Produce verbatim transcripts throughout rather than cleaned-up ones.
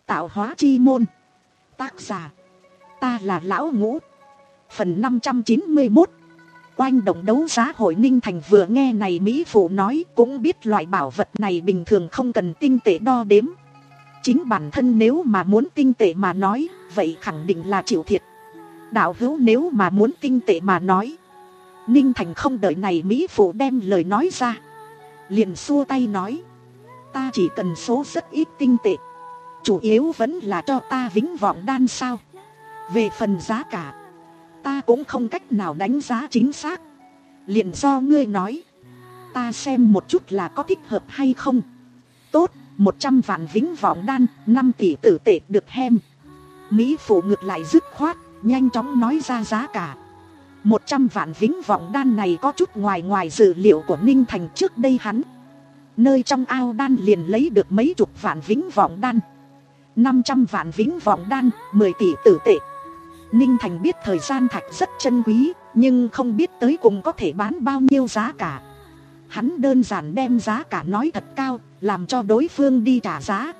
Tạo hóa chi môn. Tác giả: ta là Lão Ngũ. Phần năm trăm chín mươi mốt. Oanh động đấu giá hội. Ninh Thành vừa nghe này mỹ phụ nói cũng biết loại bảo vật này bình thường không cần tinh tệ đo đếm. Chính bản thân nếu mà muốn tinh tệ mà nói, vậy khẳng định là chịu thiệt. Đạo hữu nếu mà muốn tinh tệ mà nói. Ninh Thành không đợi này mỹ phụ đem lời nói ra, liền xua tay nói: ta chỉ cần số rất ít tinh tệ, chủ yếu vẫn là cho ta vĩnh vọng đan sao. Về phần giá cả, ta cũng không cách nào đánh giá chính xác, liền do ngươi nói, ta xem một chút là có thích hợp hay không. Tốt, một trăm vạn vĩnh vọng đan, năm tỷ tử tệ được hem. Mỹ phụ ngược lại dứt khoát, nhanh chóng nói ra giá cả. Một trăm vạn vĩnh vọng đan này có chút ngoài ngoài dự liệu của Ninh Thành. Trước đây hắn nơi trong ao đan liền lấy được mấy chục vạn vĩnh vọng đan. Năm trăm vạn vĩnh vọng đan, mười tỷ tử tệ. Ninh Thành biết thời gian thạch rất chân quý, nhưng không biết tới cùng có thể bán bao nhiêu giá cả. Hắn đơn giản đem giá cả nói thật cao, làm cho đối phương đi trả giá.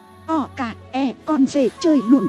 O cả e con dê chơi lùn.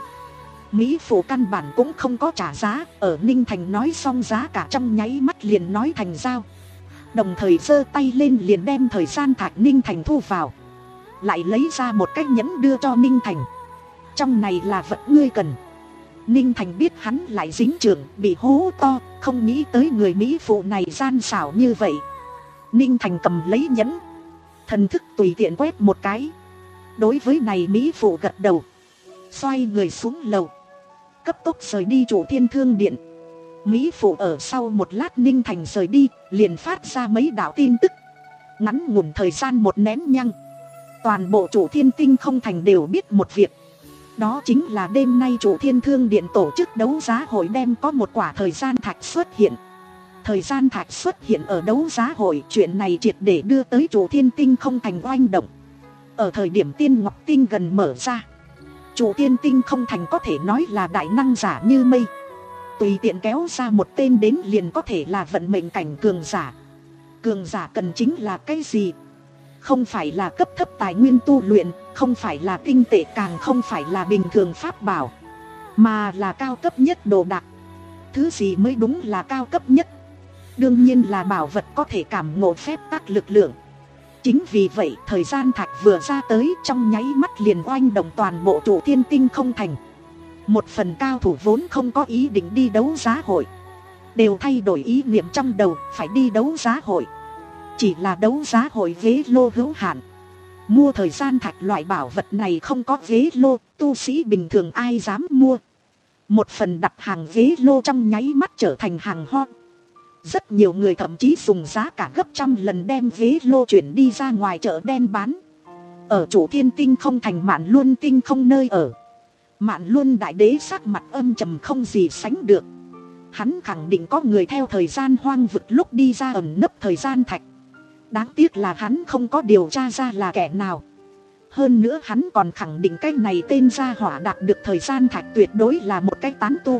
Mỹ phụ căn bản cũng không có trả giá. Ở Ninh Thành nói xong giá cả trong nháy mắt liền nói thành giao. Đồng thời giơ tay lên liền đem thời gian thạch Ninh Thành thu vào, lại lấy ra một cái nhẫn đưa cho Ninh Thành. Trong này là vật ngươi cần. Ninh Thành biết hắn lại dính trưởng, bị hố to, không nghĩ tới người Mỹ phụ này gian xảo như vậy. Ninh Thành cầm lấy nhẫn, thần thức tùy tiện quét một cái. Đối với này Mỹ phụ gật đầu, xoay người xuống lầu, cấp tốc rời đi Chủ Thiên Thương Điện. Mỹ phụ ở sau một lát Ninh Thành rời đi, liền phát ra mấy đạo tin tức. Ngắn ngủn thời gian một nén nhăng, toàn bộ Chủ Thiên Tinh không thành đều biết một việc. Đó chính là đêm nay Chủ Thiên Thương Điện tổ chức đấu giá hội, đem có một quả thời gian thạch xuất hiện. Thời gian thạch xuất hiện ở đấu giá hội, chuyện này triệt để đưa tới Chủ Thiên Tinh không thành oanh động. Ở thời điểm Tiên Ngọc Tinh gần mở ra, Chủ Thiên Tinh không thành có thể nói là đại năng giả như mây. Tùy tiện kéo ra một tên đến liền có thể là vận mệnh cảnh cường giả. Cường giả cần chính là cái gì? Không phải là cấp thấp tài nguyên tu luyện, không phải là tinh tệ, càng không phải là bình thường pháp bảo, mà là cao cấp nhất đồ đạc. Thứ gì mới đúng là cao cấp nhất? Đương nhiên là bảo vật có thể cảm ngộ phép tắc lực lượng. Chính vì vậy thời gian thạch vừa ra tới, trong nháy mắt liền oanh động toàn bộ Chủ Thiên Tinh không thành. Một phần cao thủ vốn không có ý định đi đấu giá hội, đều thay đổi ý niệm trong đầu, phải đi đấu giá hội. Chỉ là đấu giá hội ghế lô hữu hạn, mua thời gian thạch loại bảo vật này không có ghế lô, tu sĩ bình thường ai dám mua. Một phần đặt hàng ghế lô trong nháy mắt trở thành hàng ho. Rất nhiều người thậm chí dùng giá cả gấp trăm lần đem ghế lô chuyển đi ra ngoài chợ đen bán. Ở Chủ Thiên Tinh không thành Mạn Luân Tinh không nơi ở, Mạn Luân đại đế sắc mặt âm trầm không gì sánh được. Hắn khẳng định có người theo thời gian hoang vực lúc đi ra ẩn nấp thời gian thạch. Đáng tiếc là hắn không có điều tra ra là kẻ nào. Hơn nữa hắn còn khẳng định cái này tên gia hỏa đạt được thời gian thạch tuyệt đối là một cái tán tu.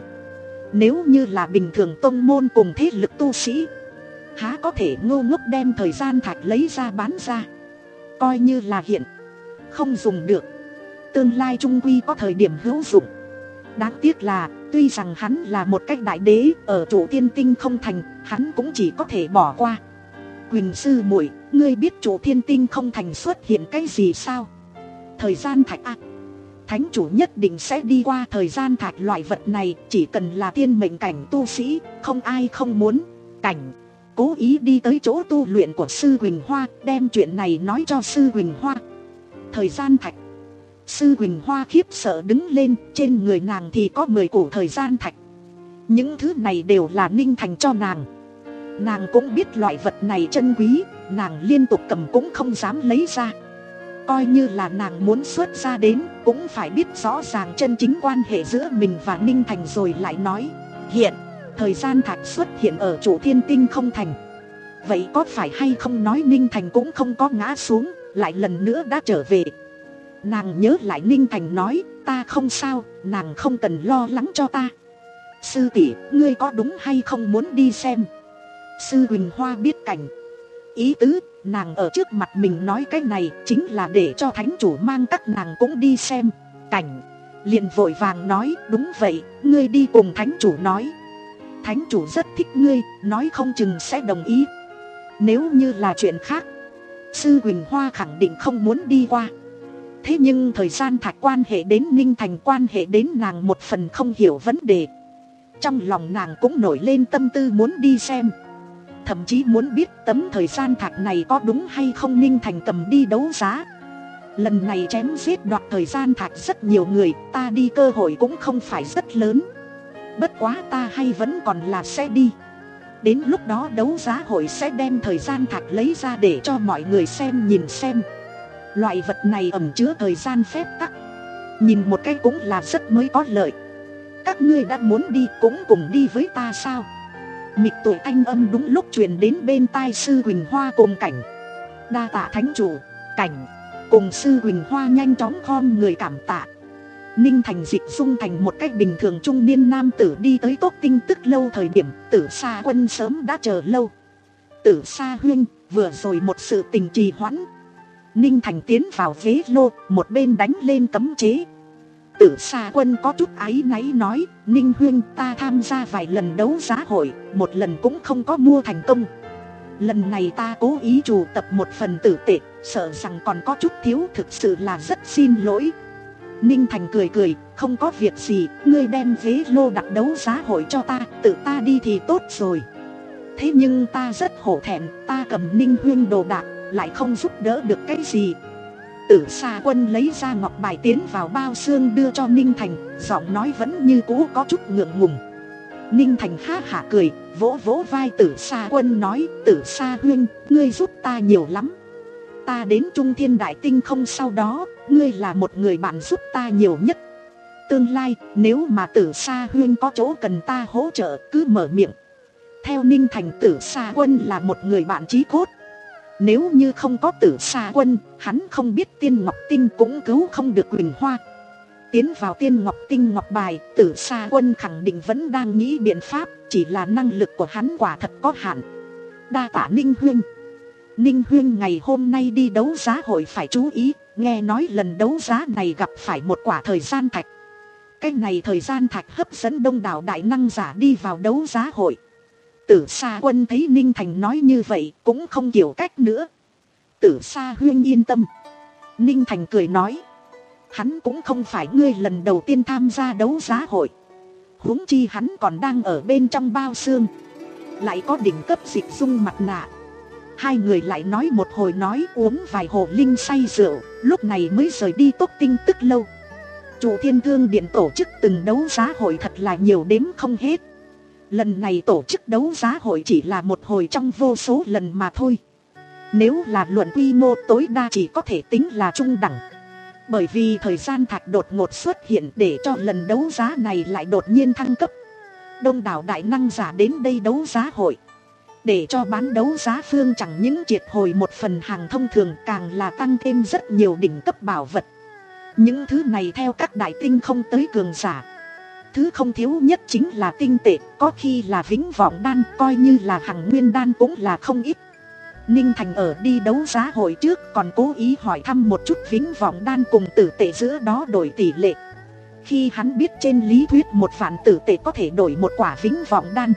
Nếu như là bình thường tông môn cùng thế lực tu sĩ, há có thể ngô ngốc đem thời gian thạch lấy ra bán ra. Coi như là hiện không dùng được, tương lai trung quy có thời điểm hữu dụng. Đáng tiếc là tuy rằng hắn là một cách đại đế ở Chủ Thiên Tinh không thành, hắn cũng chỉ có thể bỏ qua. Quỳnh sư muội, ngươi biết Chủ Thiên Tinh không thành xuất hiện cái gì sao? Thời gian thạch à? Thánh chủ nhất định sẽ đi qua thời gian thạch. Loại vật này chỉ cần là thiên mệnh cảnh tu sĩ, không ai không muốn. Cảnh cố ý đi tới chỗ tu luyện của Sư Quỳnh Hoa, đem chuyện này nói cho Sư Quỳnh Hoa. Thời gian thạch. Sư Quỳnh Hoa khiếp sợ đứng lên, trên người nàng thì có mười củ thời gian thạch. Những thứ này đều là Ninh Thành cho nàng. Nàng cũng biết loại vật này chân quý, nàng liên tục cầm cũng không dám lấy ra. Coi như là nàng muốn xuất ra đến, cũng phải biết rõ ràng chân chính quan hệ giữa mình và Ninh Thành rồi lại nói. Hiện, thời gian thạch xuất hiện ở Chủ Thiên Tinh không thành. Vậy có phải hay không nói Ninh Thành cũng không có ngã xuống, lại lần nữa đã trở về? Nàng nhớ lại Ninh Thành nói, ta không sao, nàng không cần lo lắng cho ta. Sư tỷ, ngươi có đúng hay không muốn đi xem? Sư Quỳnh Hoa biết cảnh ý tứ, nàng ở trước mặt mình nói cái này chính là để cho thánh chủ mang các nàng cũng đi xem. Cảnh liền vội vàng nói, đúng vậy, ngươi đi cùng thánh chủ nói. Thánh chủ rất thích ngươi, nói không chừng sẽ đồng ý. Nếu như là chuyện khác, Sư Huỳnh Hoa khẳng định không muốn đi qua. Thế nhưng thời gian thạch quan hệ đến Ninh Thành, quan hệ đến nàng một phần không hiểu vấn đề. Trong lòng nàng cũng nổi lên tâm tư muốn đi xem. Thậm chí muốn biết tấm thời gian thạch này có đúng hay không Ninh Thành cầm đi đấu giá. Lần này chém giết đoạt thời gian thạch rất nhiều người, ta đi cơ hội cũng không phải rất lớn. Bất quá ta hay vẫn còn là sẽ đi. Đến lúc đó đấu giá hội sẽ đem thời gian thạch lấy ra để cho mọi người xem nhìn xem. Loại vật này ẩn chứa thời gian phép tắc, nhìn một cái cũng là rất mới có lợi. Các ngươi đã muốn đi cũng cùng đi với ta sao? Mịch tuổi anh âm đúng lúc truyền đến bên tai Sư Huỳnh Hoa cùng Cảnh. Đa tạ thánh chủ. Cảnh cùng Sư Huỳnh Hoa nhanh chóng khom người cảm tạ. Ninh Thành dịch dung thành một cách bình thường trung niên nam tử đi tới Tốt Tinh Tức lâu thời điểm Tử Sa Quân sớm đã chờ lâu. Tử Sa huynh, vừa rồi một sự tình trì hoãn. Ninh Thành tiến vào ghế lô, một bên đánh lên cấm chế. Tử Sa Quân có chút áy náy nói, Ninh huynh, ta tham gia vài lần đấu giá hội, một lần cũng không có mua thành công. Lần này ta cố ý trù tập một phần tử tệ, sợ rằng còn có chút thiếu, thực sự là rất xin lỗi. Ninh Thành cười cười, không có việc gì, ngươi đem ghế lô đặt đấu giá hội cho ta, tự ta đi thì tốt rồi. Thế nhưng ta rất hổ thẹn, ta cầm Ninh huynh đồ đạc, lại không giúp đỡ được cái gì. Tử Sa Quân lấy ra ngọc bài tiến vào bao xương đưa cho Ninh Thành, giọng nói vẫn như cũ có chút ngượng ngùng. Ninh Thành ha hả cười, vỗ vỗ vai Tử Sa Quân nói, Tử Sa huynh, ngươi giúp ta nhiều lắm. Ta đến Trung Thiên Đại Tinh không sau đó, ngươi là một người bạn giúp ta nhiều nhất. Tương lai, nếu mà Tử Sa huynh có chỗ cần ta hỗ trợ, cứ mở miệng. Theo Ninh Thành, Tử Sa Quân là một người bạn chí cốt. Nếu như không có Tử Sa Quân, hắn không biết Tiên Ngọc Tinh cũng cứu không được Huỳnh Hoa. Tiến vào Tiên Ngọc Tinh ngọc bài, Tử Sa Quân khẳng định vẫn đang nghĩ biện pháp, chỉ là năng lực của hắn quả thật có hạn. Đa tạ Ninh huynh. Ninh huynh ngày hôm nay đi đấu giá hội phải chú ý, nghe nói lần đấu giá này gặp phải một quả thời gian thạch. Cái này thời gian thạch hấp dẫn đông đảo đại năng giả đi vào đấu giá hội. Tử Sa Quân thấy Ninh Thành nói như vậy cũng không kiểu cách nữa. Tử Sa huynh yên tâm. Ninh Thành cười nói, hắn cũng không phải ngươi lần đầu tiên tham gia đấu giá hội. Huống chi hắn còn đang ở bên trong bao xương, lại có đỉnh cấp dịch dung mặt nạ. Hai người lại nói một hồi nói, uống vài hồ linh say rượu, lúc này mới rời đi Tốt Tinh Tức lâu. Chủ Thiên Thương Điện tổ chức từng đấu giá hội thật là nhiều đếm không hết. Lần này tổ chức đấu giá hội chỉ là một hồi trong vô số lần mà thôi. Nếu là luận quy mô tối đa chỉ có thể tính là trung đẳng. Bởi vì thời gian thạch đột ngột xuất hiện để cho lần đấu giá này lại đột nhiên thăng cấp. Đông đảo đại năng giả đến đây đấu giá hội, để cho bán đấu giá phương chẳng những triệt hồi một phần hàng thông thường, càng là tăng thêm rất nhiều đỉnh cấp bảo vật. Những thứ này theo các đại tinh không tới cường giả, thứ không thiếu nhất chính là tinh tệ, có khi là vĩnh vọng đan, coi như là hằng nguyên đan cũng là không ít. Ninh Thành ở đi đấu giá hội trước còn cố ý hỏi thăm một chút vĩnh vọng đan cùng tử tệ giữa đó đổi tỷ lệ. Khi hắn biết trên lý thuyết một vạn tử tệ có thể đổi một quả vĩnh vọng đan,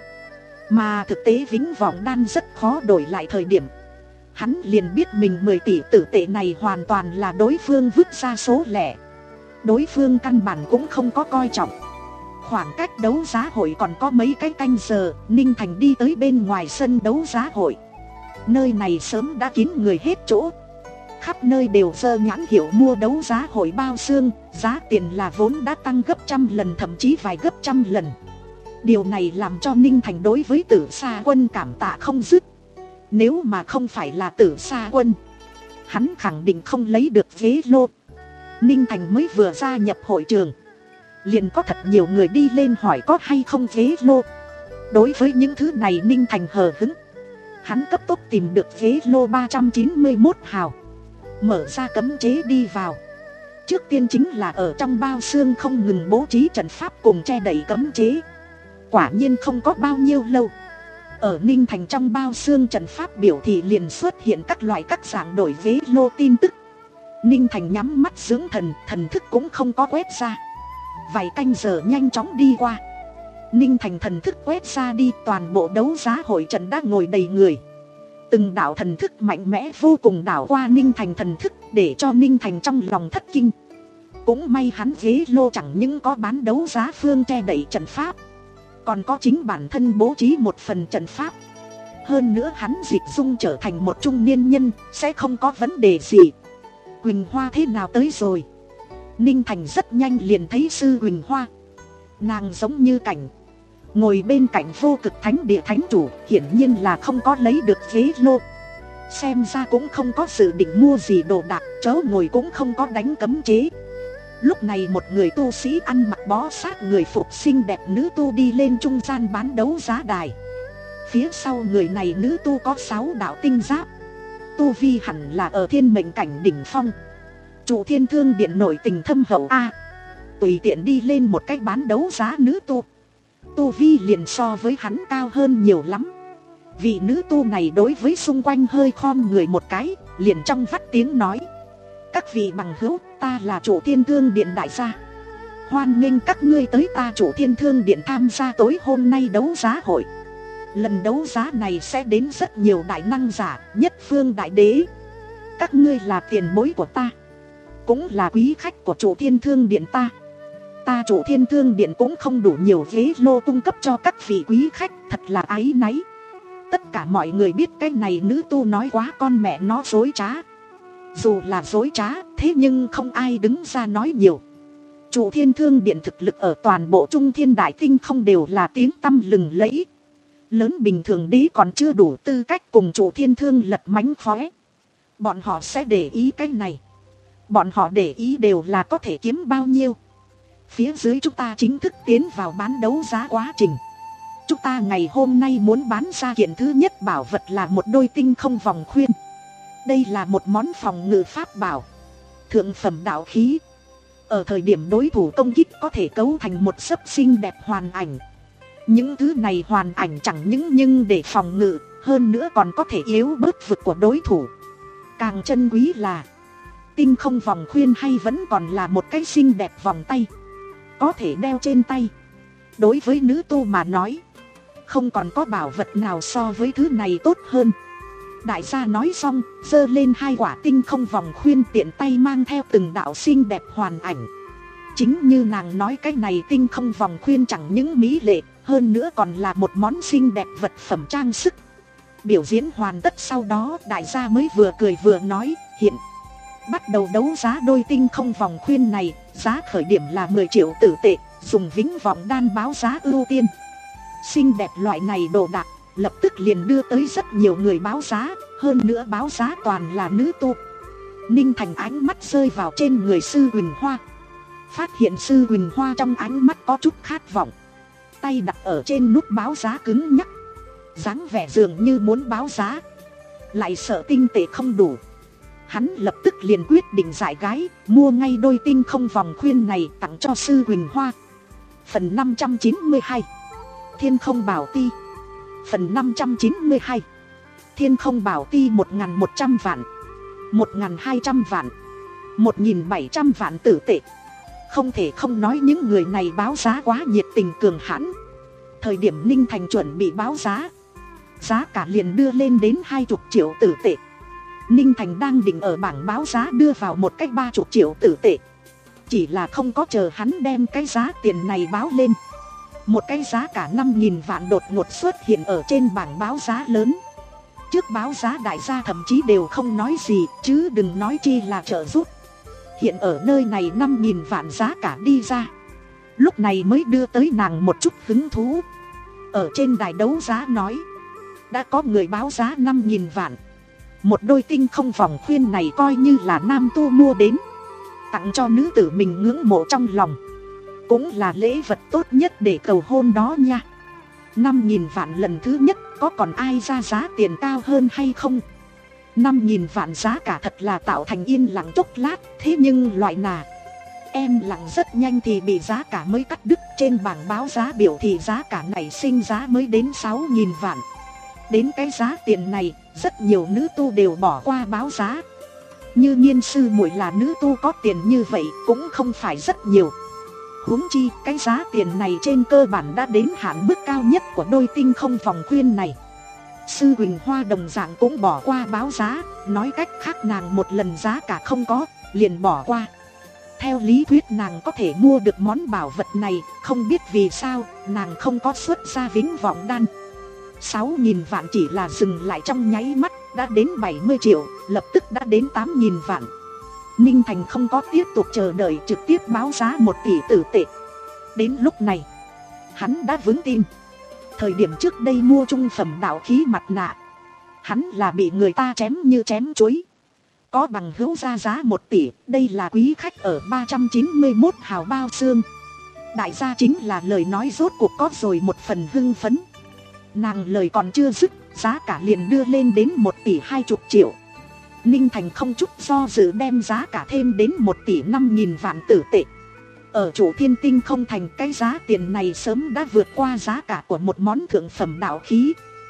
mà thực tế vĩnh vọng đan rất khó đổi lại thời điểm, hắn liền biết mình mười tỷ tử tệ này hoàn toàn là đối phương vứt ra số lẻ. Đối phương căn bản cũng không có coi trọng. Khoảng cách đấu giá hội còn có mấy cái canh giờ, Ninh Thành đi tới bên ngoài sân đấu giá hội. Nơi này sớm đã kín người hết chỗ, khắp nơi đều giơ nhãn hiệu mua đấu giá hội bao xương, giá tiền là vốn đã tăng gấp trăm lần, thậm chí vài gấp trăm lần. Điều này làm cho Ninh Thành đối với Tử Sa Quân cảm tạ không dứt. Nếu mà không phải là Tử Sa Quân, hắn khẳng định không lấy được ghế lô. Ninh Thành mới vừa gia nhập hội trường, liền có thật nhiều người đi lên hỏi có hay không ghế lô. Đối với những thứ này Ninh Thành hờ hững. Hắn cấp tốc tìm được ghế lô ba trăm chín mươi mốt hào, mở ra cấm chế đi vào. Trước tiên chính là ở trong bao xương không ngừng bố trí trận pháp cùng che đậy cấm chế. Quả nhiên không có bao nhiêu lâu, ở Ninh Thành trong bao xương trận pháp biểu thì liền xuất hiện các loại các dạng đổi ghế lô tin tức. Ninh Thành nhắm mắt dưỡng thần, thần thức cũng không có quét ra. Vài canh giờ nhanh chóng đi qua. Ninh Thành thần thức quét ra đi, toàn bộ đấu giá hội trận đã ngồi đầy người. Từng đạo thần thức mạnh mẽ vô cùng đảo qua Ninh Thành thần thức, để cho Ninh Thành trong lòng thất kinh. Cũng may hắn ghế lô chẳng những có bán đấu giá phương che đậy trận pháp, còn có chính bản thân bố trí một phần trận pháp. Hơn nữa hắn dịch dung trở thành một trung niên nhân, sẽ không có vấn đề gì. Quỳnh Hoa thế nào tới rồi? Ninh Thành rất nhanh liền thấy sư Quỳnh Hoa. Nàng giống như cảnh ngồi bên cạnh vô cực thánh địa thánh chủ, hiển nhiên là không có lấy được ghế lô. Xem ra cũng không có dự định mua gì đồ đạc, chỗ ngồi cũng không có đánh cấm chế. Lúc này một người tu sĩ ăn mặc bó sát người phục xinh đẹp nữ tu đi lên trung gian bán đấu giá đài. Phía sau người này nữ tu có sáu đạo tinh giáp, tu vi hẳn là ở thiên mệnh cảnh đỉnh phong. Chủ Thiên Thương Điện nổi tình thâm hậu a. Tùy tiện đi lên một cách bán đấu giá nữ tu, tu vi liền so với hắn cao hơn nhiều lắm. Vị nữ tu này đối với xung quanh hơi khom người một cái, liền trong vắt tiếng nói: các vị bằng hữu, ta là Chủ Thiên Thương Điện đại gia, hoan nghênh các ngươi tới ta Chủ Thiên Thương Điện tham gia tối hôm nay đấu giá hội. Lần đấu giá này sẽ đến rất nhiều đại năng giả, nhất phương đại đế. Các ngươi là tiền bối của ta, cũng là quý khách của Chủ Thiên Thương Điện ta. Ta Chủ Thiên Thương Điện cũng không đủ nhiều ghế lô cung cấp cho các vị quý khách, thật là áy náy. Tất cả mọi người biết cái này nữ tu nói quá con mẹ nó dối trá. Dù là dối trá, thế nhưng không ai đứng ra nói nhiều. Chủ Thiên Thương Điện thực lực ở toàn bộ Trung Thiên Đại Tinh không đều là tiếng tăm lừng lẫy. Lớn bình thường đế còn chưa đủ tư cách cùng Chủ Thiên Thương lật mánh khóe. Bọn họ sẽ để ý cái này. Bọn họ để ý đều là có thể kiếm bao nhiêu. Phía dưới chúng ta chính thức tiến vào bán đấu giá quá trình. Chúng ta ngày hôm nay muốn bán ra kiện thứ nhất bảo vật là một đôi tinh không vòng khuyên. Đây là một món phòng ngự pháp bảo, thượng phẩm đạo khí. Ở thời điểm đối thủ công kích có thể cấu thành một sấp xinh đẹp hoàn ảnh. Những thứ này hoàn ảnh chẳng những nhưng để phòng ngự, hơn nữa còn có thể yếu bớt vực của đối thủ. Càng chân quý là tinh không vòng khuyên hay vẫn còn là một cái xinh đẹp vòng tay, có thể đeo trên tay. Đối với nữ tu mà nói, không còn có bảo vật nào so với thứ này tốt hơn. Đại gia nói xong, giơ lên hai quả tinh không vòng khuyên, tiện tay mang theo từng đạo xinh đẹp hoàn ảnh. Chính như nàng nói, cái này tinh không vòng khuyên chẳng những mỹ lệ, hơn nữa còn là một món xinh đẹp vật phẩm trang sức. Biểu diễn hoàn tất sau đó, đại gia mới vừa cười vừa nói: hiện bắt đầu đấu giá đôi tinh không vòng khuyên này, giá khởi điểm là mười triệu tử tệ, dùng vĩnh vọng đan báo giá ưu tiên. Xinh đẹp loại này đồ đạc, lập tức liền đưa tới rất nhiều người báo giá, hơn nữa báo giá toàn là nữ tu. Ninh Thành ánh mắt rơi vào trên người sư Quỳnh Hoa, phát hiện sư Quỳnh Hoa trong ánh mắt có chút khát vọng, tay đặt ở trên nút báo giá cứng nhắc, dáng vẻ dường như muốn báo giá, lại sợ tinh tệ không đủ. Hắn lập tức liền quyết định giải gái, mua ngay đôi tinh không vòng khuyên này tặng cho sư Quỳnh Hoa. Phần năm trăm chín mươi hai, Thiên Không Bảo Ti. Phần năm trăm chín mươi hai, Thiên Không Bảo Ti. Một nghìn một trăm vạn, một nghìn hai trăm vạn, một nghìn bảy trăm vạn tử tệ. Không thể không nói những người này báo giá quá nhiệt tình cường hãn. Thời điểm Ninh Thành chuẩn bị báo giá, giá cả liền đưa lên đến hai mươi triệu tử tệ. Ninh Thành đang định ở bảng báo giá đưa vào một cách ba mươi triệu tử tệ. Chỉ là không có chờ hắn đem cái giá tiền này báo lên, một cái giá cả năm nghìn vạn đột ngột xuất hiện ở trên bảng báo giá lớn. Trước báo giá đại gia thậm chí đều không nói gì, chứ đừng nói chi là trợ giúp. Hiện ở nơi này năm nghìn vạn giá cả đi ra, lúc này mới đưa tới nàng một chút hứng thú. Ở trên đài đấu giá nói, đã có người báo giá năm nghìn vạn. Một đôi tinh không vòng khuyên này coi như là nam tu mua đến, tặng cho nữ tử mình ngưỡng mộ trong lòng, cũng là lễ vật tốt nhất để cầu hôn đó nha. Năm nghìn vạn lần thứ nhất, có còn ai ra giá tiền cao hơn hay không? Năm nghìn vạn giá cả thật là tạo thành yên lặng chốc lát. Thế nhưng loại nà em lặng rất nhanh thì bị giá cả mới cắt đứt. Trên bảng báo giá biểu thì giá cả này sinh giá mới đến sáu nghìn vạn. Đến cái giá tiền này, rất nhiều nữ tu đều bỏ qua báo giá. Như Nhiên sư muội là nữ tu có tiền như vậy cũng không phải rất nhiều. Huống chi cái giá tiền này trên cơ bản đã đến hạn mức cao nhất của đôi tinh không vòng khuyên này. Sư Huỳnh Hoa đồng dạng cũng bỏ qua báo giá, nói cách khác nàng một lần giá cả không có, liền bỏ qua. Theo lý thuyết nàng có thể mua được món bảo vật này, không biết vì sao nàng không có xuất ra Vĩnh Vọng Đan. Sáu nghìn vạn chỉ là dừng lại trong nháy mắt, đã đến bảy mươi triệu, lập tức đã đến tám nghìn vạn. Ninh Thành không có tiếp tục chờ đợi, trực tiếp báo giá một tỷ tử tệ. Đến lúc này, hắn đã vững tin. Thời điểm trước đây mua trung phẩm đạo khí mặt nạ, hắn là bị người ta chém như chém chuối. Có bằng hữu ra giá một tỷ, đây là quý khách ở ba trăm chín mươi mốt hào bao xương. Đại gia chính là lời nói rốt cuộc có rồi một phần hưng phấn. Nàng lời còn chưa dứt, giá cả liền đưa lên đến một tỷ hai chục triệu. Ninh Thành không chút do dự đem giá cả thêm đến một tỷ năm nghìn vạn tử tệ. Ở chủ Thiên Tinh không thành, cái giá tiền này sớm đã vượt qua giá cả của một món thượng phẩm đạo khí.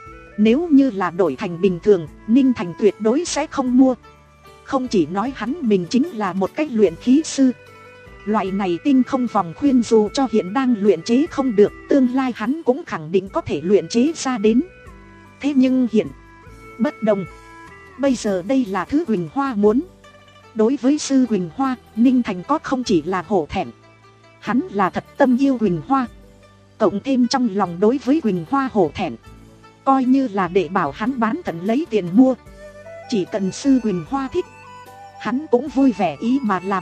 Nếu như là đổi thành bình thường, Ninh Thành tuyệt đối sẽ không mua. Không chỉ nói hắn mình chính là một cách luyện khí sư. Loại này tinh không vòng khuyên dù cho hiện đang luyện chế không được, tương lai hắn cũng khẳng định có thể luyện chế ra đến. Thế nhưng hiện bất đồng. Bây giờ đây là thứ Huỳnh Hoa muốn. Đối với sư Huỳnh Hoa, Ninh Thành có không chỉ là hổ thẹn. Hắn là thật tâm yêu Huỳnh Hoa. Cộng thêm trong lòng đối với Huỳnh Hoa hổ thẹn, coi như là để bảo hắn bán thận lấy tiền mua. Chỉ cần sư Huỳnh Hoa thích, hắn cũng vui vẻ ý mà làm.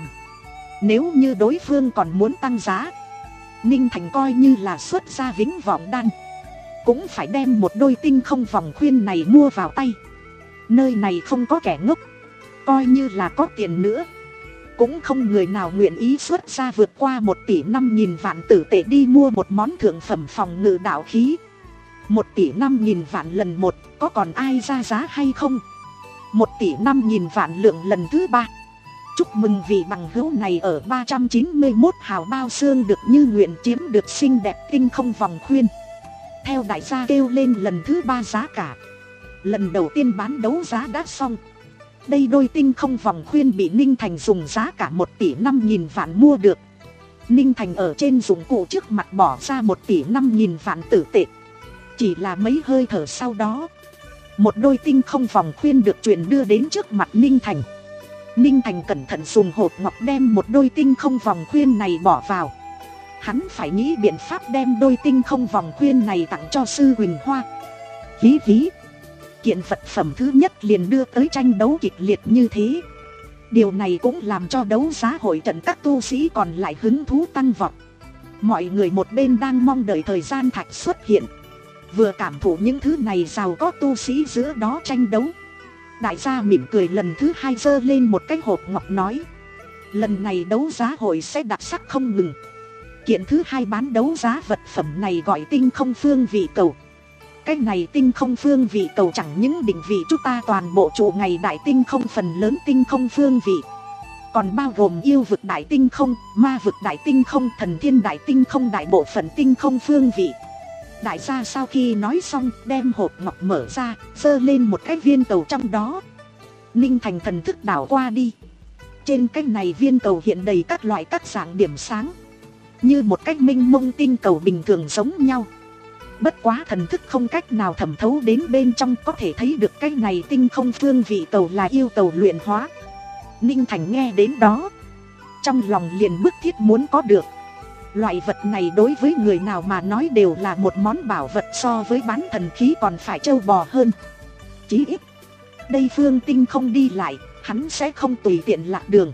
Nếu như đối phương còn muốn tăng giá, Ninh Thành coi như là xuất ra Vĩnh Vọng Đan, cũng phải đem một đôi tinh không vòng khuyên này mua vào tay. Nơi này không có kẻ ngốc, coi như là có tiền nữa, cũng không người nào nguyện ý xuất ra vượt qua một tỷ năm nghìn vạn tử tệ đi mua một món thượng phẩm phòng ngự đạo khí. Một tỷ năm nghìn vạn lần một, có còn ai ra giá hay không? Một tỷ năm nghìn vạn lượng lần thứ ba. Chúc mừng vị bằng hữu này ở ba trăm chín mươi mốt hào bao xương được như nguyện chiếm được xinh đẹp tinh không vòng khuyên. Theo đại gia kêu lên lần thứ ba giá cả. Lần đầu tiên bán đấu giá đã xong. Đây đôi tinh không vòng khuyên bị Ninh Thành dùng giá cả một tỷ năm nghìn vạn mua được. Ninh Thành ở trên dụng cụ trước mặt bỏ ra một tỷ năm nghìn vạn tử tệ. Chỉ là mấy hơi thở sau đó, một đôi tinh không vòng khuyên được chuyển đưa đến trước mặt Ninh Thành. Ninh Thành cẩn thận dùng hột ngọc đem một đôi tinh không vòng khuyên này bỏ vào. Hắn phải nghĩ biện pháp đem đôi tinh không vòng khuyên này tặng cho sư Huỳnh Hoa. Hí hí. Kiện vật phẩm thứ nhất liền đưa tới tranh đấu kịch liệt như thế. Điều này cũng làm cho đấu giá hội trận các tu sĩ còn lại hứng thú tăng vọt. Mọi người một bên đang mong đợi thời gian thạch xuất hiện, vừa cảm thụ những thứ này giàu có tu sĩ giữa đó tranh đấu. Đại gia mỉm cười lần thứ hai giơ lên một cái hộp ngọc nói: lần này đấu giá hội sẽ đặc sắc không ngừng. Kiện thứ hai bán đấu giá vật phẩm này gọi tinh không phương vị cầu. Cái này tinh không phương vị cầu chẳng những định vị chúng ta toàn bộ trụ ngày đại tinh không phần lớn tinh không phương vị, còn bao gồm yêu vực đại tinh không, ma vực đại tinh không, thần thiên đại tinh không, đại bộ phận tinh không phương vị. Đại gia sau khi nói xong đem hộp ngọc mở ra, giơ lên một cái viên cầu trong đó. Ninh Thành thần thức đảo qua đi. Trên cái này viên cầu hiện đầy các loại các dạng điểm sáng, như một cái minh mông tinh cầu bình thường giống nhau. Bất quá thần thức không cách nào thẩm thấu đến bên trong, có thể thấy được cái này tinh không phương vị cầu là yêu cầu luyện hóa. Ninh Thành nghe đến đó, trong lòng liền bức thiết muốn có được. Loại vật này đối với người nào mà nói đều là một món bảo vật, so với bán thần khí còn phải trâu bò hơn. Chí ít đây phương tinh không đi lại, hắn sẽ không tùy tiện lạc đường.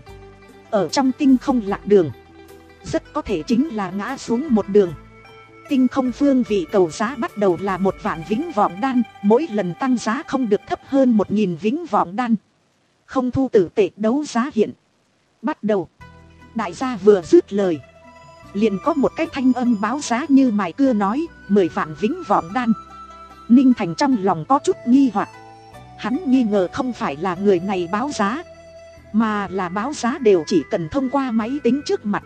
Ở trong tinh không lạc đường, rất có thể chính là ngã xuống một đường. Tinh không phương vị cầu giá bắt đầu là một vạn Vĩnh Vọng Đan, mỗi lần tăng giá không được thấp hơn một nghìn Vĩnh Vọng Đan. Không thu tử tệ, đấu giá hiện bắt đầu. Đại gia vừa dứt lời, liền có một cái thanh âm báo giá như mài cưa nói: mười vạn Vĩnh Vọng Đan. Ninh Thành trong lòng có chút nghi hoặc. Hắn nghi ngờ không phải là người này báo giá, mà là báo giá đều chỉ cần thông qua máy tính trước mặt.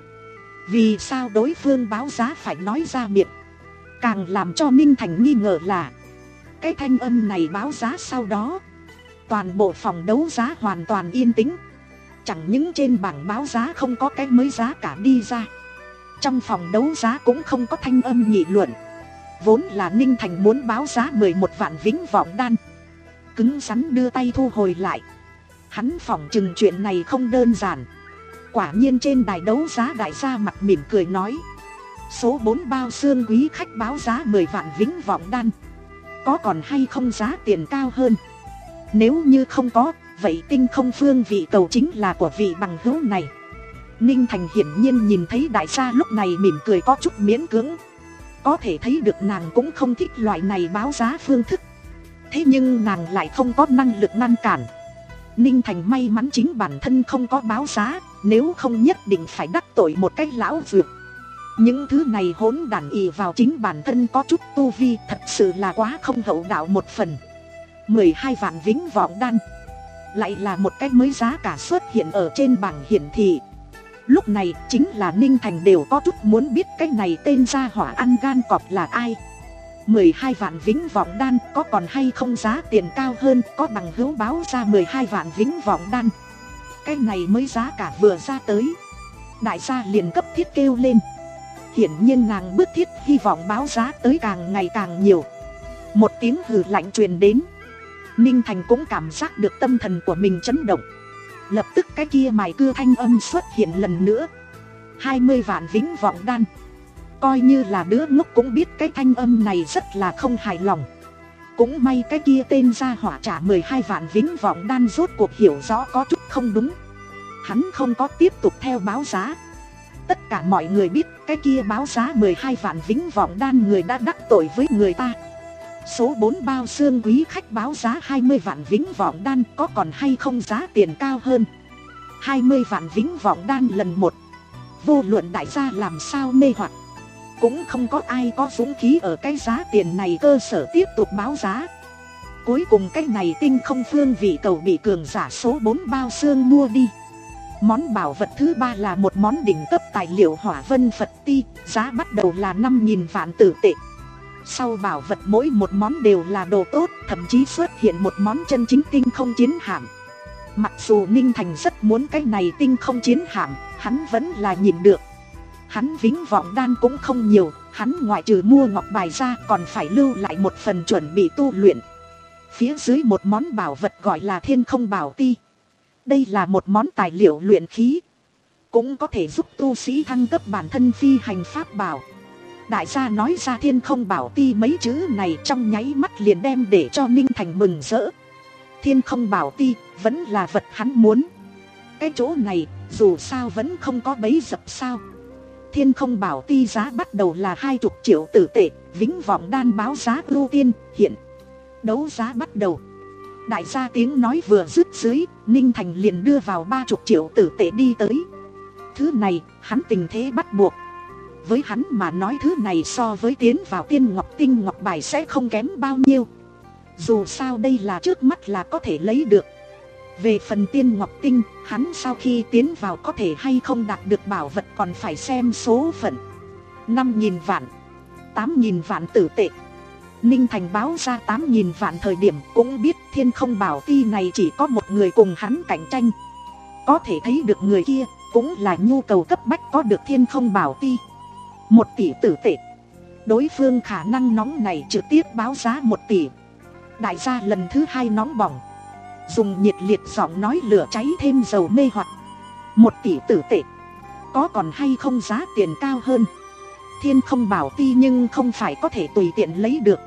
Vì sao đối phương báo giá phải nói ra miệng? Càng làm cho Ninh Thành nghi ngờ là cái thanh âm này báo giá sau đó, toàn bộ phòng đấu giá hoàn toàn yên tĩnh. Chẳng những trên bảng báo giá không có cái mới giá cả đi ra, trong phòng đấu giá cũng không có thanh âm nghị luận. Vốn là Ninh Thành muốn báo giá mười một vạn vĩnh vọng đan, cứng rắn đưa tay thu hồi lại. Hắn phỏng chừng chuyện này không đơn giản. Quả nhiên trên đài đấu giá đại gia mặt mỉm cười nói: số bốn bao xương quý khách báo giá mười vạn vĩnh vọng đan, có còn hay không giá tiền cao hơn? Nếu như không có, vậy tinh không phương vị cầu chính là của vị bằng hữu này. Ninh Thành hiển nhiên nhìn thấy đại gia lúc này mỉm cười có chút miễn cưỡng, có thể thấy được nàng cũng không thích loại này báo giá phương thức. Thế nhưng nàng lại không có năng lực ngăn cản. Ninh Thành may mắn chính bản thân không có báo giá, nếu không nhất định phải đắc tội một cái lão dược. Những thứ này hỗn đản ỷ vào chính bản thân có chút tu vi, thật sự là quá không hậu đạo một phần. Mười hai vạn vĩnh vọng đan, lại là một cái mới giá cả xuất hiện ở trên bảng hiển thị. Lúc này chính là Ninh Thành đều có chút muốn biết cái này tên gia hỏa ăn gan cọp là ai. Mười hai vạn vĩnh vọng đan, có còn hay không giá tiền cao hơn? Có bằng hữu báo ra mười hai vạn vĩnh vọng đan. Cái này mới giá cả vừa ra tới, đại gia liền cấp thiết kêu lên. Hiển nhiên nàng bức thiết hy vọng báo giá tới càng ngày càng nhiều. Một tiếng hừ lạnh truyền đến, Ninh Thành cũng cảm giác được tâm thần của mình chấn động. Lập tức cái kia mài cưa thanh âm xuất hiện lần nữa: hai mươi vạn vĩnh vọng đan. Coi như là đứa ngốc cũng biết cái thanh âm này rất là không hài lòng. Cũng may cái kia tên gia hỏa trả mười hai vạn vĩnh vọng đan rốt cuộc hiểu rõ có chút không đúng. Hắn không có tiếp tục theo báo giá. Tất cả mọi người biết cái kia báo giá mười hai vạn vĩnh vọng đan người đã đắc tội với người ta. Số bốn bao xương quý khách báo giá hai mươi vạn vĩnh vọng đan, có còn hay không giá tiền cao hơn? hai mươi vạn vĩnh vọng đan lần một. Vô luận đại gia làm sao mê hoặc, cũng không có ai có dũng khí ở cái giá tiền này cơ sở tiếp tục báo giá. Cuối cùng cái này tinh không phương vị cầu bị cường giả số bốn bao xương mua đi. Món bảo vật thứ ba là một món đỉnh cấp tài liệu hỏa vân Phật ti, giá bắt đầu là năm nghìn vạn tử tệ. Sau bảo vật mỗi một món đều là đồ tốt, thậm chí xuất hiện một món chân chính tinh không chiến hạm. Mặc dù Ninh Thành rất muốn cái này tinh không chiến hạm, hắn vẫn là nhìn được. Hắn vĩnh vọng đan cũng không nhiều, hắn ngoại trừ mua ngọc bài ra còn phải lưu lại một phần chuẩn bị tu luyện. Phía dưới một món bảo vật gọi là thiên không bảo ti. Đây là một món tài liệu luyện khí, cũng có thể giúp tu sĩ thăng cấp bản thân phi hành pháp bảo. Đại gia nói ra thiên không bảo ti mấy chữ này trong nháy mắt liền đem để cho Ninh Thành mừng rỡ. Thiên không bảo ti vẫn là vật hắn muốn. Cái chỗ này dù sao vẫn không có bấy dập sao. Thiên không bảo ti giá bắt đầu là hai chục triệu tử tệ, vĩnh vọng đan báo giá ưu tiên, hiện đấu giá bắt đầu. Đại gia tiếng nói vừa dứt dưới, Ninh Thành liền đưa vào ba chục triệu tử tệ đi tới. Thứ này hắn tình thế bắt buộc. Với hắn mà nói thứ này so với tiến vào tiên ngọc tinh ngọc bài sẽ không kém bao nhiêu. Dù sao đây là trước mắt là có thể lấy được. Về phần tiên ngọc tinh, hắn sau khi tiến vào có thể hay không đạt được bảo vật còn phải xem số phận. Năm nghìn vạn, tám nghìn vạn tử tệ. Ninh Thành báo ra tám nghìn vạn thời điểm cũng biết thiên không bảo ti này chỉ có một người cùng hắn cạnh tranh. Có thể thấy được người kia cũng là nhu cầu cấp bách có được thiên không bảo ti. Một tỷ tử tệ. Đối phương khả năng nóng này trực tiếp báo giá một tỷ. Đại gia lần thứ hai nóng bỏng, dùng nhiệt liệt giọng nói lửa cháy thêm dầu mê hoặc. Một tỷ tử tệ, có còn hay không giá tiền cao hơn? Thiên không bảo ti nhưng không phải có thể tùy tiện lấy được.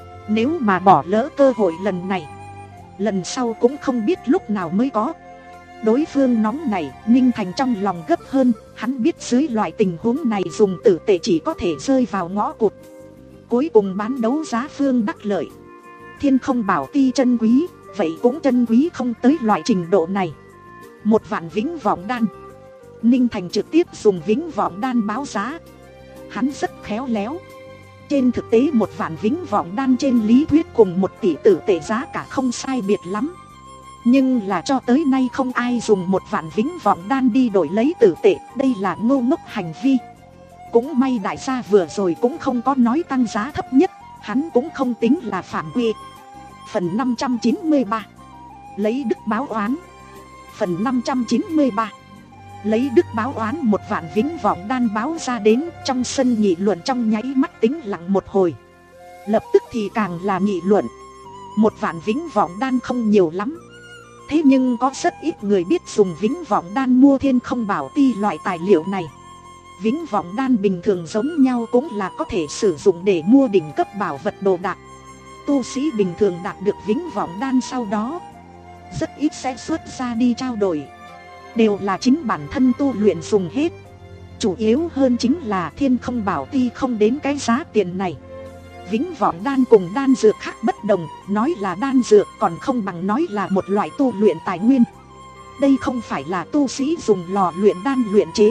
Nếu mà bỏ lỡ cơ hội lần này, lần sau cũng không biết lúc nào mới có. Đối phương nóng này, Ninh Thành trong lòng gấp hơn. Hắn biết dưới loại tình huống này dùng tử tệ chỉ có thể rơi vào ngõ cụt. Cuối cùng bán đấu giá phương đắc lợi. Thiên không bảo ti chân quý, vậy cũng chân quý không tới loại trình độ này. Một vạn vĩnh vọng đan. Ninh Thành trực tiếp dùng vĩnh vọng đan báo giá. Hắn rất khéo léo. Trên thực tế một vạn vĩnh vọng đan trên lý thuyết cùng một tỷ tử tệ giá cả không sai biệt lắm. Nhưng là cho tới nay không ai dùng một vạn vĩnh vọng đan đi đổi lấy tử tệ. Đây là ngô ngốc hành vi. Cũng may đại gia vừa rồi cũng không có nói tăng giá thấp nhất. Hắn cũng không tính là phạm quy. Phần năm trăm chín mươi ba. Lấy đức báo oán. Phần năm trăm chín mươi ba. Lấy đức báo oán, một vạn vĩnh vọng đan báo ra đến. Trong sân nghị luận trong nháy mắt tĩnh lặng một hồi. Lập tức thì càng là nghị luận. Một vạn vĩnh vọng đan không nhiều lắm, thế nhưng có rất ít người biết dùng vĩnh vọng đan mua thiên không bảo ti loại tài liệu này. Vĩnh vọng đan bình thường giống nhau cũng là có thể sử dụng để mua đỉnh cấp bảo vật đồ đạc. Tu sĩ bình thường đạt được vĩnh vọng đan sau đó rất ít sẽ xuất ra đi trao đổi, đều là chính bản thân tu luyện dùng hết. Chủ yếu hơn chính là thiên không bảo ti không đến cái giá tiền này. Vĩnh vọng đan cùng đan dược khác bất đồng, nói là đan dược còn không bằng nói là một loại tu luyện tài nguyên. Đây không phải là tu sĩ dùng lò luyện đan luyện chế,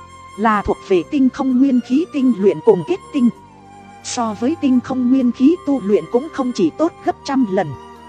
là thuộc về tinh không nguyên khí tinh luyện cùng kết tinh. So với tinh không nguyên khí tu luyện cũng không chỉ tốt gấp trăm lần.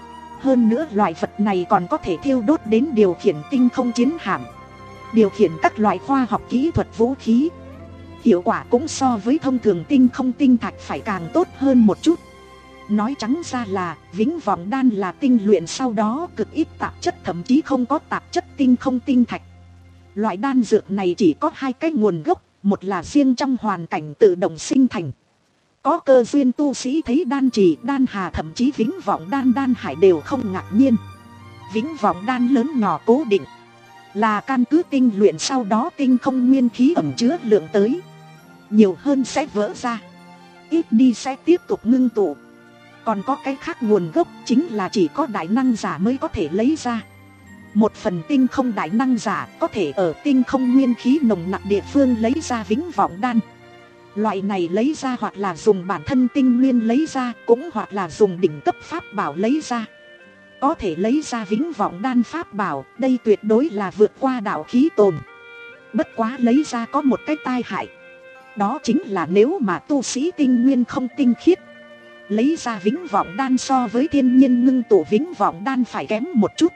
Hơn nữa loại vật này còn có thể thiêu đốt đến điều khiển tinh không chiến hạm, điều khiển các loại khoa học kỹ thuật vũ khí. Hiệu quả cũng so với thông thường tinh không tinh thạch phải càng tốt hơn một chút. Nói trắng ra là vĩnh vọng đan là tinh luyện sau đó cực ít tạp chất, thậm chí không có tạp chất tinh không tinh thạch. Loại đan dược này chỉ có hai cái nguồn gốc, một là riêng trong hoàn cảnh tự động sinh thành. Có cơ duyên tu sĩ thấy đan trì, đan hà, thậm chí vĩnh vọng đan, đan hải đều không ngạc nhiên. Vĩnh vọng đan lớn nhỏ cố định, là căn cứ tinh luyện sau đó tinh không nguyên khí ẩn chứa lượng tới. Nhiều hơn sẽ vỡ ra, ít đi sẽ tiếp tục ngưng tụ. Còn có cái khác nguồn gốc chính là chỉ có đại năng giả mới có thể lấy ra. Một phần tinh không đại năng giả có thể ở tinh không nguyên khí nồng nặc địa phương lấy ra vĩnh vọng đan. Loại này lấy ra hoặc là dùng bản thân tinh nguyên lấy ra, cũng hoặc là dùng đỉnh cấp pháp bảo lấy ra. Có thể lấy ra vĩnh vọng đan pháp bảo, đây tuyệt đối là vượt qua đạo khí tồn. Bất quá lấy ra có một cái tai hại, đó chính là nếu mà tu sĩ tinh nguyên không tinh khiết, lấy ra vĩnh vọng đan so với thiên nhiên ngưng tụ vĩnh vọng đan phải kém một chút.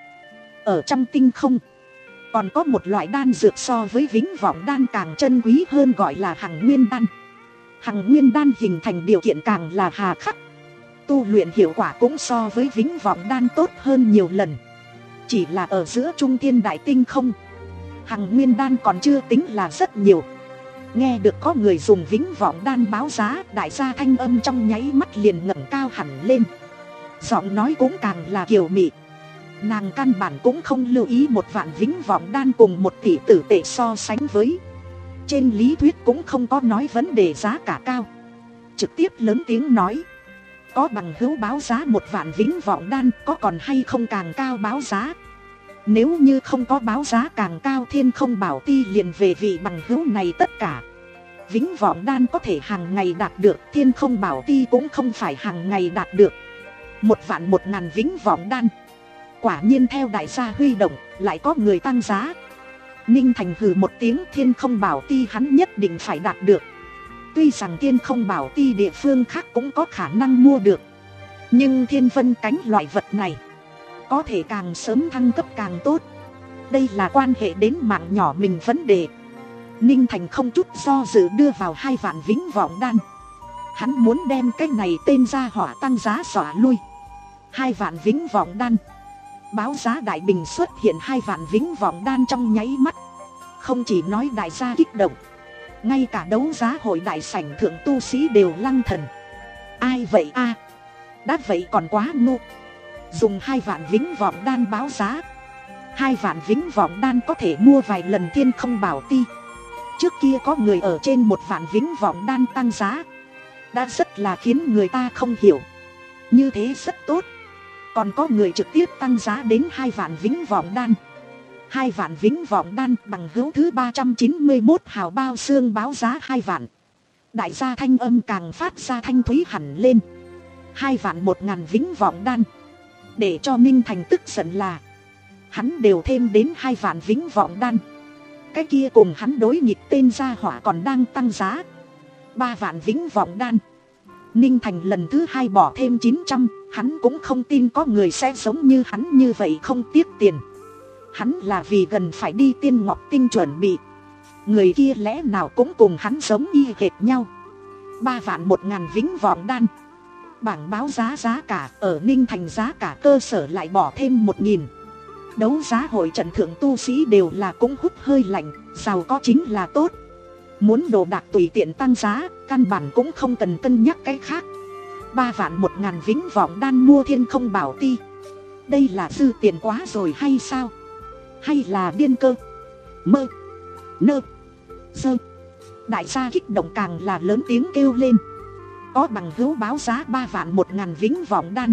Ở trong tinh không còn có một loại đan dược so với vĩnh vọng đan càng chân quý hơn, gọi là hằng nguyên đan. Hằng nguyên đan hình thành điều kiện càng là hà khắc, tu luyện hiệu quả cũng so với vĩnh vọng đan tốt hơn nhiều lần. Chỉ là ở giữa trung thiên đại tinh không, hằng nguyên đan còn chưa tính là rất nhiều. Nghe được có người dùng vĩnh vọng đan báo giá, đại gia thanh âm trong nháy mắt liền ngẩng cao hẳn lên. Giọng nói cũng càng là kiều mị. Nàng căn bản cũng không lưu ý một vạn vĩnh vọng đan cùng một tỷ tử tệ so sánh với. Trên lý thuyết cũng không có nói vấn đề giá cả cao, trực tiếp lớn tiếng nói: có bằng hữu báo giá một vạn vĩnh vọng đan, có còn hay không càng cao báo giá? Nếu như không có báo giá càng cao, thiên không bảo ti liền về vị bằng hữu này tất cả. Vĩnh vọng đan có thể hàng ngày đạt được, thiên không bảo ti cũng không phải hàng ngày đạt được. Một vạn một ngàn vĩnh vọng đan. Quả nhiên theo đại gia huy động, lại có người tăng giá. Ninh Thành hừ một tiếng, thiên không bảo ti hắn nhất định phải đạt được. Tuy rằng thiên không bảo ti địa phương khác cũng có khả năng mua được, nhưng thiên vân cánh loại vật này có thể càng sớm thăng cấp càng tốt. Đây là quan hệ đến mạng nhỏ mình vấn đề. Ninh Thành không chút do dự đưa vào hai vạn vĩnh vọng đan. Hắn muốn đem cái này tên ra hỏa tăng giá xóa lui. Hai vạn vĩnh vọng đan. Báo giá đại bình xuất hiện hai vạn vĩnh vọng đan trong nháy mắt. Không chỉ nói đại gia kích động, ngay cả đấu giá hội đại sảnh thượng tu sĩ đều lăng thần. Ai vậy a? À? Đã vậy còn quá ngu. Dùng hai vạn vĩnh vọng đan báo giá. Hai vạn vĩnh vọng đan có thể mua vài lần thiên không bảo ti. Trước kia có người ở trên một vạn vĩnh vọng đan tăng giá, đã rất là khiến người ta không hiểu. Như thế rất tốt. Còn có người trực tiếp tăng giá đến hai vạn vĩnh vọng đan. Hai vạn vĩnh vọng đan, bằng hữu thứ ba trăm chín mươi mốt hào bao xương báo giá hai vạn. Đại gia thanh âm càng phát ra thanh thúy hẳn lên. Hai vạn một ngàn vĩnh vọng đan. Để cho Ninh Thành tức giận là hắn đều thêm đến hai vạn vĩnh vọng đan. Cái kia cùng hắn đối nghịch tên gia hỏa còn đang tăng giá. Ba vạn vĩnh vọng đan. Ninh Thành lần thứ hai bỏ thêm chín trăm. Hắn cũng không tin có người sẽ giống như hắn như vậy không tiếc tiền. Hắn là vì gần phải đi Tiên Ngọc Tinh chuẩn bị. Người kia lẽ nào cũng cùng hắn giống y hệt nhau. Ba vạn một ngàn vĩnh vọng đan. Bảng báo giá giá cả ở Ninh Thành giá cả cơ sở lại bỏ thêm một nghìn. đấu giá hội trận thượng tu sĩ đều là cũng hút hơi lạnh, giàu có chính là tốt. Muốn đồ đạc tùy tiện tăng giá, căn bản cũng không cần cân nhắc cái khác. Ba vạn một ngàn vĩnh vọng đan mua thiên không bảo ti. Đây là dư tiền quá rồi hay sao? Hay là điên cơ? Mơ Nơ Dơ. Đại gia kích động càng là lớn tiếng kêu lên. Có bằng hữu báo giá ba vạn một ngàn vĩnh vọng đan.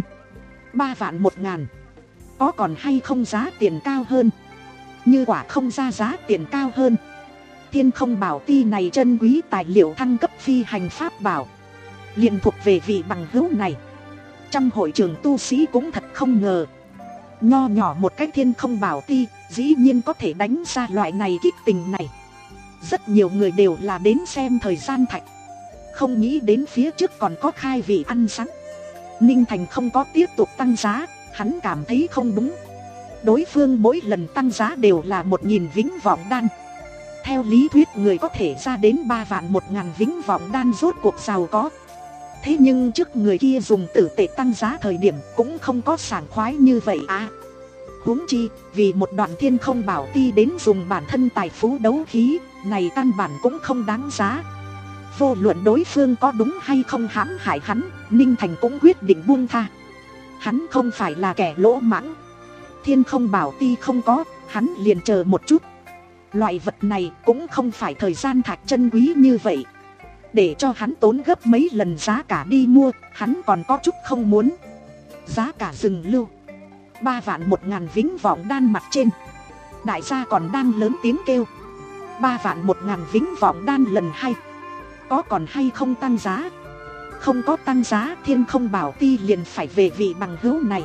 Ba vạn một ngàn. Có còn hay không giá tiền cao hơn? Như quả không ra giá tiền cao hơn, thiên không bảo ti này chân quý tài liệu thăng cấp phi hành pháp bảo liền thuộc về vị bằng hữu này. Trong hội trường tu sĩ cũng thật không ngờ, nho nhỏ một cái thiên không bảo ti dĩ nhiên có thể đánh ra loại này kích tình này. Rất nhiều người đều là đến xem thời gian thạch, không nghĩ đến phía trước còn có khai vị ăn sẵn. Ninh Thành không có tiếp tục tăng giá, hắn cảm thấy không đúng. Đối phương mỗi lần tăng giá đều là một nghìn vĩnh vọng đan. Theo lý thuyết người có thể ra đến ba vạn một ngàn vĩnh vọng đan rốt cuộc giàu có. Thế nhưng trước người kia dùng tử tệ tăng giá thời điểm cũng không có sảng khoái như vậy à. Huống chi, vì một đoạn thiên không bảo ti đến dùng bản thân tài phú đấu khí, này căn bản cũng không đáng giá. Vô luận đối phương có đúng hay không hãm hại hắn, Ninh Thành cũng quyết định buông tha. Hắn không phải là kẻ lỗ mãng. Thiên không bảo ti không có, hắn liền chờ một chút. Loại vật này cũng không phải thời gian thạch chân quý như vậy. Để cho hắn tốn gấp mấy lần giá cả đi mua, hắn còn có chút không muốn. Giá cả dừng lưu ba vạn một ngàn vĩnh vọng đan mặt trên. Đại gia còn đang lớn tiếng kêu ba vạn một ngàn vĩnh vọng đan lần hai. Có còn hay không tăng giá? Không có tăng giá, thiên không bảo ti liền phải về vị bằng hữu này.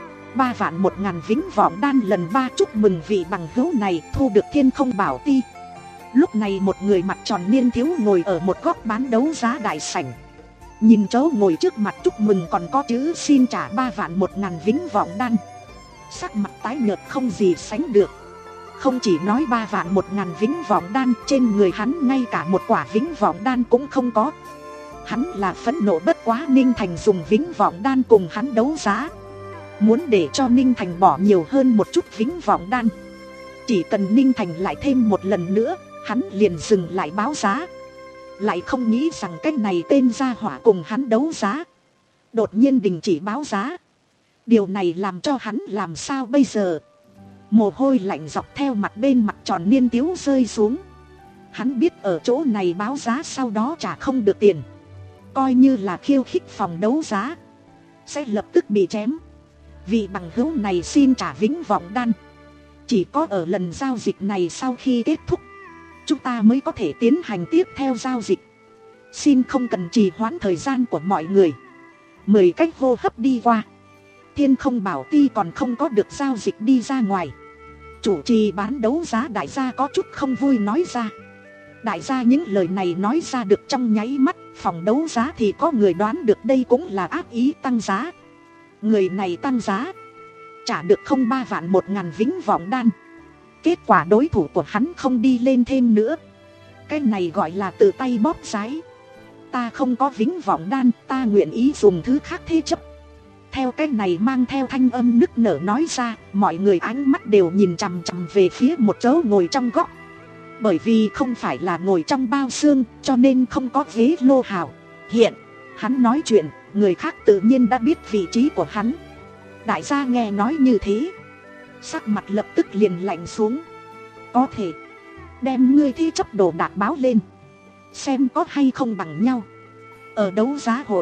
Ba vạn một ngàn vĩnh vọng đan lần ba. Chúc mừng vị bằng hữu này thu được thiên không bảo ti. Lúc này một người mặt tròn niên thiếu ngồi ở một góc bán đấu giá đại sảnh. Nhìn chỗ ngồi trước mặt chúc mừng còn có chữ xin trả ba vạn một ngàn vĩnh vọng đan. Sắc mặt tái nhợt không gì sánh được. Không chỉ nói ba vạn một ngàn vĩnh vọng đan, trên người hắn ngay cả một quả vĩnh vọng đan cũng không có. Hắn là phẫn nộ bất quá Ninh Thành dùng vĩnh vọng đan cùng hắn đấu giá, muốn để cho Ninh Thành bỏ nhiều hơn một chút vĩnh vọng đan. Chỉ cần Ninh Thành lại thêm một lần nữa, hắn liền dừng lại báo giá. Lại không nghĩ rằng cái này tên gia hỏa cùng hắn đấu giá đột nhiên đình chỉ báo giá. Điều này làm cho hắn làm sao bây giờ? Mồ hôi lạnh dọc theo mặt bên mặt tròn niên thiếu rơi xuống. Hắn biết ở chỗ này báo giá sau đó trả không được tiền, coi như là khiêu khích phòng đấu giá, sẽ lập tức bị chém. Vì bằng hữu này xin trả vĩnh vọng đan, chỉ có ở lần giao dịch này sau khi kết thúc, chúng ta mới có thể tiến hành tiếp theo giao dịch. Xin không cần trì hoãn thời gian của mọi người. Mười cách hô hấp đi qua, thiên không bảo ti còn không có được giao dịch đi ra ngoài. Chủ trì bán đấu giá đại gia có chút không vui nói ra. Đại gia những lời này nói ra được trong nháy mắt, phòng đấu giá thì có người đoán được đây cũng là ác ý tăng giá. Người này tăng giá trả được không ba vạn một ngàn vĩnh vọng đan. Kết quả đối thủ của hắn không đi lên thêm nữa. Cái này gọi là tự tay bóp giái. Ta không có vĩnh vọng đan, ta nguyện ý dùng thứ khác thế chấp. Theo cái này mang theo thanh âm nức nở nói ra, mọi người ánh mắt đều nhìn chằm chằm về phía một chỗ ngồi trong góc. Bởi vì không phải là ngồi trong bao xương, cho nên không có ghế lô hào hiện. Hắn nói chuyện, người khác tự nhiên đã biết vị trí của hắn. Đại gia nghe nói như thế, sắc mặt lập tức liền lạnh xuống. Có thể đem ngươi thi chấp đồ đạc báo lên, xem có hay không bằng nhau. Ở đấu giá hội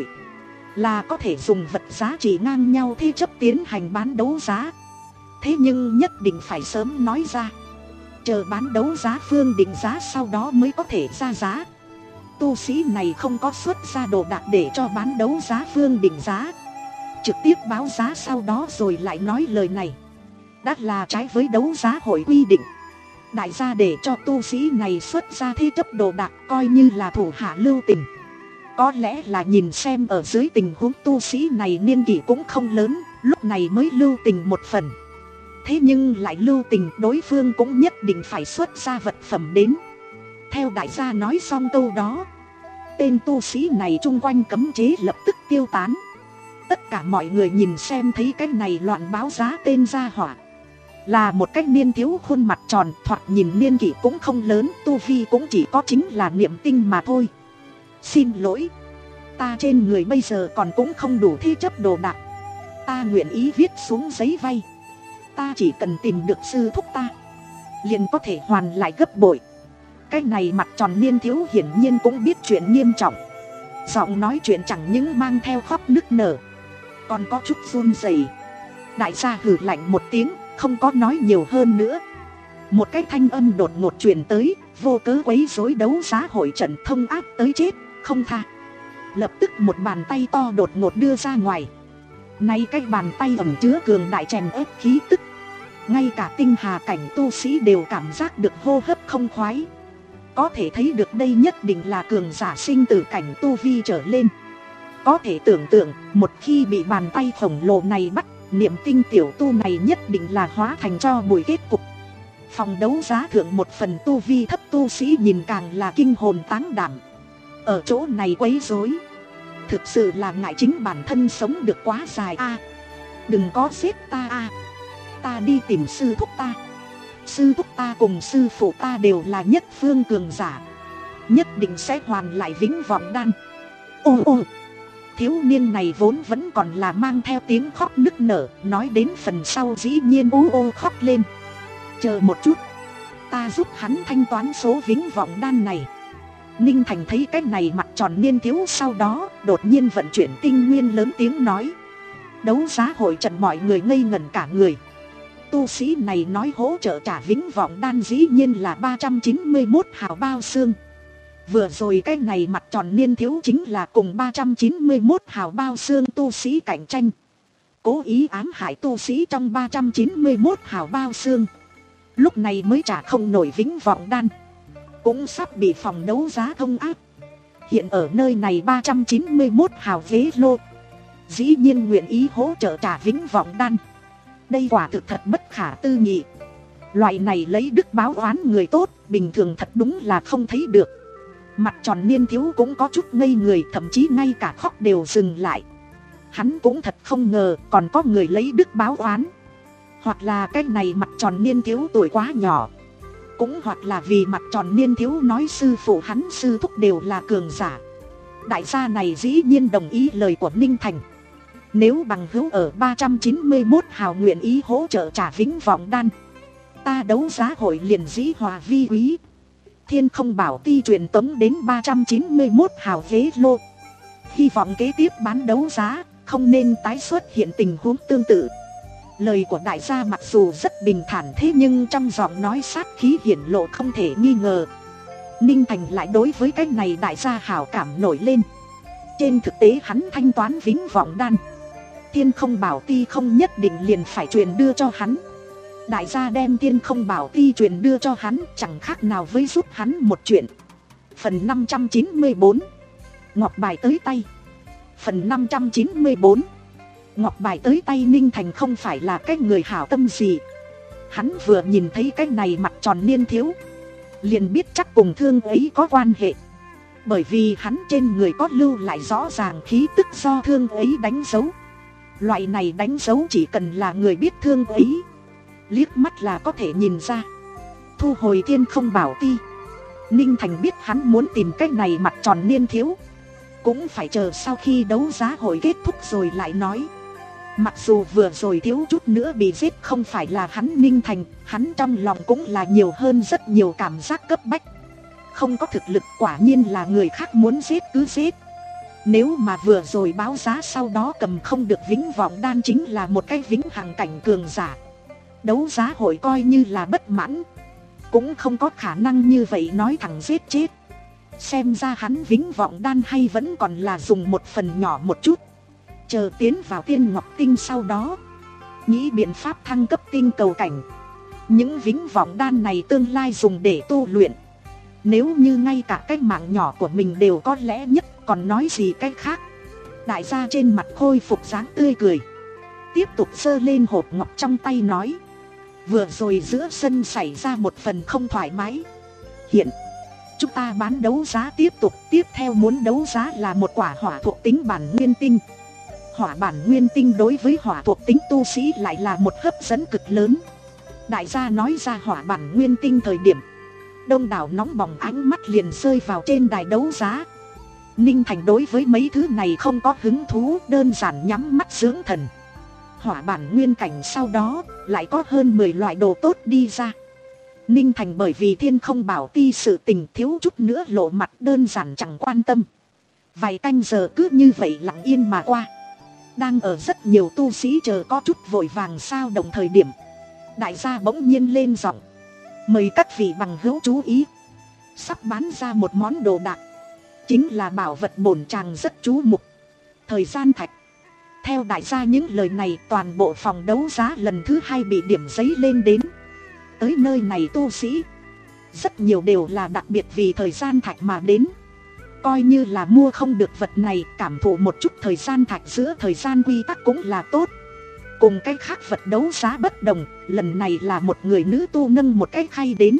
là có thể dùng vật giá trị ngang nhau thế chấp tiến hành bán đấu giá. Thế nhưng nhất định phải sớm nói ra, chờ bán đấu giá phương định giá sau đó mới có thể ra giá. Tu sĩ này không có xuất ra đồ đạc để cho bán đấu giá phương định giá, trực tiếp báo giá sau đó rồi lại nói lời này, đã là trái với đấu giá hội quy định. Đại gia để cho tu sĩ này xuất ra thế chấp đồ đạc coi như là thủ hạ lưu tình. Có lẽ là nhìn xem ở dưới tình huống tu sĩ này niên kỷ cũng không lớn, lúc này mới lưu tình một phần. Thế nhưng lại lưu tình, đối phương cũng nhất định phải xuất ra vật phẩm đến. Theo đại gia nói xong câu đó, tên tu sĩ này chung quanh cấm chế lập tức tiêu tán. Tất cả mọi người nhìn xem thấy cái này loạn báo giá tên gia hỏa, Là một cái niên thiếu khuôn mặt tròn, thoạt nhìn niên kỷ cũng không lớn, tu vi cũng chỉ có chính là niệm tinh mà thôi. Xin lỗi, ta trên người bây giờ còn cũng không đủ thế chấp đồ đạc. Ta nguyện ý viết xuống giấy vay. Ta chỉ cần tìm được sư thúc ta, liền có thể hoàn lại gấp bội. Cái này mặt tròn niên thiếu hiển nhiên cũng biết chuyện nghiêm trọng. Giọng nói chuyện chẳng những mang theo khóc nức nở, còn có chút run rẩy. Đại gia hừ lạnh một tiếng, không có nói nhiều hơn nữa. Một cái thanh âm đột ngột truyền tới, vô cớ quấy rối đấu giá hội trận, thông áp tới chết, không tha. Lập tức một bàn tay to đột ngột đưa ra ngoài. Nay cái bàn tay ẩn chứa cường đại chèn ép khí tức. Ngay cả tinh hà cảnh tu sĩ đều cảm giác được hô hấp không khoái. Có thể thấy được đây nhất định là cường giả sinh tử cảnh tu vi trở lên. Có thể tưởng tượng, một khi bị bàn tay khổng lồ này bắt, niệm tinh tiểu tu này nhất định là hóa thành cho bụi kết cục. Phòng đấu giá thượng một phần tu vi thấp tu sĩ nhìn càng là kinh hồn táng đảm. Ở chỗ này quấy rối, thực sự là ngại chính bản thân sống được quá dài a. À, đừng có giết ta a. À, ta đi tìm sư thúc ta. Sư thúc ta cùng sư phụ ta đều là nhất phương cường giả, nhất định sẽ hoàn lại vĩnh vọng đan. Ô ô, thiếu niên này vốn vẫn còn là mang theo tiếng khóc nức nở, nói đến phần sau dĩ nhiên ô ô khóc lên. Chờ một chút, ta giúp hắn thanh toán số vĩnh vọng đan này. Ninh Thành thấy cái này mặt tròn niên thiếu sau đó đột nhiên vận chuyển tinh nguyên lớn tiếng nói. Đấu giá hội trận mọi người ngây ngẩn cả người. Tu sĩ này nói hỗ trợ trả vĩnh vọng đan dĩ nhiên là ba trăm chín mươi mốt hào bao xương. Vừa rồi cái này mặt tròn niên thiếu chính là cùng ba trăm chín mươi mốt hào bao xương tu sĩ cạnh tranh. Cố ý ám hại tu sĩ trong ba trăm chín mươi mốt hào bao xương. Lúc này mới trả không nổi vĩnh vọng đan, cũng sắp bị phòng đấu giá thông áp. Hiện ở nơi này ba trăm chín mươi mốt hào ghế lô, dĩ nhiên nguyện ý hỗ trợ trả vĩnh vọng đan. Đây quả thực thật bất khả tư nghị. Loại này lấy đức báo oán người tốt, bình thường thật đúng là không thấy được. Mặt tròn niên thiếu cũng có chút ngây người, thậm chí ngay cả khóc đều dừng lại. Hắn cũng thật không ngờ còn có người lấy đức báo oán. Hoặc là cái này mặt tròn niên thiếu tuổi quá nhỏ, cũng hoặc là vì mặt tròn niên thiếu nói sư phụ hắn sư thúc đều là cường giả. Đại gia này dĩ nhiên đồng ý lời của Ninh Thành. Nếu bằng hữu ở ba trăm chín mươi mốt hào nguyện ý hỗ trợ trả vĩnh vọng đan, ta đấu giá hội liền dĩ hòa vi quý. Thiên không bảo ti truyền tống đến ba trăm chín mươi mốt hào ghế lô. Hy vọng kế tiếp bán đấu giá không nên tái xuất hiện tình huống tương tự. Lời của đại gia mặc dù rất bình thản, thế nhưng trong giọng nói sát khí hiển lộ không thể nghi ngờ. Ninh Thành lại đối với cái này đại gia hảo cảm nổi lên. Trên thực tế hắn thanh toán vĩnh vọng đan, Thiên không bảo ti không nhất định liền phải truyền đưa cho hắn. Đại gia đem Thiên không bảo ti truyền đưa cho hắn chẳng khác nào với giúp hắn một chuyện. Phần năm trăm chín mươi bốn, ngọc bài tới tay. Phần năm trăm chín mươi bốn, ngọc bài tới tay. Ninh Thành không phải là cái người hảo tâm gì. Hắn vừa nhìn thấy cái này mặt tròn niên thiếu, liền biết chắc cùng thương ấy có quan hệ. Bởi vì hắn trên người có lưu lại rõ ràng khí tức do thương ấy đánh dấu. Loại này đánh dấu chỉ cần là người biết thương ấy, liếc mắt là có thể nhìn ra. Thu hồi Thiên không bảo ti, Ninh Thành biết hắn muốn tìm cái này mặt tròn niên thiếu, cũng phải chờ sau khi đấu giá hội kết thúc rồi lại nói. Mặc dù vừa rồi thiếu chút nữa bị giết không phải là hắn Ninh Thành, hắn trong lòng cũng là nhiều hơn rất nhiều cảm giác cấp bách. Không có thực lực quả nhiên là người khác muốn giết cứ giết. Nếu mà vừa rồi báo giá sau đó cầm không được vĩnh vọng đan chính là một cái vĩnh hằng cảnh cường giả, đấu giá hội coi như là bất mãn, cũng không có khả năng như vậy nói thẳng giết chết. Xem ra hắn vĩnh vọng đan hay vẫn còn là dùng một phần nhỏ một chút, chờ tiến vào tiên ngọc tinh sau đó nghĩ biện pháp thăng cấp tinh cầu cảnh. Những vĩnh vọng đan này tương lai dùng để tu luyện, nếu như ngay cả cái mạng nhỏ của mình đều có lẽ nhất, còn nói gì cái khác. Đại gia trên mặt khôi phục dáng tươi cười, tiếp tục giơ lên hộp ngọc trong tay nói. Vừa rồi giữa sân xảy ra một phần không thoải mái, hiện chúng ta bán đấu giá tiếp tục. Tiếp theo muốn đấu giá là một quả hỏa thuộc tính bản nguyên tinh. Hỏa bản nguyên tinh đối với hỏa thuộc tính tu sĩ lại là một hấp dẫn cực lớn. Đại gia nói ra hỏa bản nguyên tinh thời điểm, đông đảo nóng bỏng ánh mắt liền rơi vào trên đài đấu giá. Ninh Thành đối với mấy thứ này không có hứng thú, đơn giản nhắm mắt dưỡng thần. Hỏa bản nguyên cảnh sau đó lại có hơn mười loại đồ tốt đi ra. Ninh Thành bởi vì thiên không bảo ti sự tình thiếu chút nữa lộ mặt, đơn giản chẳng quan tâm. Vài canh giờ cứ như vậy lặng yên mà qua. Đang ở rất nhiều tu sĩ chờ có chút vội vàng sao động thời điểm, đại gia bỗng nhiên lên giọng: mời các vị bằng hữu chú ý, sắp bán ra một món đồ đạc, chính là bảo vật bổn chàng rất chú mục, thời gian thạch. Theo đại gia những lời này, toàn bộ phòng đấu giá lần thứ hai bị điểm giấy lên đến. Tới nơi này tu sĩ rất nhiều đều là đặc biệt vì thời gian thạch mà đến. Coi như là mua không được vật này, cảm thụ một chút thời gian thạch giữa thời gian quy tắc cũng là tốt. Cùng cái khác vật đấu giá bất đồng, lần này là một người nữ tu nâng một cái khay đến.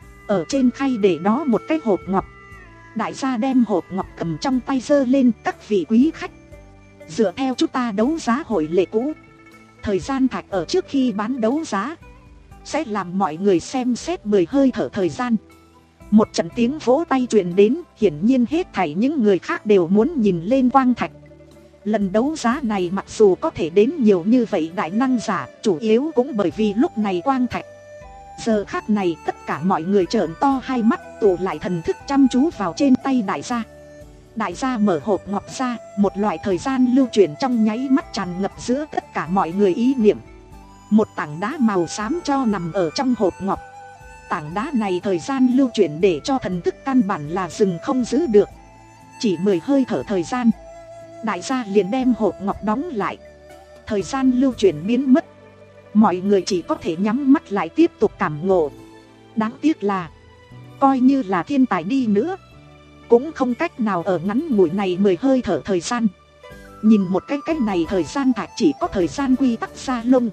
Ở trên khay để đó một cái hộp ngọc. Đại gia đem hộp ngọc cầm trong tay giơ lên: các vị quý khách, dựa theo chúng ta đấu giá hội lệ cũ, thời gian thạch ở trước khi bán đấu giá sẽ làm mọi người xem xét mười hơi thở thời gian. Một trận tiếng vỗ tay truyền đến, hiển nhiên hết thảy những người khác đều muốn nhìn lên quang thạch. Lần đấu giá này mặc dù có thể đến nhiều như vậy đại năng giả, chủ yếu cũng bởi vì lúc này quang thạch. Giờ khắc này tất cả mọi người trợn to hai mắt, tụ lại thần thức chăm chú vào trên tay đại gia. Đại gia mở hộp ngọc ra, một loại thời gian lưu chuyển trong nháy mắt tràn ngập giữa tất cả mọi người ý niệm. Một tảng đá màu xám cho nằm ở trong hộp ngọc. Tảng đá này thời gian lưu chuyển để cho thần thức căn bản là dừng không giữ được. Chỉ mười hơi thở thời gian, đại gia liền đem hộp ngọc đóng lại. Thời gian lưu chuyển biến mất. Mọi người chỉ có thể nhắm mắt lại tiếp tục cảm ngộ. Đáng tiếc là, coi như là thiên tài đi nữa, cũng không cách nào ở ngắn ngủi này mười hơi thở thời gian. Nhìn một cái cái này thời gian thạch chỉ có thời gian quy tắc sa lông,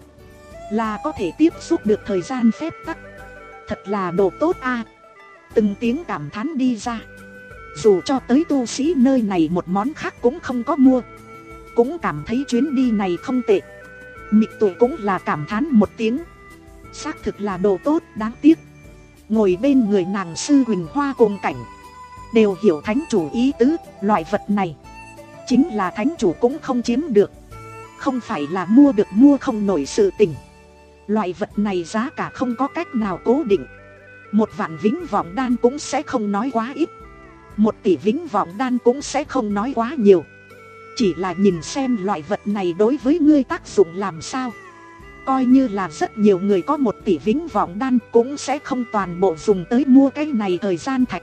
là có thể tiếp xúc được thời gian phép tắc. Thật là đồ tốt a. Từng tiếng cảm thán đi ra. Dù cho tới tu sĩ nơi này một món khác cũng không có mua, cũng cảm thấy chuyến đi này không tệ. Mịch Tuổi cũng là cảm thán một tiếng. Xác thực là đồ tốt, đáng tiếc. Ngồi bên người nàng Sư Huỳnh Hoa cùng cảnh đều hiểu thánh chủ ý tứ, loại vật này chính là thánh chủ cũng không chiếm được, không phải là mua được mua không nổi sự tình. Loại vật này giá cả không có cách nào cố định. Một vạn vĩnh vọng đan cũng sẽ không nói quá ít, một tỷ vĩnh vọng đan cũng sẽ không nói quá nhiều. Chỉ là nhìn xem loại vật này đối với ngươi tác dụng làm sao. Coi như là rất nhiều người có một tỷ vĩnh vọng đan cũng sẽ không toàn bộ dùng tới mua cái này thời gian thạch.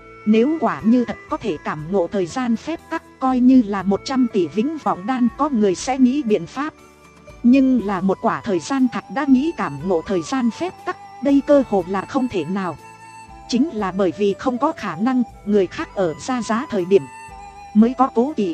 Nếu quả như thật có thể cảm ngộ thời gian phép tắc, coi như là một trăm tỷ vĩnh vọng đan có người sẽ nghĩ biện pháp. Nhưng là một quả thời gian thạch đã nghĩ cảm ngộ thời gian phép tắc, đây cơ hồ là không thể nào. Chính là bởi vì không có khả năng, người khác ở ra giá thời điểm mới có cố kỵ.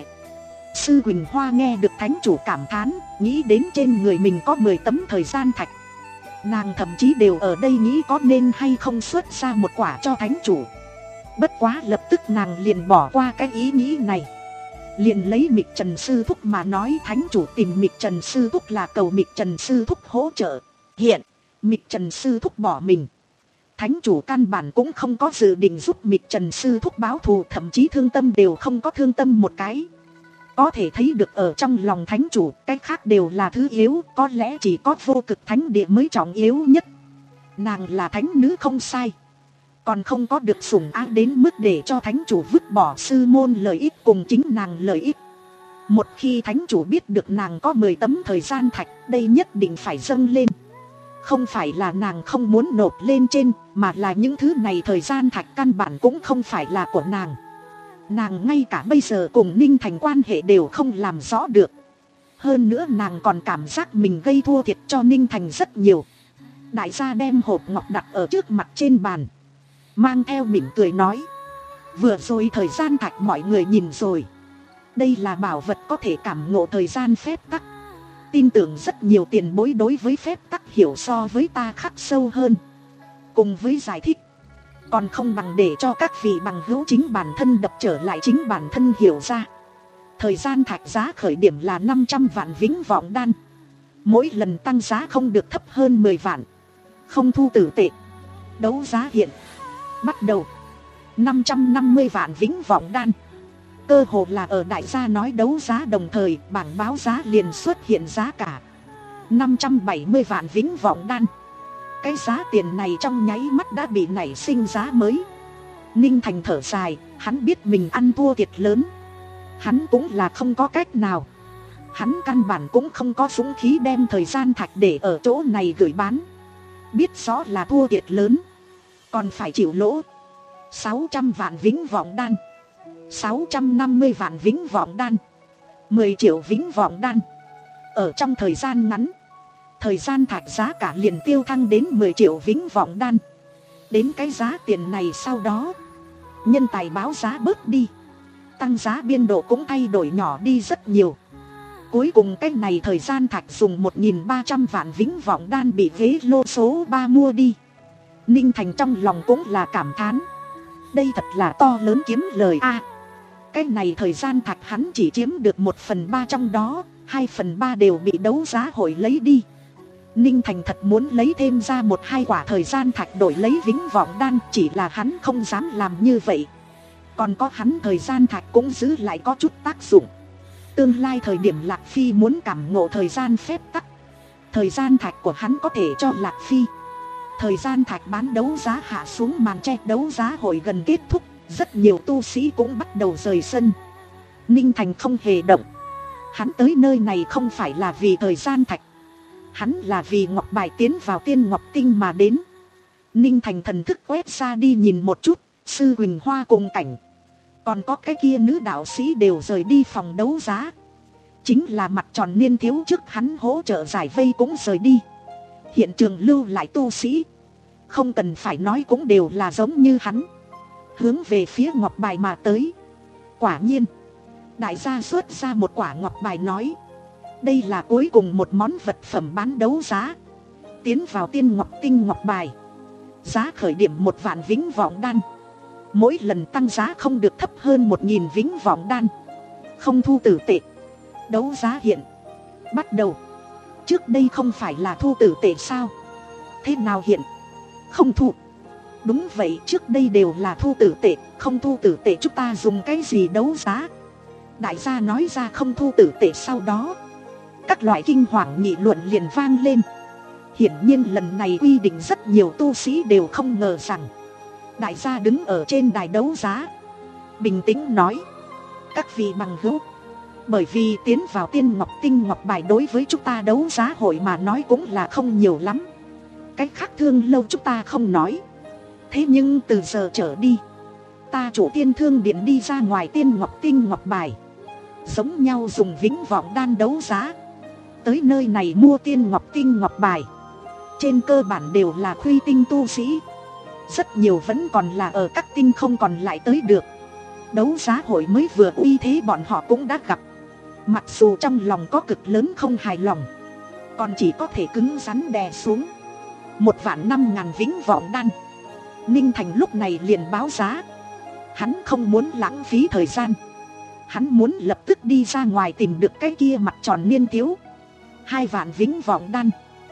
Sư Huỳnh Hoa nghe được thánh chủ cảm thán, nghĩ đến trên người mình có mười tấm thời gian thạch. Nàng thậm chí đều ở đây nghĩ có nên hay không xuất ra một quả cho thánh chủ. Bất quá lập tức nàng liền bỏ qua cái ý nghĩ này. Liền lấy Mịch Trần Sư Thúc mà nói, thánh chủ tìm Mịch Trần Sư Thúc là cầu Mịch Trần Sư Thúc hỗ trợ. Hiện Mịch Trần Sư Thúc bỏ mình, thánh chủ căn bản cũng không có dự định giúp Mịch Trần Sư Thúc báo thù, thậm chí thương tâm đều không có thương tâm một cái. Có thể thấy được ở trong lòng thánh chủ, cái khác đều là thứ yếu, có lẽ chỉ có vô cực thánh địa mới trọng yếu nhất. Nàng là thánh nữ không sai, còn không có được sủng ái đến mức để cho thánh chủ vứt bỏ sư môn lợi ích cùng chính nàng lợi ích. Một khi thánh chủ biết được nàng có mười tấm thời gian thạch, đây nhất định phải dâng lên. Không phải là nàng không muốn nộp lên trên, mà là những thứ này thời gian thạch căn bản cũng không phải là của nàng. Nàng ngay cả bây giờ cùng Ninh Thành quan hệ đều không làm rõ được. Hơn nữa nàng còn cảm giác mình gây thua thiệt cho Ninh Thành rất nhiều. Đại gia đem hộp ngọc đặt ở trước mặt trên bàn, mang theo mỉm cười nói: vừa rồi thời gian thạch mọi người nhìn rồi, đây là bảo vật có thể cảm ngộ thời gian phép tắc. Tin tưởng rất nhiều tiền bối đối với phép tắc hiểu so với ta khắc sâu hơn. Cùng với giải thích, còn không bằng để cho các vị bằng hữu chính bản thân đập trở lại chính bản thân hiểu ra. Thời gian thạch giá khởi điểm là năm trăm vạn vĩnh vọng đan, mỗi lần tăng giá không được thấp hơn mười vạn. không thu tử tệ. Đấu giá hiện bắt đầu. Năm trăm năm mươi vạn vĩnh vọng đan. Cơ hồ là ở đại gia nói đấu giá đồng thời, bảng báo giá liền xuất hiện giá cả năm trăm bảy mươi vạn vĩnh vọng đan. Cái giá tiền này trong nháy mắt đã bị nảy sinh giá mới. Ninh Thành thở dài, hắn biết mình ăn thua thiệt lớn. Hắn cũng là không có cách nào. Hắn căn bản cũng không có dũng khí đem thời gian thạch để ở chỗ này gửi bán. Biết rõ là thua thiệt lớn, còn phải chịu lỗ. Sáu trăm vạn vĩnh vọng đan, sáu trăm năm mươi vạn vĩnh vọng đan, mười triệu vĩnh vọng đan. Ở trong thời gian ngắn, thời gian thạch giá cả liền tiêu thăng đến mười triệu vĩnh vọng đan. Đến cái giá tiền này sau đó, nhân tài báo giá bớt đi, tăng giá biên độ cũng thay đổi nhỏ đi rất nhiều. Cuối cùng cái này thời gian thạch dùng một nghìn ba trăm vạn vĩnh vọng đan bị ghế lô số ba mua đi. Ninh Thành trong lòng cũng là cảm thán. Đây thật là to lớn kiếm lời a. À, cái này thời gian thạch hắn chỉ chiếm được một phần ba trong đó, hai phần ba đều bị đấu giá hội lấy đi. Ninh Thành thật muốn lấy thêm ra một hai quả thời gian thạch đổi lấy vĩnh vọng đan, chỉ là hắn không dám làm như vậy. Còn có hắn thời gian thạch cũng giữ lại có chút tác dụng. Tương lai thời điểm Lạc Phi muốn cảm ngộ thời gian phép tắc, thời gian thạch của hắn có thể cho Lạc Phi. Thời gian thạch bán đấu giá hạ xuống màn tre, đấu giá hội gần kết thúc, rất nhiều tu sĩ cũng bắt đầu rời sân. Ninh Thành không hề động. Hắn tới nơi này không phải là vì thời gian thạch, hắn là vì ngọc bài tiến vào tiên ngọc tinh mà đến. Ninh Thành thần thức quét ra đi nhìn một chút, Sư Quỳnh Hoa cùng cảnh, còn có cái kia nữ đạo sĩ đều rời đi phòng đấu giá. Chính là mặt tròn niên thiếu trước hắn hỗ trợ giải vây cũng rời đi. Hiện trường lưu lại tu sĩ, không cần phải nói cũng đều là giống như hắn, hướng về phía ngọc bài mà tới. Quả nhiên, đại gia xuất ra một quả ngọc bài nói, đây là cuối cùng một món vật phẩm bán đấu giá, tiến vào tiên ngọc tinh ngọc bài, giá khởi điểm một vạn vĩnh vọng đan, mỗi lần tăng giá không được thấp hơn một nghìn vĩnh vọng đan, không thu tử tệ. Đấu giá hiện bắt đầu. Trước đây không phải là thu tử tệ sao? Thế nào hiện không thu? Đúng vậy, trước đây đều là thu tử tệ, không thu tử tệ chúng ta dùng cái gì đấu giá? Đại gia nói ra không thu tử tệ, sau đó các loại kinh hoàng nghị luận liền vang lên. Hiển nhiên lần này quy định rất nhiều tu sĩ đều không ngờ rằng. Đại gia đứng ở trên đài đấu giá, bình tĩnh nói, các vị bằng hữu, bởi vì tiến vào tiên ngọc tinh ngọc bài đối với chúng ta đấu giá hội mà nói cũng là không nhiều lắm. Cách khác thương lâu chúng ta không nói. Thế nhưng từ giờ trở đi, ta chủ tiên thương điện đi ra ngoài tiên ngọc tinh ngọc bài, giống nhau dùng vĩnh vọng đan đấu giá. Tới nơi này mua tiên ngọc tinh ngọc bài, trên cơ bản đều là khuy tinh tu sĩ. Rất nhiều vẫn còn là ở các tinh không còn lại tới được. Đấu giá hội mới vừa uy thế bọn họ cũng đã gặp. Mặc dù trong lòng có cực lớn không hài lòng, còn chỉ có thể cứng rắn đè xuống. Một vạn năm ngàn vĩnh vọng đan. Ninh Thành lúc này liền báo giá. Hắn không muốn lãng phí thời gian, hắn muốn lập tức đi ra ngoài tìm được cái kia mặt tròn niên thiếu. Hai vạn vĩnh vọng đan,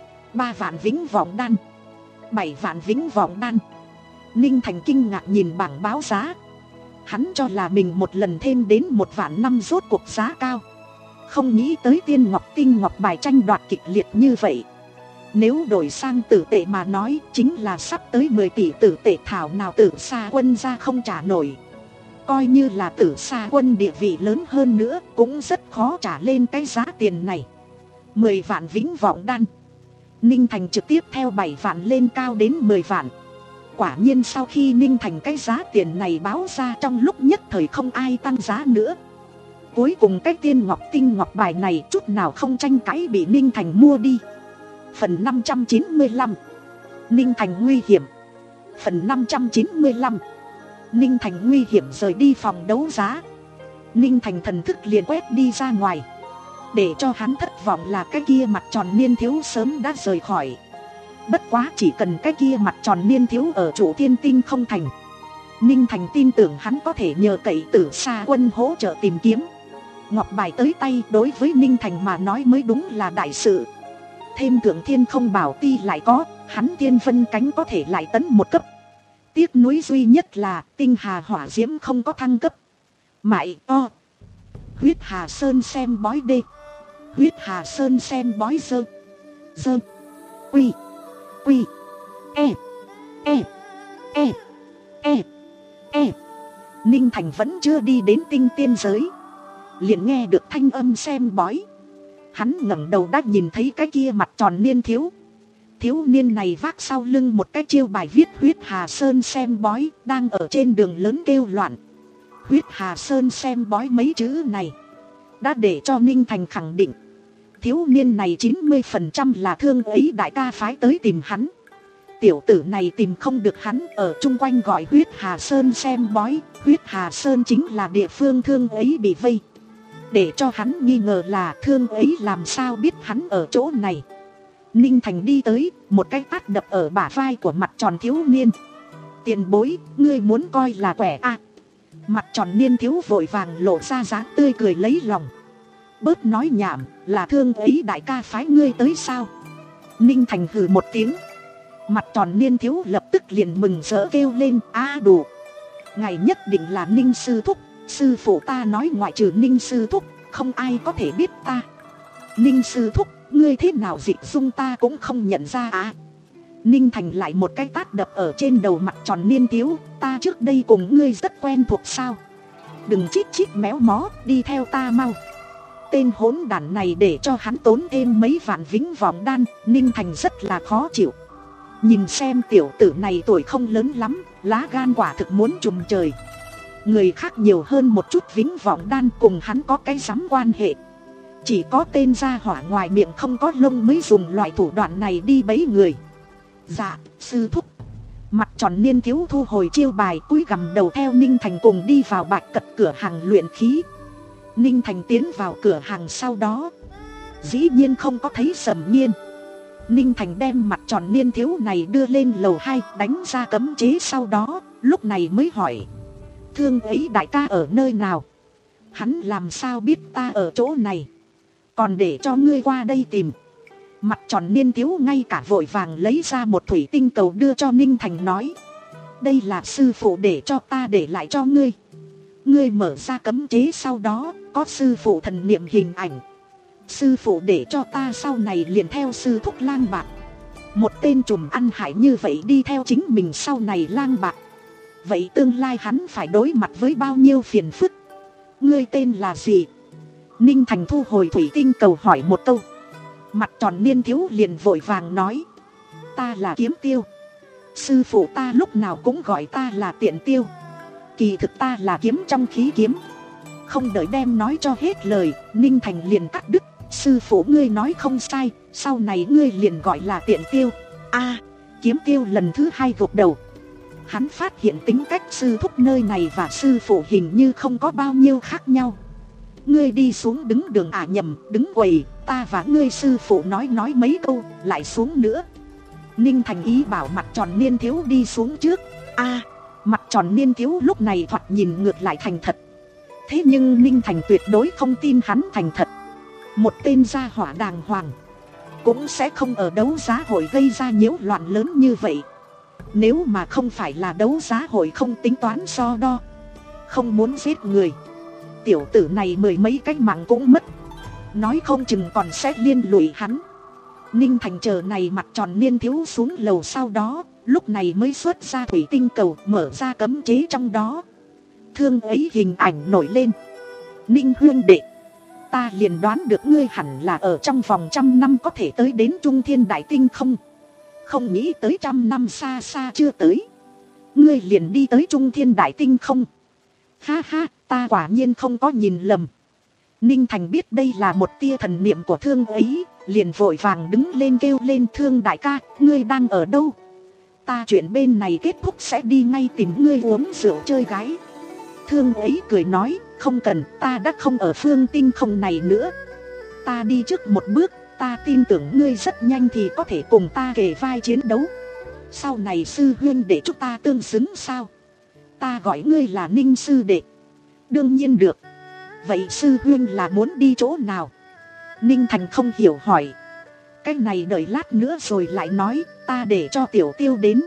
ba vạn vĩnh vọng đan, bảy vạn vĩnh vọng đan. Ninh Thành kinh ngạc nhìn bảng báo giá. Hắn cho là mình một lần thêm đến một vạn năm rốt cuộc giá cao. Không nghĩ tới tiên ngọc tinh ngọc bài tranh đoạt kịch liệt như vậy. Nếu đổi sang tử tệ mà nói, chính là sắp tới mười tỷ tử tệ, thảo nào Tử Sa Quân ra không trả nổi. Coi như là Tử Sa Quân địa vị lớn hơn nữa, cũng rất khó trả lên cái giá tiền này. Mười vạn vĩnh vọng đan. Ninh Thành trực tiếp theo bảy vạn lên cao đến mười vạn. Quả nhiên sau khi Ninh Thành cái giá tiền này báo ra, trong lúc nhất thời không ai tăng giá nữa. Cuối cùng cái tiên ngọc tinh ngọc bài này chút nào không tranh cãi bị Ninh Thành mua đi. Phần năm trăm chín mươi lăm, Ninh Thành nguy hiểm. Phần năm trăm chín mươi lăm, Ninh Thành nguy hiểm rời đi phòng đấu giá. Ninh Thành thần thức liền quét đi ra ngoài. Để cho hắn thất vọng là cái kia mặt tròn niên thiếu sớm đã rời khỏi. Bất quá chỉ cần cái kia mặt tròn niên thiếu ở chủ thiên tinh không thành, Ninh Thành tin tưởng hắn có thể nhờ cậy Tử Sa Quân hỗ trợ tìm kiếm. Ngọc bài tới tay đối với Ninh Thành mà nói mới đúng là đại sự. Thêm Thượng Thiên không bảo ti lại có, hắn thiên vân cánh có thể lại tấn một cấp. Tiếc nuối duy nhất là tinh hà hỏa diễm không có thăng cấp. Mại o. Huyết hà sơn xem bói đê. Huyết hà sơn xem bói dơ. Dơ. Quy. Quy. E. E. E. E. E. Ninh Thành vẫn chưa đi đến tinh tiên giới, liền nghe được thanh âm xem bói. Hắn ngẩng đầu đã nhìn thấy cái kia mặt tròn niên thiếu. Thiếu niên này vác sau lưng một cái chiêu bài viết huyết hà sơn xem bói, đang ở trên đường lớn kêu loạn. Huyết hà sơn xem bói mấy chữ này đã để cho Ninh Thành khẳng định thiếu niên này chín mươi phần trăm là Thương Ấy đại ca phái tới tìm hắn. Tiểu tử này tìm không được hắn ở chung quanh gọi huyết hà sơn xem bói. Huyết hà sơn chính là địa phương Thương Ấy bị vây. Để cho hắn nghi ngờ là Thương Ấy làm sao biết hắn ở chỗ này. Ninh Thành đi tới, một cái tát đập ở bả vai của mặt tròn thiếu niên. Tiền bối, ngươi muốn coi là quẻ à. Mặt tròn niên thiếu vội vàng lộ ra dáng tươi cười lấy lòng. Bớt nói nhảm, là Thương Ấy đại ca phái ngươi tới sao? Ninh Thành hừ một tiếng. Mặt tròn niên thiếu lập tức liền mừng rỡ kêu lên, a đủ. Ngài nhất định là Ninh sư thúc. Sư phụ ta nói ngoại trừ Ninh sư thúc, không ai có thể biết ta. Ninh sư thúc, ngươi thế nào dị dung ta cũng không nhận ra à. Ninh Thành lại một cái tát đập ở trên đầu mặt tròn niên thiếu. Ta trước đây cùng ngươi rất quen thuộc sao? Đừng chít chít méo mó, đi theo ta mau. Tên hỗn đản này để cho hắn tốn thêm mấy vạn vĩnh vọng đan. Ninh Thành rất là khó chịu. Nhìn xem tiểu tử này tuổi không lớn lắm, lá gan quả thực muốn trùm trời. Người khác nhiều hơn một chút vĩnh vọng đan cùng hắn có cái dám quan hệ. Chỉ có tên gia hỏa ngoài miệng không có lông mới dùng loại thủ đoạn này đi bẫy người. Dạ, sư thúc. Mặt tròn niên thiếu thu hồi chiêu bài, cúi gằm đầu theo Ninh Thành cùng đi vào bạch cật cửa hàng luyện khí. Ninh Thành tiến vào cửa hàng sau đó, dĩ nhiên không có thấy Sầm Nhiên. Ninh Thành đem mặt tròn niên thiếu này đưa lên lầu hai, đánh ra cấm chế sau đó, lúc này mới hỏi. Thương Ấy đại ca ở nơi nào? Hắn làm sao biết ta ở chỗ này? Còn để cho ngươi qua đây tìm. Mặt tròn niên thiếu ngay cả vội vàng lấy ra một thủy tinh cầu đưa cho Ninh Thành nói. Đây là sư phụ để cho ta để lại cho ngươi. Ngươi mở ra cấm chế sau đó, có sư phụ thần niệm hình ảnh. Sư phụ để cho ta sau này liền theo sư thúc lang bạc. Một tên trùm ăn hại như vậy đi theo chính mình sau này lang bạc. Vậy tương lai hắn phải đối mặt với bao nhiêu phiền phức. Ngươi tên là gì? Ninh Thành thu hồi thủy tinh cầu hỏi một câu. Mặt tròn niên thiếu liền vội vàng nói. Ta là Kiếm Tiêu. Sư phụ ta lúc nào cũng gọi ta là Tiện Tiêu. Kỳ thực ta là kiếm trong khí kiếm. Không đợi đem nói cho hết lời, Ninh Thành liền cắt đứt. Sư phụ ngươi nói không sai, sau này ngươi liền gọi là Tiện Tiêu. A, Kiếm Tiêu lần thứ hai gục đầu. Hắn phát hiện tính cách sư thúc nơi này và sư phụ hình như không có bao nhiêu khác nhau. Ngươi đi xuống đứng đường à nhầm, đứng quầy, ta và ngươi sư phụ nói nói mấy câu, lại xuống nữa. Ninh Thành ý bảo mặt tròn niên thiếu đi xuống trước. A, mặt tròn niên thiếu lúc này thoạt nhìn ngược lại thành thật. Thế nhưng Ninh Thành tuyệt đối không tin hắn thành thật. Một tên gia hỏa đàng hoàng cũng sẽ không ở đấu giá hội gây ra nhiễu loạn lớn như vậy. Nếu mà không phải là đấu giá hội không tính toán so đo, không muốn giết người, tiểu tử này mười mấy cái mạng cũng mất. Nói không chừng còn sẽ liên lụy hắn. Ninh Thành chờ này mặt tròn niên thiếu xuống lầu sau đó, lúc này mới xuất ra thủy tinh cầu, mở ra cấm chế trong đó. Thương Ấy hình ảnh nổi lên. Ninh huynh đệ, ta liền đoán được ngươi hẳn là ở trong vòng trăm năm có thể tới đến Trung Thiên Đại Tinh không? Không nghĩ tới trăm năm xa xa chưa tới, ngươi liền đi tới Trung Thiên Đại Tinh không? Ha ha, ta quả nhiên không có nhìn lầm. Ninh Thành biết đây là một tia thần niệm của Thương Ấy, liền vội vàng đứng lên kêu lên. Thương đại ca, ngươi đang ở đâu? Ta chuyện bên này kết thúc sẽ đi ngay tìm ngươi uống rượu chơi gái. Thương Ấy cười nói, không cần, ta đã không ở phương tinh không này nữa. Ta đi trước một bước, ta tin tưởng ngươi rất nhanh thì có thể cùng ta kề vai chiến đấu. Sau này sư huynh để chúng ta tương xứng sao? Ta gọi ngươi là Ninh sư đệ. Đương nhiên được. Vậy sư huynh là muốn đi chỗ nào? Ninh Thành không hiểu hỏi. Cái này đợi lát nữa rồi lại nói, ta để cho Tiểu Tiêu đến.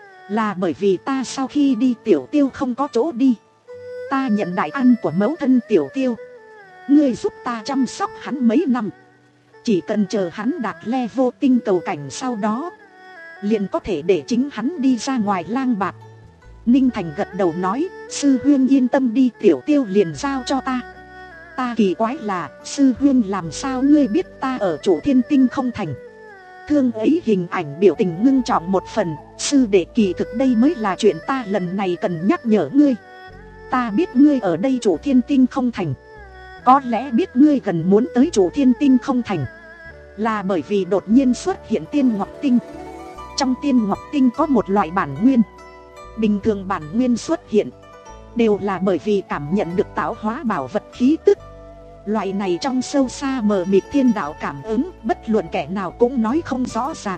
Là bởi vì ta sau khi đi Tiểu Tiêu không có chỗ đi. Ta nhận đại ăn của mẫu thân Tiểu Tiêu. Ngươi giúp ta chăm sóc hắn mấy năm. Chỉ cần chờ hắn đạt level tinh cầu cảnh sau đó, liền có thể để chính hắn đi ra ngoài lang bạt. Ninh Thành gật đầu nói, sư huynh yên tâm đi, Tiểu Tiêu liền giao cho ta. Ta kỳ quái là, sư huynh làm sao ngươi biết ta ở chỗ Thiên Tinh không thành? Thương ấy hình ảnh biểu tình ngưng trọng một phần, sư đệ kỳ thực đây mới là chuyện ta lần này cần nhắc nhở ngươi. Ta biết ngươi ở đây chỗ Thiên Tinh không thành. Có lẽ biết ngươi gần muốn tới chỗ Thiên Tinh không thành là bởi vì đột nhiên xuất hiện Tiên Ngọc Tinh. Trong Tiên Ngọc Tinh có một loại bản nguyên. Bình thường bản nguyên xuất hiện đều là bởi vì cảm nhận được tạo hóa bảo vật khí tức. Loại này trong sâu xa mờ mịt thiên đạo cảm ứng, bất luận kẻ nào cũng nói không rõ ràng.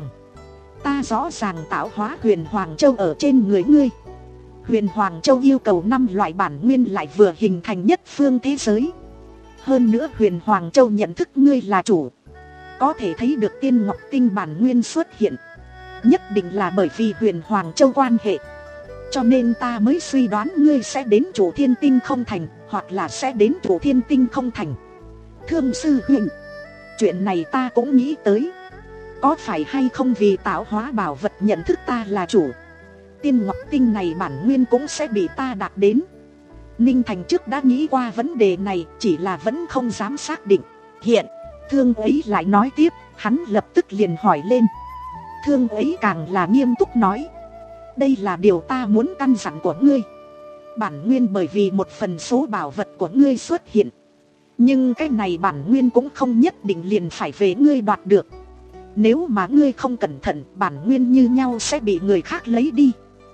Ta rõ ràng tạo hóa Huyền Hoàng Châu ở trên người ngươi. Huyền Hoàng Châu yêu cầu năm loại bản nguyên lại vừa hình thành nhất phương thế giới. Hơn nữa Huyền Hoàng Châu nhận thức ngươi là chủ. Có thể thấy được Tiên Ngọc Tinh bản nguyên xuất hiện, nhất định là bởi vì Huyền Hoàng Châu quan hệ. Cho nên ta mới suy đoán ngươi sẽ đến chỗ Thiên Tinh không thành, hoặc là sẽ đến chỗ Thiên Tinh không thành. Thương sư huynh, chuyện này ta cũng nghĩ tới. Có phải hay không vì tạo hóa bảo vật nhận thức ta là chủ, Tiên Ngọc Tinh này bản nguyên cũng sẽ bị ta đạt đến. Ninh Thành trước đã nghĩ qua vấn đề này, chỉ là vẫn không dám xác định. Hiện Thương ấy lại nói tiếp, hắn lập tức liền hỏi lên. Thương ấy càng là nghiêm túc nói, đây là điều ta muốn căn dặn của ngươi. Bản nguyên bởi vì một phần số bảo vật của ngươi xuất hiện, nhưng cái này bản nguyên cũng không nhất định liền phải về ngươi đoạt được. Nếu mà ngươi không cẩn thận, bản nguyên như nhau sẽ bị người khác lấy đi.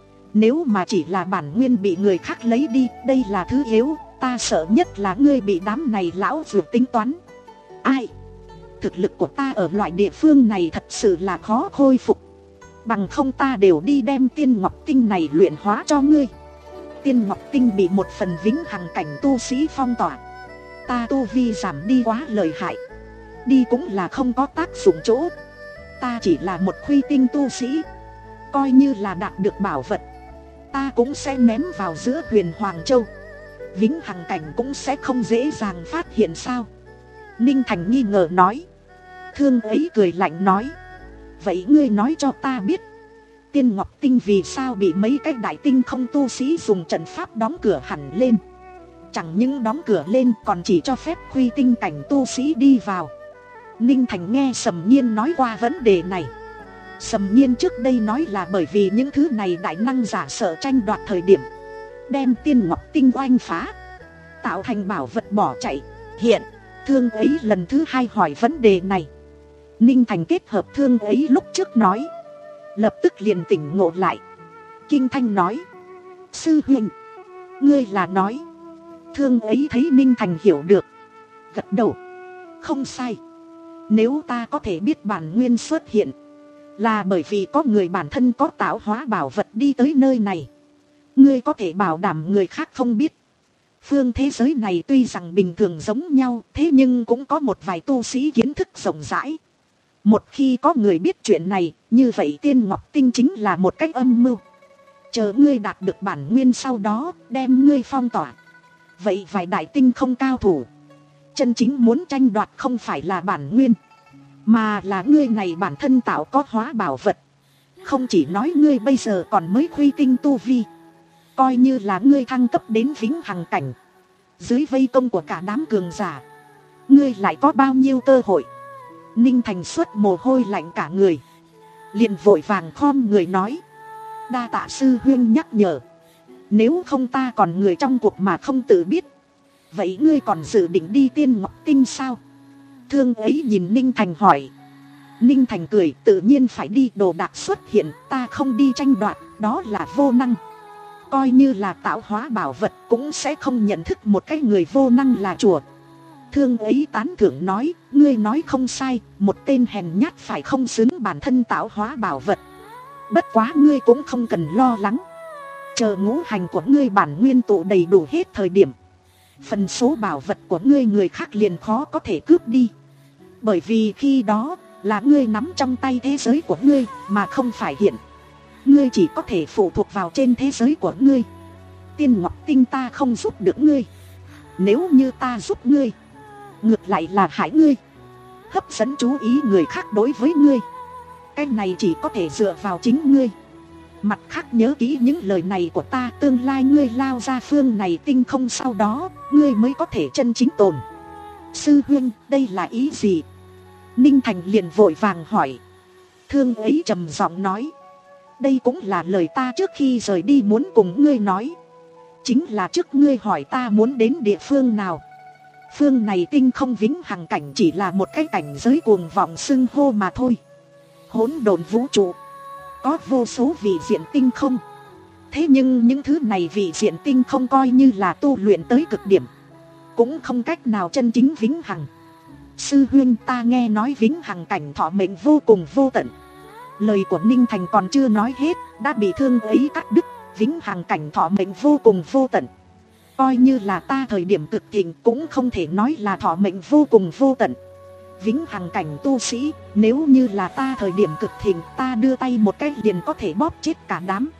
Nếu mà chỉ là bản nguyên bị người khác lấy đi, đây là thứ yếu. Ta sợ nhất là ngươi bị đám này lão vượt tính toán. Ai? Thực lực của ta ở loại địa phương này thật sự là khó khôi phục. Bằng không ta đều đi đem Tiên Ngọc Tinh này luyện hóa cho ngươi. Tiên Ngọc Tinh bị một phần vĩnh hằng cảnh tu sĩ phong tỏa. Ta tu vi giảm đi quá lợi hại, đi cũng là không có tác dụng chỗ. Ta chỉ là một khuy tinh tu sĩ, coi như là đạt được bảo vật, ta cũng sẽ ném vào giữa Huyền Hoàng Châu. Vĩnh hằng cảnh cũng sẽ không dễ dàng phát hiện sao? Ninh Thành nghi ngờ nói. Thương ấy cười lạnh nói, vậy ngươi nói cho ta biết, Tiên Ngọc Tinh vì sao bị mấy cái đại tinh không tu sĩ dùng trận pháp đóng cửa hẳn lên? Chẳng những đóng cửa lên còn chỉ cho phép khuy tinh cảnh tu sĩ đi vào. Ninh Thành nghe Sầm Nhiên nói qua vấn đề này. Sầm Nhiên trước đây nói là bởi vì những thứ này đại năng giả sợ tranh đoạt thời điểm, đem Tiên Ngọc Tinh oanh phá, tạo thành bảo vật bỏ chạy. Hiện Thương ấy lần thứ hai hỏi vấn đề này. Ninh Thành kết hợp Thương ấy lúc trước nói, lập tức liền tỉnh ngộ lại. Kinh thanh nói, sư huynh, ngươi là nói. Thương ấy thấy Ninh Thành hiểu được, gật đầu. Không sai, nếu ta có thể biết bản nguyên xuất hiện, là bởi vì có người bản thân có tạo hóa bảo vật đi tới nơi này. Ngươi có thể bảo đảm người khác không biết. Phương thế giới này tuy rằng bình thường giống nhau, thế nhưng cũng có một vài tu sĩ kiến thức rộng rãi. Một khi có người biết chuyện này, như vậy Tiên Ngọc Tinh chính là một cách âm mưu. Chờ ngươi đạt được bản nguyên sau đó, đem ngươi phong tỏa. Vậy vài đại tinh không cao thủ, chân chính muốn tranh đoạt không phải là bản nguyên, mà là ngươi này bản thân tạo có hóa bảo vật. Không chỉ nói ngươi bây giờ còn mới khuy tinh tu vi, coi như là ngươi thăng cấp đến vĩnh hằng cảnh, dưới vây công của cả đám cường giả, ngươi lại có bao nhiêu cơ hội? Ninh Thành xuất mồ hôi lạnh cả người, liền vội vàng khom người nói, đa tạ sư huynh nhắc nhở. Nếu không ta còn người trong cuộc mà không tự biết. Vậy ngươi còn dự định đi Tiên Ngọc Tinh sao? Thương ấy nhìn Ninh Thành hỏi. Ninh Thành cười, tự nhiên phải đi, đồ đạc xuất hiện, ta không đi tranh đoạt, đó là vô năng. Coi như là tạo hóa bảo vật cũng sẽ không nhận thức một cái người vô năng là chuột. Thương ấy tán thưởng nói, ngươi nói không sai, một tên hèn nhát phải không xứng bản thân tạo hóa bảo vật. Bất quá ngươi cũng không cần lo lắng. Chờ ngũ hành của ngươi bản nguyên tụ đầy đủ hết thời điểm, phần số bảo vật của ngươi người khác liền khó có thể cướp đi. Bởi vì khi đó, Là ngươi nắm trong tay thế giới của ngươi mà không phải hiện. Ngươi chỉ có thể phụ thuộc vào trên thế giới của ngươi. Tiên Ngọc Tinh ta không giúp được ngươi. Nếu như ta giúp ngươi, ngược lại là hại ngươi, hấp dẫn chú ý người khác đối với ngươi. Cái này chỉ có thể dựa vào chính ngươi. Mặt khác nhớ kỹ những lời này của ta. Tương lai ngươi lao ra phương này tinh không, sau đó ngươi mới có thể chân chính tồn. Sư huynh, đây là ý gì? Ninh Thành liền vội vàng hỏi. Thương ấy trầm giọng nói. Đây cũng là lời ta trước khi rời đi muốn cùng ngươi nói. Chính là trước ngươi hỏi ta muốn đến địa phương nào. Phương này tinh không vĩnh hằng cảnh chỉ là một cái cảnh giới cuồng vọng xưng hô mà thôi. Hỗn độn vũ trụ có vô số vị diện tinh không. Thế nhưng những thứ này vị diện tinh không coi như là tu luyện tới cực điểm, cũng không cách nào chân chính vĩnh hằng. Sư huynh, ta nghe nói vĩnh hằng cảnh thọ mệnh vô cùng vô tận. Lời của Ninh Thành còn chưa nói hết đã bị Thương ấy cắt đứt. Vĩnh hằng cảnh thọ mệnh vô cùng vô tận, coi như là ta thời điểm cực thịnh cũng không thể nói là thọ mệnh vô cùng vô tận. Vĩnh hằng cảnh tu sĩ, nếu như là ta thời điểm cực thịnh, ta đưa tay một cái liền có thể bóp chết cả đám.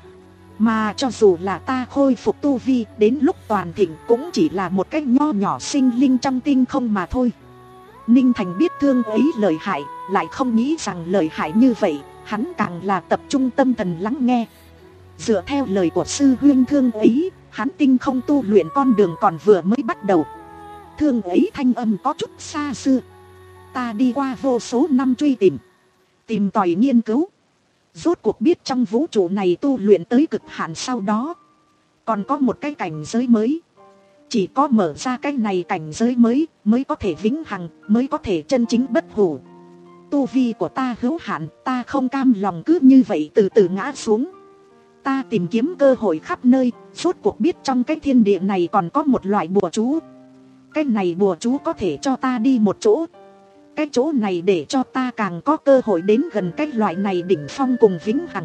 Mà cho dù là ta khôi phục tu vi, đến lúc toàn thịnh cũng chỉ là một cái nho nhỏ sinh linh trong tinh không mà thôi. Ninh Thành biết Thương ấy lợi hại, lại không nghĩ rằng lợi hại như vậy. Hắn càng là tập trung tâm thần lắng nghe. Dựa theo lời của sư huynh Thương ấy, hắn tinh không tu luyện con đường còn vừa mới bắt đầu. Thương ấy thanh âm có chút xa xưa. Ta đi qua vô số năm truy tìm, tìm tòi nghiên cứu, rốt cuộc biết trong vũ trụ này tu luyện tới cực hạn sau đó còn có một cái cảnh giới mới. Chỉ có mở ra cái này cảnh giới mới mới có thể vĩnh hằng, mới có thể chân chính bất hủ. Tu vi của ta hữu hạn, ta không cam lòng cứ như vậy từ từ ngã xuống. Ta tìm kiếm cơ hội khắp nơi, rốt cuộc biết trong cái thiên địa này còn có một loại bùa chú. Cái này bùa chú có thể cho ta đi một chỗ. Cái chỗ này để cho ta càng có cơ hội đến gần cái loại này đỉnh phong cùng vĩnh hằng.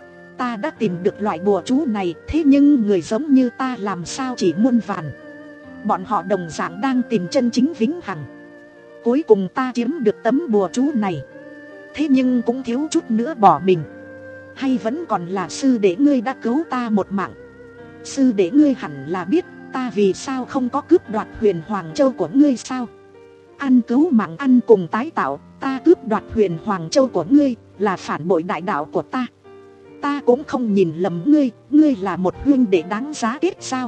Ta đã tìm được loại bùa chú này, thế nhưng người giống như ta làm sao chỉ muôn vàn. Bọn họ đồng dạng đang tìm chân chính vĩnh hằng. Cuối cùng ta chiếm được tấm bùa chú này, thế nhưng cũng thiếu chút nữa bỏ mình. Hay vẫn còn là sư đệ ngươi đã cứu ta một mạng. Sư đệ ngươi hẳn là biết ta vì sao không có cướp đoạt huyền Hoàng Châu của ngươi sao? Ăn cứu mạng ăn cùng tái tạo, ta cướp đoạt huyền Hoàng Châu của ngươi là phản bội đại đạo của ta. Ta cũng không nhìn lầm ngươi, ngươi là một huynh đệ đáng giá kết sao?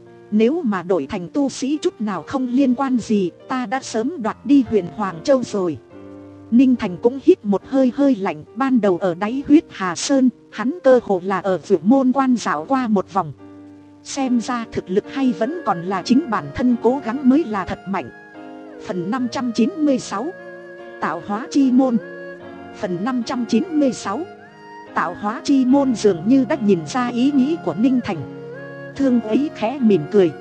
Nếu mà đổi thành tu sĩ chút nào không liên quan gì, ta đã sớm đoạt đi huyền Hoàng Châu rồi. Ninh Thành cũng hít một hơi hơi lạnh. Ban đầu ở đáy huyết Hà Sơn, hắn cơ hồ là ở Vượt Môn Quan dạo qua một vòng. Xem ra thực lực hay vẫn còn là chính bản thân cố gắng mới là thật mạnh. Phần năm trăm chín mươi sáu, Tạo hóa chi môn. Phần năm trăm chín mươi sáu, Tạo hóa chi môn dường như đã nhìn ra ý nghĩ của Ninh Thành. Thương ấy khẽ mỉm cười.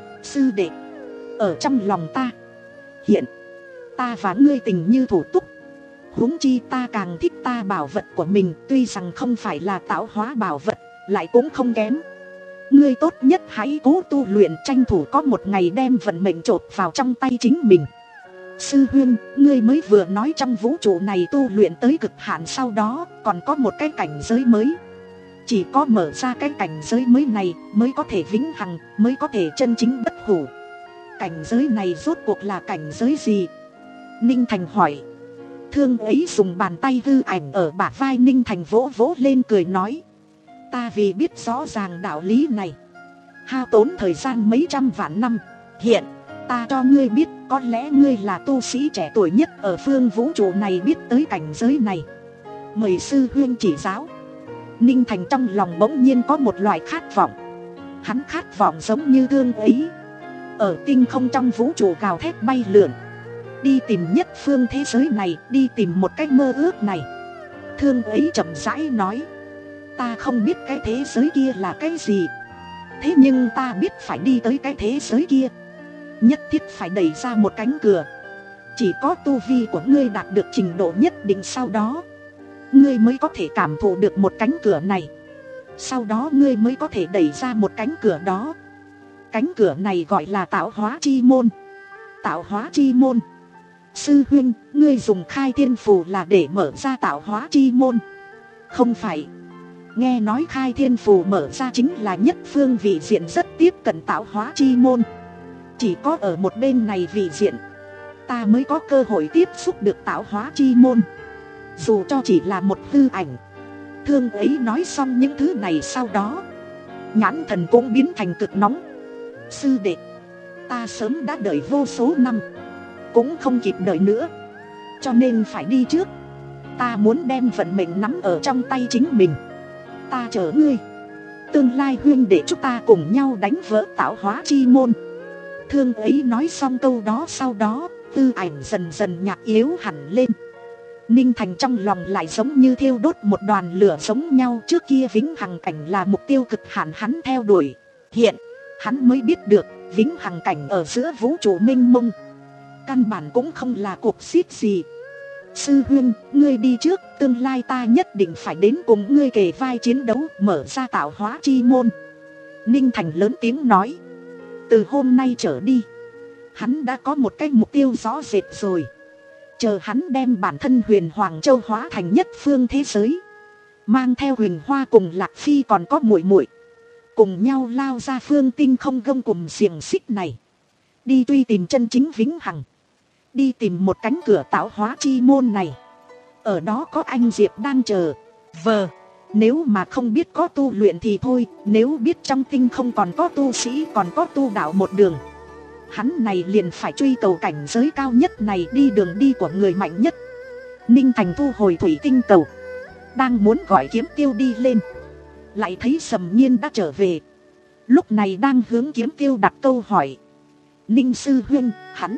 Sư đệ, ở trong lòng ta, hiện ta và ngươi tình như thủ túc. Huống chi ta càng thích ta bảo vật của mình, tuy rằng không phải là tạo hóa bảo vật, lại cũng không kém. Ngươi tốt nhất hãy cố tu luyện, tranh thủ có một ngày đem vận mệnh chộp vào trong tay chính mình. Sư huynh, ngươi mới vừa nói trong vũ trụ này tu luyện tới cực hạn, sau đó còn có một cái cảnh giới mới. Chỉ có mở ra cái cảnh giới mới này mới có thể vĩnh hằng, mới có thể chân chính bất hủ. Cảnh giới này rốt cuộc là cảnh giới gì? Ninh Thành hỏi. Thương ấy dùng bàn tay hư ảnh ở bả vai Ninh Thành vỗ vỗ lên cười nói. Ta vì biết rõ ràng đạo lý này, hao tốn thời gian mấy trăm vạn năm. Hiện ta cho ngươi biết, có lẽ ngươi là tu sĩ trẻ tuổi nhất ở phương vũ trụ này biết tới cảnh giới này. Mời sư huynh chỉ giáo. Ninh Thành trong lòng bỗng nhiên có một loại khát vọng. Hắn khát vọng giống như Thương ấy, ở tinh không trong vũ trụ gào thét bay lượn, đi tìm nhất phương thế giới này, đi tìm một cái mơ ước này. Thương ấy chậm rãi nói. Ta không biết cái thế giới kia là cái gì, thế nhưng ta biết phải đi tới cái thế giới kia, nhất thiết phải đẩy ra một cánh cửa. Chỉ có tu vi của ngươi đạt được trình độ nhất định, sau đó ngươi mới có thể cảm thụ được một cánh cửa này. Sau đó ngươi mới có thể đẩy ra một cánh cửa đó. Cánh cửa này gọi là tạo hóa chi môn. Tạo hóa chi môn Sư huynh, ngươi dùng khai thiên phù là để mở ra tạo hóa chi môn? Không phải. Nghe nói khai thiên phù mở ra chính là nhất phương vị diện rất tiếp cận tạo hóa chi môn. Chỉ có ở một bên này vị diện, ta mới có cơ hội tiếp xúc được tạo hóa chi môn. Dù cho chỉ là một hư ảnh. Thương ấy nói xong những thứ này sau đó, nhãn thần cũng biến thành cực nóng. Sư đệ, ta sớm đã đợi vô số năm, cũng không kịp đợi nữa, cho nên phải đi trước. Ta muốn đem vận mệnh nắm ở trong tay chính mình. Ta chờ ngươi. Tương lai huynh đệ chúng ta cùng nhau đánh vỡ tạo hóa chi môn. Thương ấy nói xong câu đó sau đó, tư ảnh dần dần nhạt yếu hẳn lên. Ninh Thành trong lòng lại giống như thiêu đốt một đoàn lửa giống nhau. Trước kia vĩnh hằng cảnh là mục tiêu cực hạn hắn theo đuổi. Hiện, hắn mới biết được vĩnh hằng cảnh ở giữa vũ trụ mênh mông, căn bản cũng không là cuộc xiết gì. Sư huynh, ngươi đi trước, tương lai ta nhất định phải đến cùng ngươi kề vai chiến đấu, mở ra tạo hóa chi môn. Ninh Thành lớn tiếng nói. Từ hôm nay trở đi, hắn đã có một cái mục tiêu rõ rệt rồi. Chờ hắn đem bản thân Huyền Hoàng Châu hóa thành nhất phương thế giới, mang theo Huỳnh Hoa cùng Lạc Phi còn có muội muội, cùng nhau lao ra phương tinh không gông cùng xiềng xích này, đi truy tìm chân chính vĩnh hằng, đi tìm một cánh cửa tạo hóa chi môn này. Ở đó có anh Diệp đang chờ. Vờ, nếu mà không biết có tu luyện thì thôi, nếu biết trong tinh không còn có tu sĩ, còn có tu đạo một đường, hắn này liền phải truy cầu cảnh giới cao nhất này, đi đường đi của người mạnh nhất. Ninh Thành thu hồi thủy tinh cầu, đang muốn gọi Kiếm Tiêu đi lên, lại thấy Sầm Nhiên đã trở về. Lúc này đang hướng Kiếm Tiêu đặt câu hỏi. Ninh sư huynh, hắn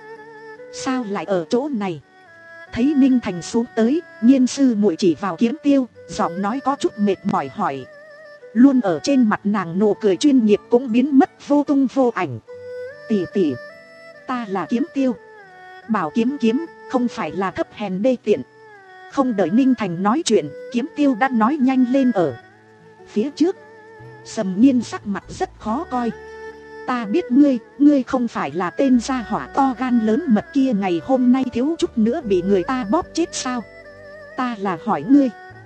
sao lại ở chỗ này? Thấy Ninh Thành xuống tới, Nhiên sư muội chỉ vào Kiếm Tiêu, giọng nói có chút mệt mỏi hỏi. Luôn ở trên mặt nàng nụ cười chuyên nghiệp cũng biến mất vô tung vô ảnh. Tỷ tỷ, ta là Kiếm Tiêu. Bảo kiếm kiếm, không phải là thấp hèn đê tiện. Không đợi Ninh Thành nói chuyện, Kiếm Tiêu đã nói nhanh lên ở phía trước. Sầm Nhiên sắc mặt rất khó coi. Ta biết ngươi, ngươi không phải là tên gia hỏa to gan lớn mật kia ngày hôm nay thiếu chút nữa bị người ta bóp chết sao? Ta là hỏi ngươi,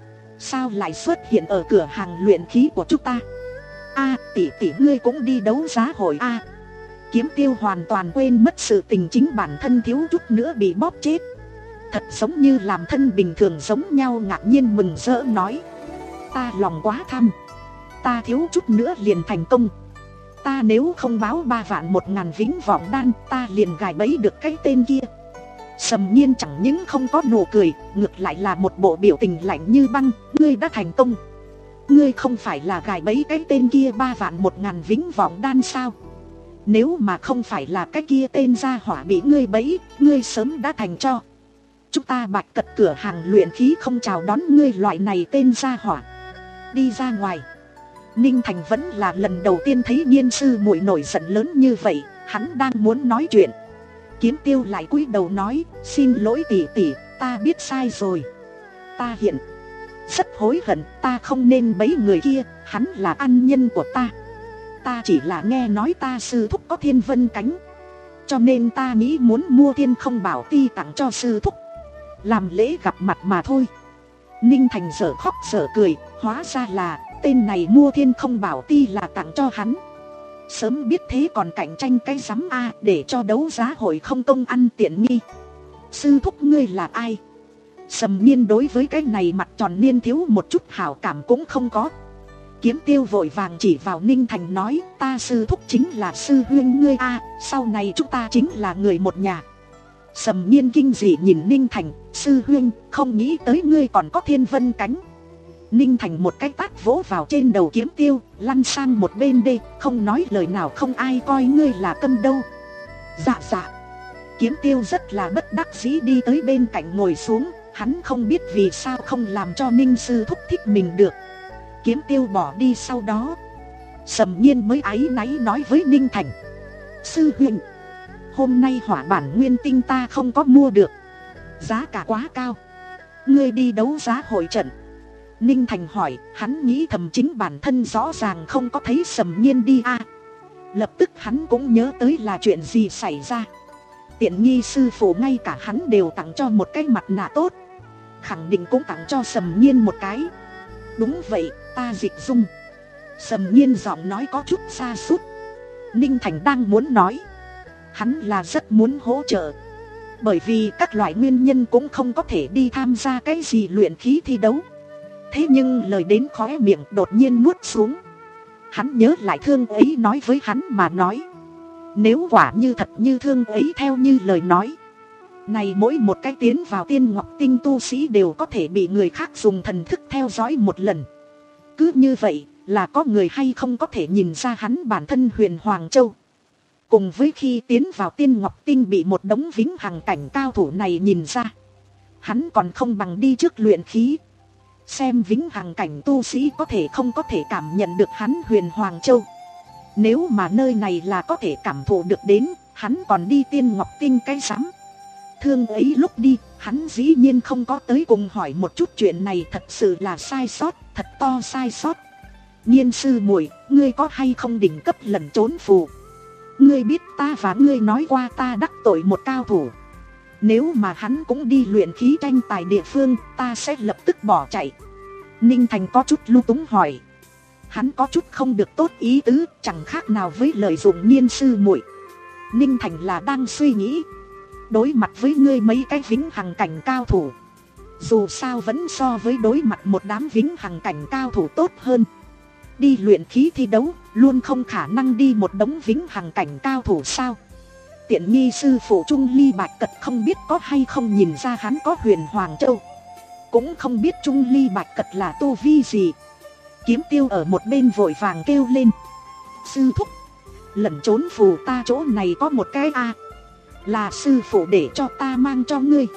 sao lại xuất hiện ở cửa hàng luyện khí của chúng ta? A, tỷ tỷ ngươi cũng đi đấu giá hội a? Kiếm Tiêu hoàn toàn quên mất sự tình chính bản thân thiếu chút nữa bị bóp chết. Thật giống như làm thân bình thường giống nhau, ngạc nhiên mừng rỡ nói. Ta lòng quá tham, ta thiếu chút nữa liền thành công. Ta nếu không báo ba vạn một ngàn vĩnh vọng đan, ta liền gài bẫy được cái tên kia. Sầm Nhiên chẳng những không có nụ cười, ngược lại là một bộ biểu tình lạnh như băng. Ngươi đã thành công. Ngươi không phải là gài bẫy cái tên kia ba vạn một ngàn vĩnh vọng đan sao? Nếu mà không phải là cái kia tên gia hỏa bị ngươi bẫy, ngươi sớm đã thành cho. Chúng ta Bạch Cật cửa hàng luyện khí không chào đón ngươi loại này tên gia hỏa. Đi ra ngoài. Ninh Thành vẫn là lần đầu tiên thấy Nhiên sư muội nổi giận lớn như vậy. Hắn đang muốn nói chuyện, Kiếm Tiêu lại cúi đầu nói. Xin lỗi tỷ tỷ, ta biết sai rồi. Ta hiện rất hối hận, ta không nên bẫy người kia. Hắn là ân nhân của ta. Ta chỉ là nghe nói ta sư thúc có thiên vân cánh, cho nên ta nghĩ muốn mua thiên không bảo ti tặng cho sư thúc, làm lễ gặp mặt mà thôi. Ninh Thành dở khóc dở cười. Hóa ra là tên này mua thiên không bảo ti là tặng cho hắn. Sớm biết thế còn cạnh tranh cái rắm a, để cho đấu giá hội không công ăn tiện nghi. Sư thúc ngươi là ai? Sầm Nhiên đối với cái này mặt tròn niên thiếu một chút hảo cảm cũng không có. Kiếm Tiêu vội vàng chỉ vào Ninh Thành nói. Ta sư thúc chính là sư huynh ngươi a, sau này chúng ta chính là người một nhà. Sầm Nhiên kinh dị nhìn Ninh Thành. Sư huynh, không nghĩ tới ngươi còn có thiên vân cánh. Ninh Thành một cái tát vỗ vào trên đầu Kiếm Tiêu, lăn sang một bên đi, không nói lời nào, không ai coi ngươi là câm đâu. Dạ dạ. Kiếm Tiêu rất là bất đắc dĩ đi tới bên cạnh ngồi xuống. Hắn không biết vì sao không làm cho Ninh sư thúc thích mình được. Kiếm Tiêu bỏ đi sau đó, Sầm Nhiên mới áy náy nói với Ninh Thành. Sư huynh, hôm nay hỏa bản nguyên tinh ta không có mua được, giá cả quá cao. Ngươi đi đấu giá hội trận. Ninh Thành hỏi, hắn nghĩ thầm chính bản thân rõ ràng không có thấy Sầm Nhiên đi a. Lập tức hắn cũng nhớ tới là chuyện gì xảy ra. Tiện nghi sư phụ ngay cả hắn đều tặng cho một cái mặt nạ tốt, khẳng định cũng tặng cho Sầm Nhiên một cái. Đúng vậy, ta Dịch Dung. Sầm Nhiên giọng nói có chút xa sút. Ninh Thành đang muốn nói, hắn là rất muốn hỗ trợ, bởi vì các loại nguyên nhân cũng không có thể đi tham gia cái gì luyện khí thi đấu. Thế nhưng lời đến khóe miệng đột nhiên nuốt xuống. Hắn nhớ lại Thương ấy nói với hắn mà nói, nếu quả như thật như Thương ấy theo như lời nói, này mỗi một cái tiến vào Tiên Ngọc Tinh tu sĩ đều có thể bị người khác dùng thần thức theo dõi một lần. Cứ như vậy là có người hay không có thể nhìn ra hắn bản thân Huyền Hoàng Châu. Cùng với khi tiến vào Tiên Ngọc Tinh bị một đống vĩnh hằng cảnh cao thủ này nhìn ra, hắn còn không bằng đi trước luyện khí, xem vĩnh hằng cảnh tu sĩ có thể không có thể cảm nhận được hắn Huyền Hoàng Châu. Nếu mà nơi này là có thể cảm thụ được đến, hắn còn đi Tiên Ngọc Tinh cái rắm. Thương ấy lúc đi, hắn dĩ nhiên không có tới cùng hỏi một chút chuyện này, thật sự là sai sót, thật to sai sót. Nhiên sư muội, ngươi có hay không đỉnh cấp lẩn trốn phù? Ngươi biết ta và ngươi nói qua ta đắc tội một cao thủ, nếu mà hắn cũng đi luyện khí tranh tài địa phương, ta sẽ lập tức bỏ chạy. Ninh Thành có chút lung túng hỏi. Hắn có chút không được tốt ý tứ, chẳng khác nào với lời dụng Nhiên sư muội. Ninh Thành là đang suy nghĩ, đối mặt với ngươi mấy cái vĩnh hằng cảnh cao thủ, dù sao vẫn so với đối mặt một đám vĩnh hằng cảnh cao thủ tốt hơn. Đi luyện khí thi đấu, luôn không khả năng đi một đống vĩnh hằng cảnh cao thủ sao? Tiện nghi sư phụ Trung Ly Bạch Cật không biết có hay không nhìn ra hắn có Huyền Hoàng Châu, cũng không biết Trung Ly Bạch Cật là tu vi gì. Kiếm Tiêu ở một bên vội vàng kêu lên, sư thúc, lẩn trốn phù ta chỗ này có một cái a à. Là sư phụ để cho ta mang cho ngươi.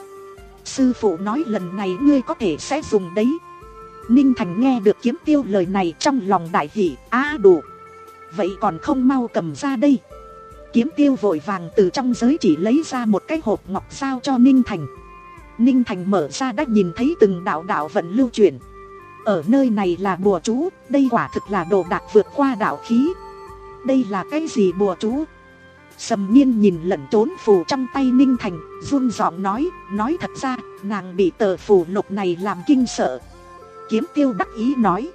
Sư phụ nói lần này ngươi có thể sẽ dùng đấy. Ninh Thành nghe được Kiếm Tiêu lời này trong lòng đại hỉ, á à, đủ. Vậy còn không mau cầm ra đây. Kiếm Tiêu vội vàng từ trong giới chỉ lấy ra một cái hộp ngọc giao cho Ninh Thành. Ninh Thành mở ra đã nhìn thấy từng đạo đạo vận lưu chuyển. Ở nơi này là bùa chú, đây quả thực là đồ đạc vượt qua đạo khí. Đây là cái gì bùa chú? Sầm Nhiên nhìn lẩn trốn phù trong tay Ninh Thành, run giọng nói, nói thật ra, nàng bị tờ phù lục này làm kinh sợ. Kiếm Tiêu đắc ý nói,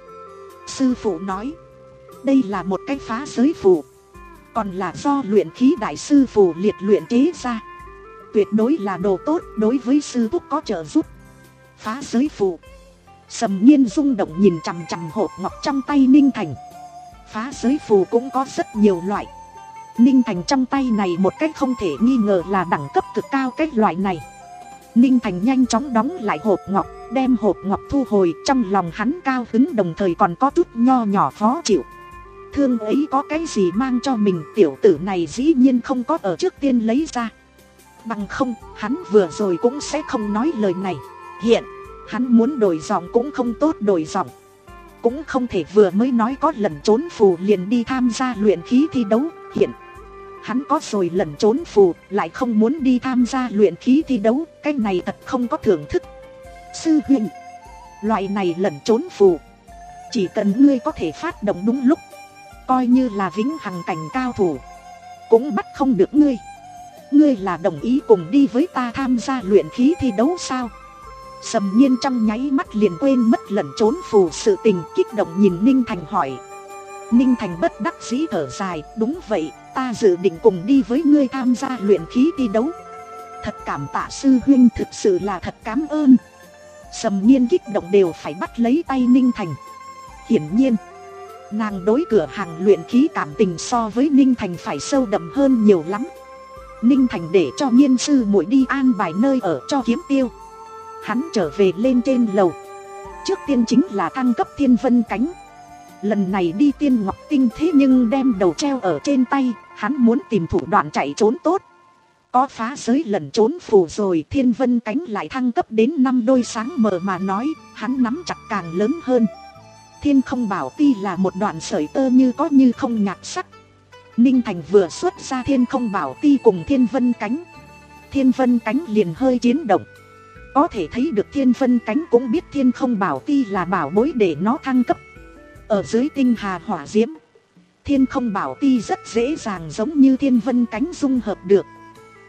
sư phụ nói, đây là một cái phá giới phù, còn là do luyện khí đại sư phù liệt luyện chế ra, tuyệt đối là đồ tốt, đối với sư thúc có trợ giúp. Phá giới phù. Sầm Nhiên rung động nhìn chằm chằm hộp ngọc trong tay Ninh Thành. Phá giới phù cũng có rất nhiều loại, Ninh Thành trong tay này một cách không thể nghi ngờ là đẳng cấp cực cao cái loại này. Ninh Thành nhanh chóng đóng lại hộp ngọc, đem hộp ngọc thu hồi. Trong lòng hắn cao hứng đồng thời còn có chút nho nhỏ khó chịu. Thương ấy có cái gì mang cho mình, tiểu tử này dĩ nhiên không có ở trước tiên lấy ra. Bằng không, hắn vừa rồi cũng sẽ không nói lời này. Hiện, hắn muốn đổi giọng cũng không tốt đổi giọng. Cũng không thể vừa mới nói có lẩn trốn phù liền đi tham gia luyện khí thi đấu. Hiện, hắn có rồi lẩn trốn phù, lại không muốn đi tham gia luyện khí thi đấu. Cái này thật không có thưởng thức. Sư huynh, loại này lẩn trốn phù, chỉ cần ngươi có thể phát động đúng lúc, coi như là vĩnh hằng cảnh cao thủ cũng bắt không được ngươi. Ngươi là đồng ý cùng đi với ta tham gia luyện khí thi đấu sao? Sầm Nhiên trong nháy mắt liền quên mất lẩn trốn phù sự tình, kích động nhìn Ninh Thành hỏi. Ninh Thành bất đắc dĩ thở dài, đúng vậy, ta dự định cùng đi với ngươi tham gia luyện khí thi đấu. Thật cảm tạ sư huynh, thực sự là thật cảm ơn. Sầm Nhiên kích động đều phải bắt lấy tay Ninh Thành. Hiển nhiên, nàng đối cửa hàng luyện khí cảm tình so với Ninh Thành phải sâu đậm hơn nhiều lắm. Ninh Thành để cho Nhiên sư muội đi an bài nơi ở cho Kiếm Tiêu. Hắn trở về lên trên lầu. Trước tiên chính là thăng cấp Thiên Vân Cánh. Lần này đi Tiên Ngọc Tinh thế nhưng đem đầu treo ở trên tay. Hắn muốn tìm thủ đoạn chạy trốn tốt. Có phá giới lẩn trốn phù rồi, Thiên Vân Cánh lại thăng cấp đến năm đôi sáng mờ mà nói, hắn nắm chặt càng lớn hơn. Thiên Không Bảo Ti là một đoạn sợi tơ như có như không nhạt sắc. Ninh Thành vừa xuất ra Thiên Không Bảo Ti cùng Thiên Vân Cánh, Thiên Vân Cánh liền hơi chiến động. Có thể thấy được Thiên Vân Cánh cũng biết Thiên Không Bảo Ti là bảo bối để nó thăng cấp. Ở dưới tinh hà hỏa diễm, Thiên Không Bảo Ti rất dễ dàng giống như Thiên Vân Cánh dung hợp được.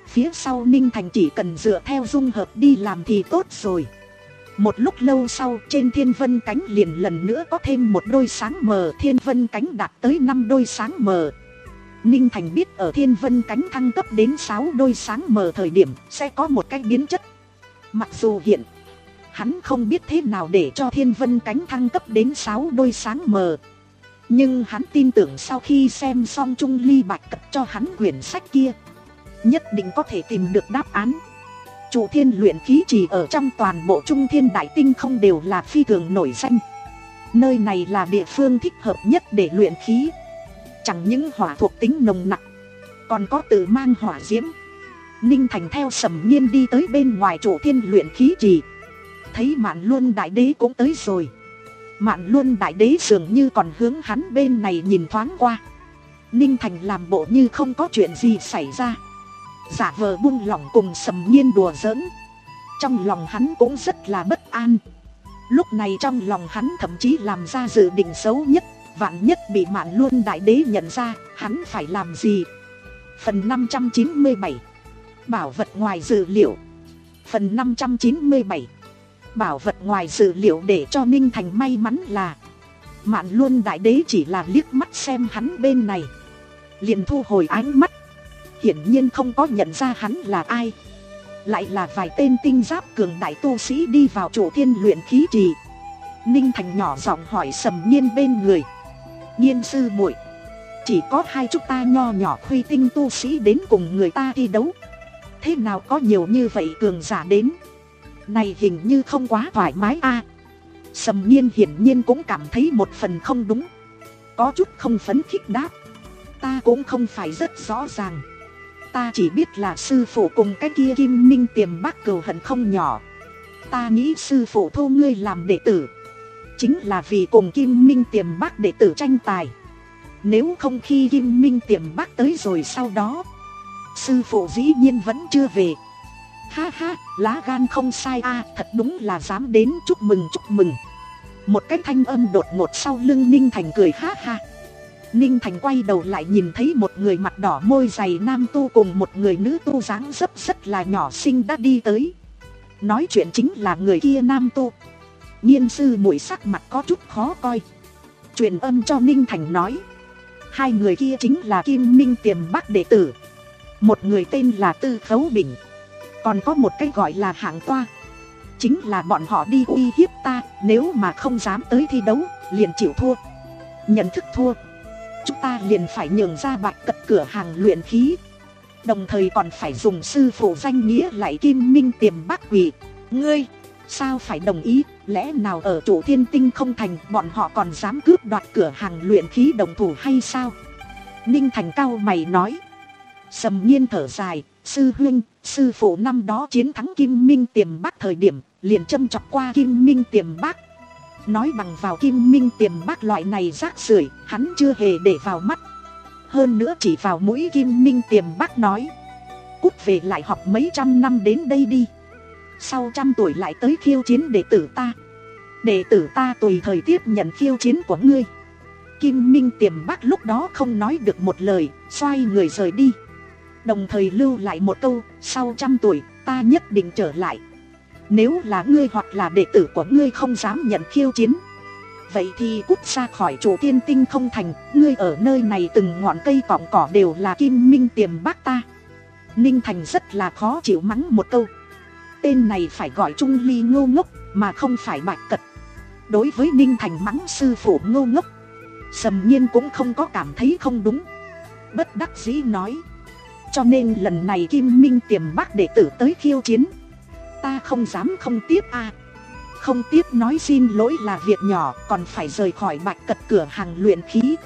Phía sau Ninh Thành chỉ cần dựa theo dung hợp đi làm thì tốt rồi. Một lúc lâu sau, trên thiên vân cánh liền lần nữa có thêm một đôi sáng mờ. Thiên vân cánh đạt tới năm đôi sáng mờ. Ninh Thành biết ở thiên vân cánh thăng cấp đến sáu đôi sáng mờ thời điểm sẽ có một cái biến chất. Mặc dù hiện hắn không biết thế nào để cho thiên vân cánh thăng cấp đến sáu đôi sáng mờ, nhưng hắn tin tưởng sau khi xem xong Trung Ly Bạch Cật cho hắn quyển sách kia, nhất định có thể tìm được đáp án. Trụ thiên luyện khí trì ở trong toàn bộ Trung Thiên Đại Tinh không đều là phi thường nổi danh. Nơi này là địa phương thích hợp nhất để luyện khí. Chẳng những hỏa thuộc tính nồng nặc, còn có tự mang hỏa diễm. Ninh Thành theo Sầm Nhiên đi tới bên ngoài trụ thiên luyện khí trì, thấy Mạn Luân Đại Đế cũng tới rồi. Mạn Luân Đại Đế dường như còn hướng hắn bên này nhìn thoáng qua. Ninh Thành làm bộ như không có chuyện gì xảy ra, giả vờ buông lỏng cùng Sầm Nhiên đùa giỡn. Trong lòng hắn cũng rất là bất an. Lúc này trong lòng hắn thậm chí làm ra dự định xấu nhất. Vạn nhất bị Mạn Luân Đại Đế nhận ra, hắn phải làm gì? Phần năm trăm chín mươi bảy, bảo vật ngoài dự liệu. Phần năm trăm chín mươi bảy, bảo vật ngoài dự liệu. Để cho Ninh Thành may mắn là Mạn Luân Đại Đế chỉ là liếc mắt xem hắn bên này, liền thu hồi ánh mắt, hiển nhiên không có nhận ra hắn là ai. Lại là vài tên tinh giáp cường đại tu sĩ đi vào trụ thiên luyện khí trì. Ninh Thành nhỏ giọng hỏi Sầm Nhiên bên người: Nhiên sư muội, chỉ có hai chúng ta nho nhỏ khuy tinh tu sĩ đến cùng người ta thi đấu, thế nào có nhiều như vậy cường giả đến? Này hình như không quá thoải mái a. À, Sầm Nhiên hiển nhiên cũng cảm thấy một phần không đúng, có chút không phấn khích đáp: Ta cũng không phải rất rõ ràng. Ta chỉ biết là sư phụ cùng cái kia Kim Minh Tiềm Bác cừu hận không nhỏ. Ta nghĩ sư phụ thu ngươi làm đệ tử chính là vì cùng Kim Minh Tiềm Bác đệ tử tranh tài. Nếu không khi Kim Minh Tiềm Bác tới rồi sau đó, sư phụ dĩ nhiên vẫn chưa về. Ha ha, lá gan không sai a, à, thật đúng là dám đến, chúc mừng chúc mừng. Một cái thanh âm đột ngột sau lưng Ninh Thành cười ha ha. Ninh Thành quay đầu lại nhìn thấy một người mặt đỏ môi dày nam tu cùng một người nữ tu dáng dấp rất là nhỏ xinh đã đi tới. Nói chuyện chính là người kia nam tu. Nhiên sư muội sắc mặt có chút khó coi, truyền âm cho Ninh Thành nói: Hai người kia chính là Kim Minh Tiềm Bác đệ tử. Một người tên là Tư Khấu Bình, còn có một cái gọi là Hạng Toa. Chính là bọn họ đi uy hiếp ta, nếu mà không dám tới thi đấu liền chịu thua. Nhận thức thua, chúng ta liền phải nhường ra Bạch Cật cửa hàng luyện khí, đồng thời còn phải dùng sư phụ danh nghĩa lại Kim Minh Tiềm Bác quỳ. Ngươi sao phải đồng ý? Lẽ nào ở Trụ Thiên Tinh không thành bọn họ còn dám cướp đoạt cửa hàng luyện khí đồng thủ hay sao? Ninh Thành cau mày nói. Sầm Nhiên thở dài: Sư huynh, sư phụ năm đó chiến thắng Kim Minh Tiềm Bác thời điểm liền châm chọc qua Kim Minh Tiềm Bác, nói bằng vào Kim Minh Tiềm Bác loại này rác rưởi hắn chưa hề để vào mắt. Hơn nữa chỉ vào mũi Kim Minh Tiềm Bác nói: Cút về lại học mấy trăm năm đến đây đi, sau trăm tuổi lại tới khiêu chiến đệ tử ta. Đệ tử ta tùy thời tiếp nhận khiêu chiến của ngươi. Kim Minh Tiềm Bác lúc đó không nói được một lời, xoay người rời đi, đồng thời lưu lại một câu: Sau trăm tuổi ta nhất định trở lại. Nếu là ngươi hoặc là đệ tử của ngươi không dám nhận khiêu chiến, vậy thì cút ra khỏi Trụ Thiên Tinh không thành. Ngươi ở nơi này từng ngọn cây cọng cỏ đều là Kim Minh Tiềm Bác ta. Ninh Thành rất là khó chịu mắng một câu. Tên này phải gọi Trung Ly ngô ngốc mà không phải Bạch Cật. Đối với Ninh Thành mắng sư phụ ngô ngốc, Sầm Nhiên cũng không có cảm thấy không đúng, bất đắc dĩ nói: Cho nên lần này Kim Minh Tiềm Bác đệ tử tới khiêu chiến, ta không dám không tiếp a. À. Không tiếp nói xin lỗi là việc nhỏ, còn phải rời khỏi Bạch Cật cửa hàng luyện khí.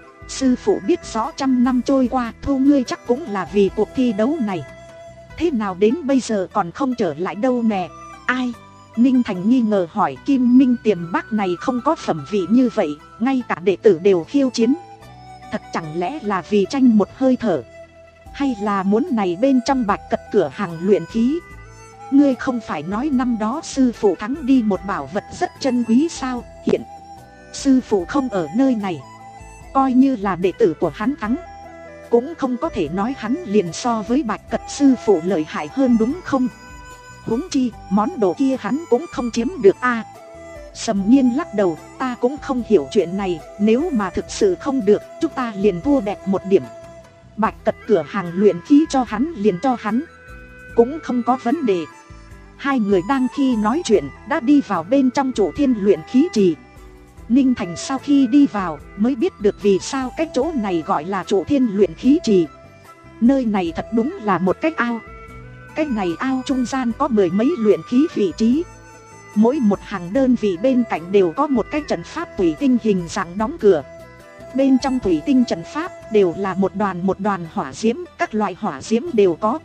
Sư phụ biết rõ trăm năm trôi qua thu ngươi chắc cũng là vì cuộc thi đấu này, thế nào đến bây giờ còn không trở lại đâu nè? Ai? Ninh Thành nghi ngờ hỏi. Kim Minh Tiềm Bác này không có phẩm vị như vậy, ngay cả đệ tử đều khiêu chiến, thật chẳng lẽ là vì tranh một hơi thở, hay là muốn này bên trong Bạch Cật cửa hàng luyện khí? Ngươi không phải nói năm đó sư phụ thắng đi một bảo vật rất chân quý sao? Hiện sư phụ không ở nơi này, coi như là đệ tử của hắn thắng, cũng không có thể nói hắn liền so với Bạch Cật sư phụ lợi hại hơn đúng không? Huống chi món đồ kia hắn cũng không chiếm được a. Sầm Nhiên lắc đầu, ta cũng không hiểu chuyện này, nếu mà thực sự không được chúng ta liền thua đẹp một điểm. Bạch Cật cửa hàng luyện khí cho hắn liền cho hắn, cũng không có vấn đề. Hai người đang khi nói chuyện đã đi vào bên trong Chủ Thiên luyện khí trì. Ninh Thành sau khi đi vào mới biết được vì sao cái chỗ này gọi là Chủ Thiên luyện khí trì. Nơi này thật đúng là một cái ao. Cái này ao trung gian có mười mấy luyện khí vị trí. Mỗi một hàng đơn vị bên cạnh đều có một cái trận pháp thủy tinh hình dạng đóng cửa. Bên trong thủy tinh trận pháp đều là một đoàn một đoàn hỏa diễm, các loại hỏa diễm đều có.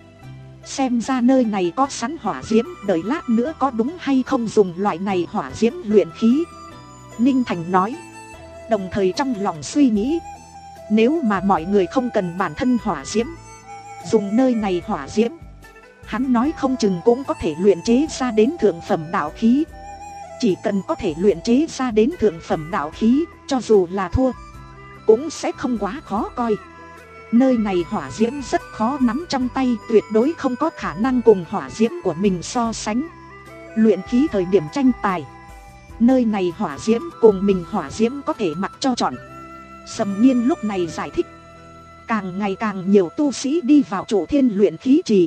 Xem ra nơi này có sẵn hỏa diễm, đợi lát nữa có đúng hay không dùng loại này hỏa diễm luyện khí. Ninh Thành nói, đồng thời trong lòng suy nghĩ, nếu mà mọi người không cần bản thân hỏa diễm, dùng nơi này hỏa diễm, hắn nói không chừng cũng có thể luyện chế ra đến thượng phẩm đạo khí. Chỉ cần có thể luyện chế ra đến thượng phẩm đạo khí, cho dù là thua cũng sẽ không quá khó coi. Nơi này hỏa diễm rất khó nắm trong tay, tuyệt đối không có khả năng cùng hỏa diễm của mình so sánh. Luyện khí thời điểm tranh tài, nơi này hỏa diễm cùng mình hỏa diễm có thể mặc cho chọn. Sầm Nhiên lúc này giải thích, càng ngày càng nhiều tu sĩ đi vào Chủ Thiên luyện khí trì.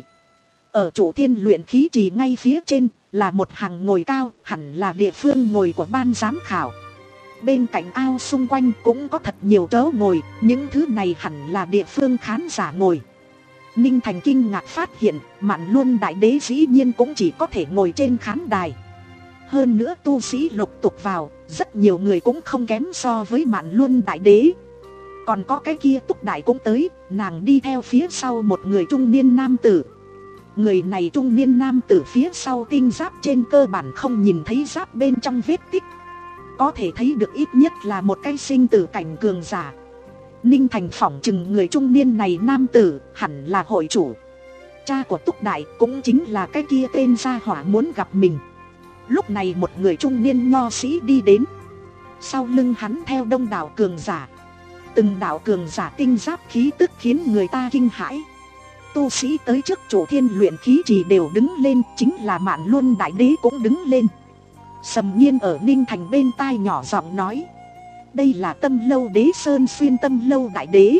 Ở Chủ Thiên luyện khí trì ngay phía trên là một hàng ngồi cao, hẳn là địa phương ngồi của ban giám khảo. Bên cạnh ao xung quanh cũng có thật nhiều chỗ ngồi, những thứ này hẳn là địa phương khán giả ngồi. Ninh Thành kinh ngạc phát hiện, Mạn Luân Đại Đế dĩ nhiên cũng chỉ có thể ngồi trên khán đài. Hơn nữa tu sĩ lục tục vào, rất nhiều người cũng không kém so với Mạn Luân Đại Đế. Còn có cái kia Túc Đại cũng tới, nàng đi theo phía sau một người trung niên nam tử. Người này trung niên nam tử phía sau tinh giáp trên cơ bản không nhìn thấy giáp bên trong vết tích, có thể thấy được ít nhất là một cái sinh tử cảnh cường giả. Ninh Thành phỏng chừng người trung niên này nam tử hẳn là hội chủ, cha của Túc Đại, cũng chính là cái kia tên gia hỏa muốn gặp mình. Lúc này một người trung niên nho sĩ đi đến, sau lưng hắn theo đông đảo cường giả. Từng đạo cường giả tinh giáp khí tức khiến người ta kinh hãi. Tu sĩ tới trước Chủ Thiên luyện khí trì đều đứng lên, chính là Mạn Luân Đại Đế cũng đứng lên. Sầm Nhiên ở Ninh Thành bên tai nhỏ giọng nói, đây là Tâm Lâu Đế Sơn Xuyên Tâm Lâu Đại Đế,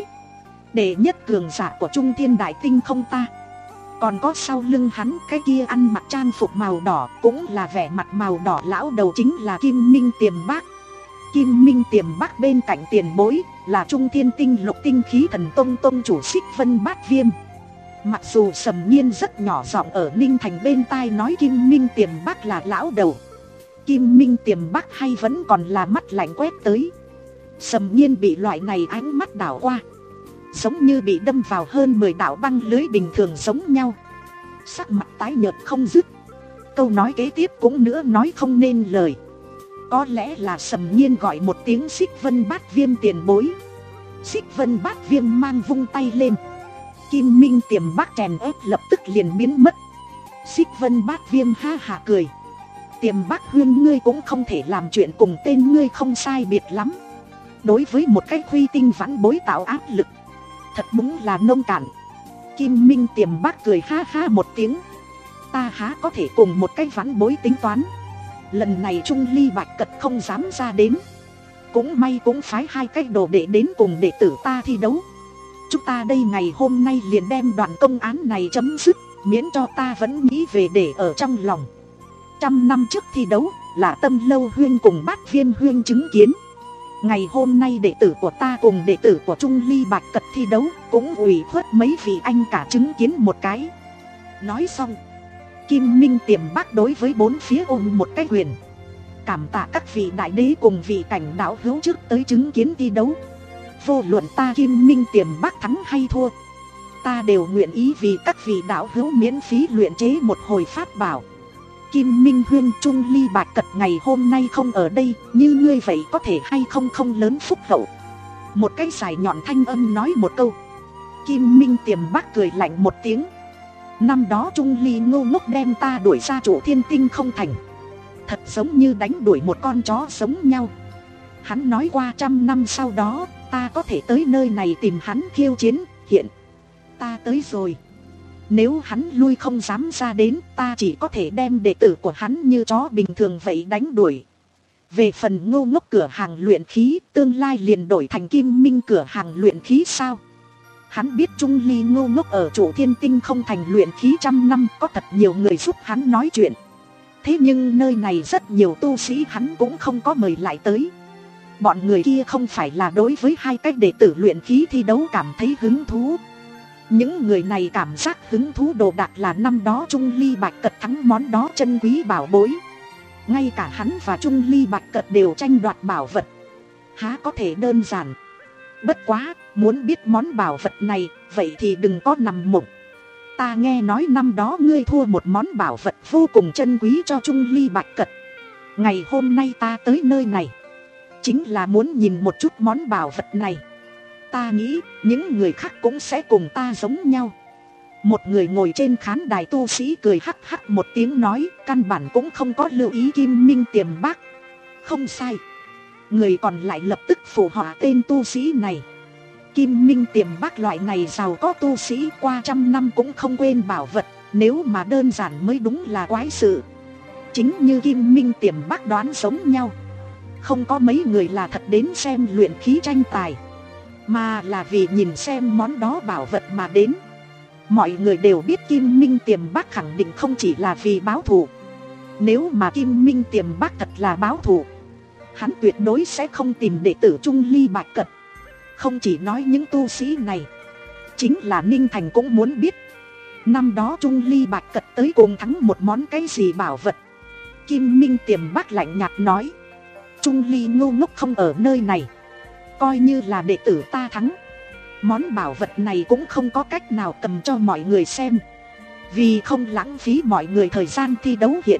đệ nhất cường giả của Trung Thiên Đại Tinh không ta. Còn có sau lưng hắn cái kia ăn mặc trang phục màu đỏ, cũng là vẻ mặt màu đỏ lão đầu, chính là Kim Minh Tiềm Bác. Kim Minh Tiềm Bác bên cạnh tiền bối là Trung Thiên Tinh Lục Tinh Khí Thần Tông tông chủ Xích Vân Bát Viêm. Mặc dù Sầm Nhiên rất nhỏ giọng ở Ninh Thành bên tai nói Kim Minh Tiềm Bác là lão đầu, Kim Minh Tiềm Bác hay vẫn còn là mắt lạnh quét tới. Sầm Nhiên bị loại này ánh mắt đảo qua, giống như bị đâm vào hơn mười đạo băng lưới bình thường giống nhau. Sắc mặt tái nhợt không dứt, câu nói kế tiếp cũng nữa nói không nên lời. Có lẽ là Sầm Nhiên gọi một tiếng Xích Vân Bát Viêm tiền bối. Xích Vân Bát Viêm mang vung tay lên, Kim Minh Tiềm Bác chèn ép lập tức liền biến mất. Xích Vân Bát Viêm ha hả cười, Tiềm Bác huyên ngươi cũng không thể làm chuyện cùng tên ngươi không sai biệt lắm. Đối với một cái khuy tinh vãn bối tạo áp lực, thật đúng là nông cạn. Kim Minh Tiềm Bác cười ha ha một tiếng, ta há có thể cùng một cái vãn bối tính toán. Lần này Trung Ly Bạch Cật không dám ra đến, cũng may cũng phái hai cái đồ đệ đến cùng đệ tử ta thi đấu. Chúng ta đây ngày hôm nay liền đem đoạn công án này chấm dứt, miễn cho ta vẫn nghĩ về để ở trong lòng. Trăm năm trước thi đấu là Tâm Lâu huyên cùng Bát Viêm huyên chứng kiến, ngày hôm nay đệ tử của ta cùng đệ tử của Trung Ly Bạch Cật thi đấu, cũng ủy khuất mấy vị anh cả chứng kiến một cái. Nói xong, Kim Minh Tiềm Bác đối với bốn phía ôm một cái quyền, cảm tạ các vị đại đế cùng vị cảnh đạo hữu trước tới chứng kiến thi đấu. Vô luận ta Kim Minh Tiềm Bác thắng hay thua, ta đều nguyện ý vì các vị đạo hữu miễn phí luyện chế một hồi pháp bảo. Kim Minh huyên, Trung Ly Bạch Cật ngày hôm nay không ở đây, như ngươi vậy có thể hay không không lớn phúc hậu. Một cái dài nhọn thanh âm nói một câu. Kim Minh Tiềm Bác cười lạnh một tiếng, năm đó Trung Ly ngô ngốc đem ta đuổi ra Chủ Thiên Tinh không thành, thật giống như đánh đuổi một con chó giống nhau. Hắn nói qua trăm năm sau đó ta có thể tới nơi này tìm hắn khiêu chiến, Hiện, ta tới rồi. Nếu hắn lui không dám ra đến, ta chỉ có thể đem đệ tử của hắn như chó bình thường vậy đánh đuổi. Về phần Ngô Ngốc cửa hàng luyện khí, tương lai liền đổi thành Kim Minh cửa hàng luyện khí sao? Hắn biết Trung Ly Ngô Ngốc ở Chủ Thiên Tinh không thành luyện khí trăm năm, có thật nhiều người giúp hắn nói chuyện. Thế nhưng nơi này rất nhiều tu sĩ hắn cũng không có mời lại tới. Bọn người kia không phải là đối với hai cách đệ tử luyện khí thi đấu cảm thấy hứng thú. Những người này cảm giác hứng thú đồ đạc là năm đó Trung Ly Bạch Cật thắng món đó chân quý bảo bối. Ngay cả hắn và Trung Ly Bạch Cật đều tranh đoạt bảo vật. Há có thể đơn giản. Bất quá, muốn biết món bảo vật này, vậy thì đừng có nằm mộng. Ta nghe nói năm đó ngươi thua một món bảo vật vô cùng chân quý cho Trung Ly Bạch Cật. Ngày hôm nay ta tới nơi này, chính là muốn nhìn một chút món bảo vật này. Ta nghĩ, những người khác cũng sẽ cùng ta giống nhau. Một người ngồi trên khán đài tu sĩ cười hắc hắc một tiếng nói, căn bản cũng không có lưu ý Kim Minh Tiềm Bác. Không sai. Người còn lại lập tức phụ họa tên tu sĩ này. Kim Minh Tiềm Bác loại này giàu có tu sĩ qua trăm năm cũng không quên bảo vật, nếu mà đơn giản mới đúng là quái sự. Chính như Kim Minh Tiềm Bác đoán giống nhau. Không có mấy người là thật đến xem luyện khí tranh tài, mà là vì nhìn xem món đó bảo vật mà đến. Mọi người đều biết Kim Minh Tiềm Bác khẳng định không chỉ là vì báo thù. Nếu mà Kim Minh Tiềm Bác thật là báo thù, hắn tuyệt đối sẽ không tìm đệ tử Trung Ly Bạch Cật. Không chỉ nói những tu sĩ này, chính là Ninh Thành cũng muốn biết năm đó Trung Ly Bạch Cật tới cùng thắng một món cái gì bảo vật. Kim Minh Tiềm Bác lạnh nhạt nói, Trung Ly Ngô Ngốc không ở nơi này, coi như là đệ tử ta thắng, món bảo vật này cũng không có cách nào cầm cho mọi người xem. Vì không lãng phí mọi người thời gian thi đấu hiện,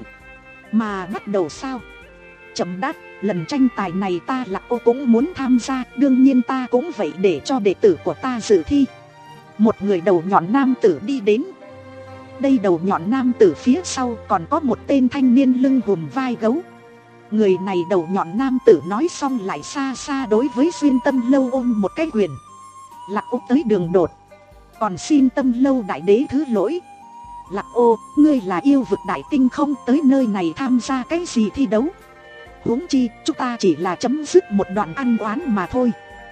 mà bắt đầu sao? Chậm đát, lần tranh tài này ta là ô cũng muốn tham gia, đương nhiên ta cũng vậy để cho đệ tử của ta dự thi. Một người đầu nhọn nam tử đi đến. Đây đầu nhọn nam tử phía sau còn có một tên thanh niên lưng hùm vai gấu. Người này đầu nhọn nam tử nói xong lại xa xa đối với Xuyên Tâm Lâu ôm một cái quyền. Lạc ô tới đường đột, còn xin Tâm Lâu đại đế thứ lỗi. Lạc ô, ngươi là yêu vực đại tinh không tới nơi này tham gia cái gì thi đấu? Huống chi, chúng ta chỉ là chấm dứt một đoạn ăn oán mà thôi.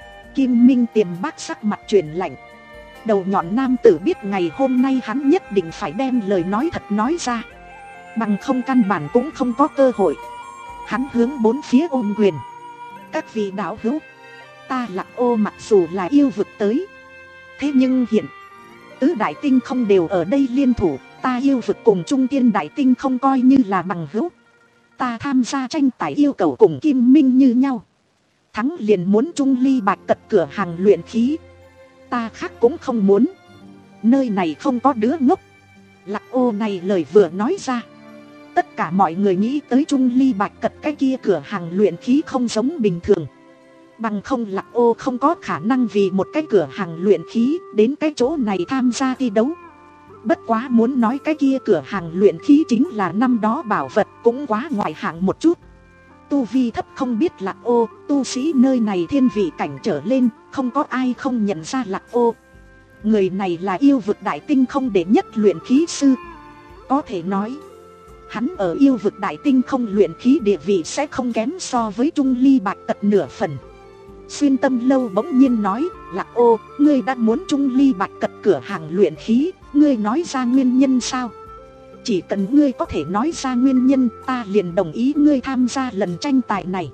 Kim Minh Tiềm Bác sắc mặt chuyển lạnh. Đầu nhọn nam tử biết ngày hôm nay hắn nhất định phải đem lời nói thật nói ra, bằng không căn bản cũng không có cơ hội. Hắn hướng bốn phía ôm quyền. Các vị đạo hữu, ta Lạc ô mặc dù là yêu vực tới, thế nhưng hiện tứ đại tinh không đều ở đây liên thủ. Ta yêu vực cùng Trung Tiên đại tinh không coi như là bằng hữu. Ta tham gia tranh tài yêu cầu cùng Kim Minh như nhau, thắng liền muốn Trung Ly Bạch Cật cửa hàng luyện khí. Ta khác cũng không muốn. Nơi này không có đứa ngốc. Lạc ô này lời vừa nói ra, tất cả mọi người nghĩ tới Trung Ly Bạch Cật cái kia cửa hàng luyện khí không giống bình thường. Bằng không Lạc ô không có khả năng vì một cái cửa hàng luyện khí đến cái chỗ này tham gia thi đấu. Bất quá muốn nói cái kia cửa hàng luyện khí chính là năm đó bảo vật cũng quá ngoại hạng một chút. Tu vi thấp không biết Lạc ô, tu sĩ nơi này thiên vị cảnh trở lên, không có ai không nhận ra Lạc ô. Người này là yêu vực đại tinh không đệ nhất luyện khí sư. Có thể nói, hắn ở yêu vực đại tinh không luyện khí địa vị sẽ không kém so với Trung Ly Bạch Cật nửa phần. Xuyên Tâm Lâu bỗng nhiên nói, Lạc ô, ngươi đã muốn Trung Ly Bạch Cật cửa hàng luyện khí, ngươi nói ra nguyên nhân sao? Chỉ cần ngươi có thể nói ra nguyên nhân, ta liền đồng ý ngươi tham gia lần tranh tài này.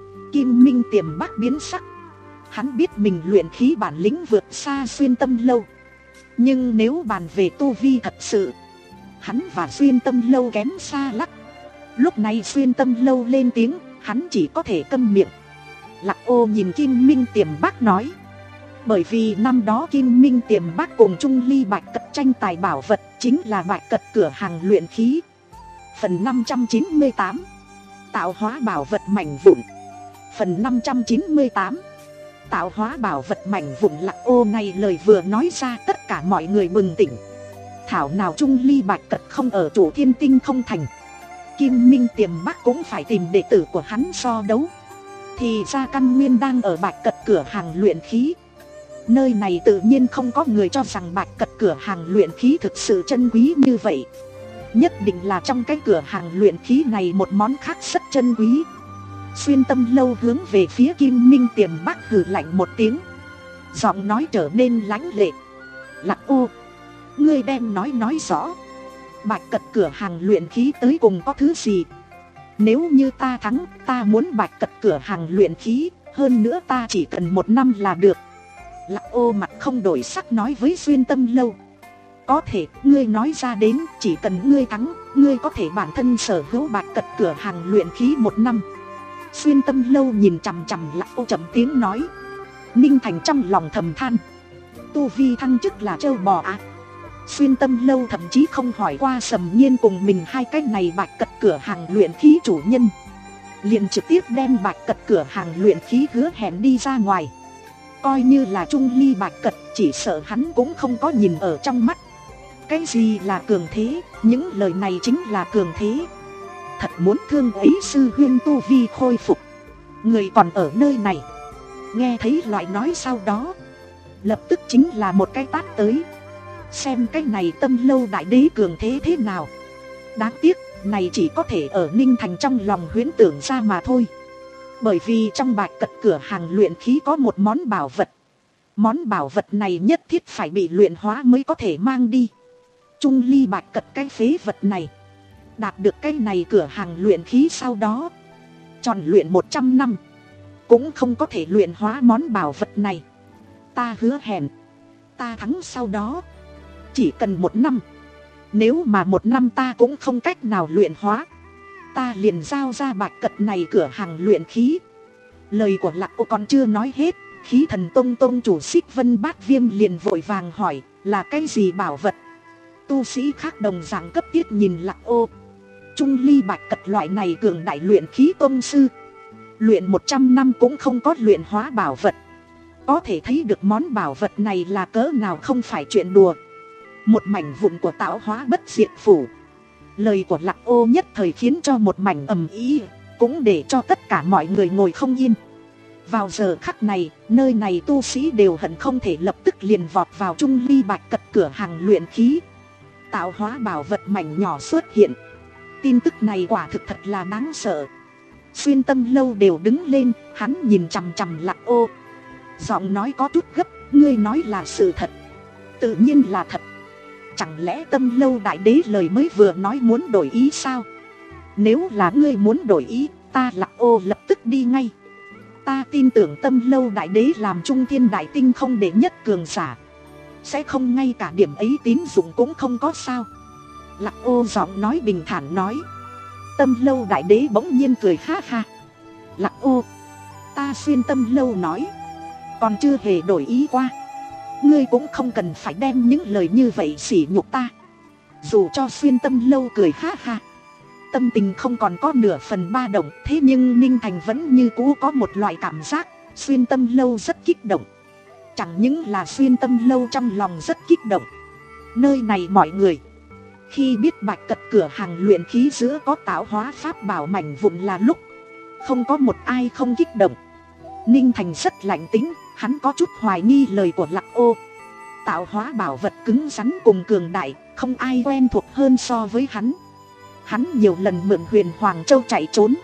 Kim Minh Tiềm Bác biến sắc. Hắn biết mình luyện khí bản lĩnh vượt xa Xuyên Tâm Lâu, nhưng nếu bàn về tu vi thật sự, hắn và Xuyên Tâm Lâu kém xa lắc. Lúc này Xuyên Tâm Lâu lên tiếng, hắn chỉ có thể câm miệng. Lạc ô nhìn Kim Minh Tiềm Bác nói, bởi vì năm đó Kim Minh Tiềm Bác cùng Trung Ly Bạch Cật tranh tài bảo vật chính là Bạch Cật cửa hàng luyện khí. Phần năm trăm chín mươi tám, tạo hóa bảo vật mảnh vụn. Phần năm trăm chín mươi tám, tạo hóa bảo vật mảnh vụn. Lạc ô này lời vừa nói ra, tất cả mọi người bừng tỉnh. Thảo nào Trung Ly Bạch Cật không ở Chủ Thiên Tinh không thành, Kim Minh Tiềm Bác cũng phải tìm đệ tử của hắn so đấu. Thì ra căn nguyên đang ở Bạch Cật cửa hàng luyện khí. Nơi này tự nhiên không có người cho rằng bạch cật cửa hàng luyện khí thực sự chân quý như vậy. Nhất định là trong cái cửa hàng luyện khí này một món khác rất chân quý. Xuyên Tâm Lâu hướng về phía Kim Minh Tiềm Bắc hừ lạnh một tiếng, giọng nói trở nên lãnh lệ. Lạc Ô, ngươi đem nói nói rõ, bạch cật cửa hàng luyện khí tới cùng có thứ gì? Nếu như ta thắng, ta muốn bạch cật cửa hàng luyện khí, hơn nữa ta chỉ cần một năm là được. Lạc Ô mặt không đổi sắc nói với Xuyên Tâm Lâu. Có thể, ngươi nói ra đến, chỉ cần ngươi thắng, ngươi có thể bản thân sở hữu bạch cật cửa hàng luyện khí một năm. Xuyên Tâm Lâu nhìn chằm chằm Lạc Ô trầm tiếng nói. Ninh Thành trong lòng thầm than, tu vi thăng chức là trâu bò à. Xuyên Tâm Lâu thậm chí không hỏi qua Sầm Nhiên cùng mình hai cái này bạch cật cửa hàng luyện khí chủ nhân, liền trực tiếp đem bạch cật cửa hàng luyện khí hứa hẹn đi ra ngoài. Coi như là Trung Ly bạch cật, chỉ sợ hắn cũng không có nhìn ở trong mắt. Cái gì là cường thế, những lời này chính là cường thế. Thật muốn thương ấy sư huyên tu vi khôi phục, người còn ở nơi này. Nghe thấy loại nói sau đó, lập tức chính là một cái tát tới. Xem cái này Tâm Lâu đại đế cường thế thế nào. Đáng tiếc, này chỉ có thể ở Ninh Thành trong lòng huyễn tưởng ra mà thôi. Bởi vì trong bạch cật cửa hàng luyện khí có một món bảo vật. Món bảo vật này nhất thiết phải bị luyện hóa mới có thể mang đi. Trung Ly bạch cật cái phế vật này, đạt được cái này cửa hàng luyện khí sau đó, tròn luyện một trăm năm, cũng không có thể luyện hóa món bảo vật này. Ta hứa hẹn, ta thắng sau đó, chỉ cần một năm. Nếu mà một năm ta cũng không cách nào luyện hóa, ta liền giao ra bạch cật này cửa hàng luyện khí. Lời của Lạc Ô còn chưa nói hết, Khí Thần Tông tông chủ Xích Vân Bát Viêm liền vội vàng hỏi, là cái gì bảo vật? Tu sĩ khác đồng dạng cấp thiết nhìn Lạc Ô. Trung Ly bạch cật loại này cường đại luyện khí tông sư, luyện một trăm năm cũng không có luyện hóa bảo vật. Có thể thấy được món bảo vật này là cỡ nào không phải chuyện đùa. Một mảnh vụn của tạo hóa bất diệt phủ. Lời của Lạc Ô nhất thời khiến cho một mảnh ầm ĩ, cũng để cho tất cả mọi người ngồi không yên. Vào giờ khắc này, nơi này tu sĩ đều hận không thể lập tức liền vọt vào Trung Ly bạch cật cửa hàng luyện khí. Tạo hóa bảo vật mảnh nhỏ xuất hiện. Tin tức này quả thực thật là đáng sợ. Xuyên Tâm Lâu đều đứng lên, hắn nhìn chằm chằm Lạc Ô, giọng nói có chút gấp, ngươi nói là sự thật? Tự nhiên là thật. Chẳng lẽ Tâm Lâu đại đế lời mới vừa nói muốn đổi ý sao? Nếu là ngươi muốn đổi ý, ta Lạc Ô lập tức đi ngay. Ta tin tưởng Tâm Lâu đại đế làm Trung Thiên đại tinh không đệ nhất cường giả, sẽ không ngay cả điểm ấy tín dụng cũng không có sao. Lạc Ô giọng nói bình thản nói. Tâm Lâu đại đế bỗng nhiên cười ha ha. Lạc Ô, ta Xuyên Tâm Lâu nói, còn chưa hề đổi ý qua. Ngươi cũng không cần phải đem những lời như vậy sỉ nhục ta. Dù cho Xuyên Tâm Lâu cười ha ha, tâm tình không còn có nửa phần ba động. Thế nhưng Ninh Thành vẫn như cũ có một loại cảm giác Xuyên Tâm Lâu rất kích động. Chẳng những là Xuyên Tâm Lâu trong lòng rất kích động, nơi này mọi người khi biết bạch cật cửa hàng luyện khí giữa có tạo hóa pháp bảo mảnh vụn là lúc, không có một ai không kích động. Ninh Thành rất lạnh tính, hắn có chút hoài nghi lời của Lạc Ô. Tạo hóa bảo vật cứng rắn cùng cường đại, không ai quen thuộc hơn so với hắn. Hắn nhiều lần mượn Huyền Hoàng Châu chạy trốn.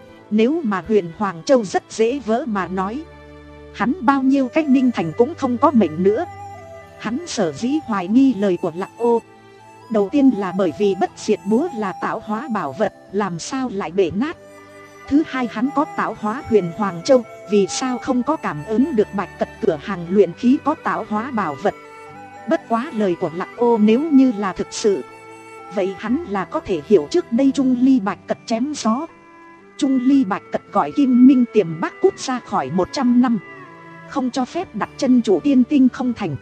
Nếu mà Huyền Hoàng Châu rất dễ vỡ mà nói, hắn bao nhiêu cách Ninh Thành cũng không có mệnh nữa. Hắn sở dĩ hoài nghi lời của Lạc Ô, đầu tiên là bởi vì bất diệt búa là tạo hóa bảo vật, làm sao lại bể nát. Thứ hai, hắn có tạo hóa Huyền Hoàng Châu, vì sao không có cảm ứng được bạch cật cửa hàng luyện khí có tạo hóa bảo vật. Bất quá lời của Lạc Ô nếu như là thực sự, vậy hắn là có thể hiểu trước đây Trung Ly bạch cật chém gió. Trung Ly bạch cật gọi Kim Minh Tiềm Bắc cút ra khỏi một trăm năm, không cho phép đặt chân chủ tiên tinh không thành,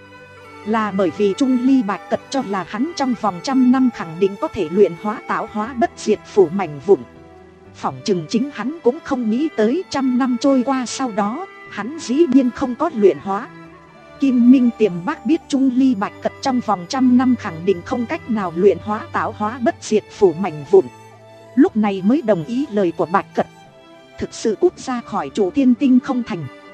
là bởi vì Trung Ly bạch cật cho là hắn trong vòng trăm năm khẳng định có thể luyện hóa tạo hóa bất diệt phủ mảnh vụn. Phỏng chừng chính hắn cũng không nghĩ tới trăm năm trôi qua sau đó, hắn dĩ nhiên không có luyện hóa. Kim Minh Tiềm Bắc biết Trung Ly bạch cật trong vòng trăm năm khẳng định không cách nào luyện hóa tạo hóa bất diệt phủ mảnh vụn, lúc này mới đồng ý lời của bạch cật, thực sự cút ra khỏi chủ thiên tinh không thành.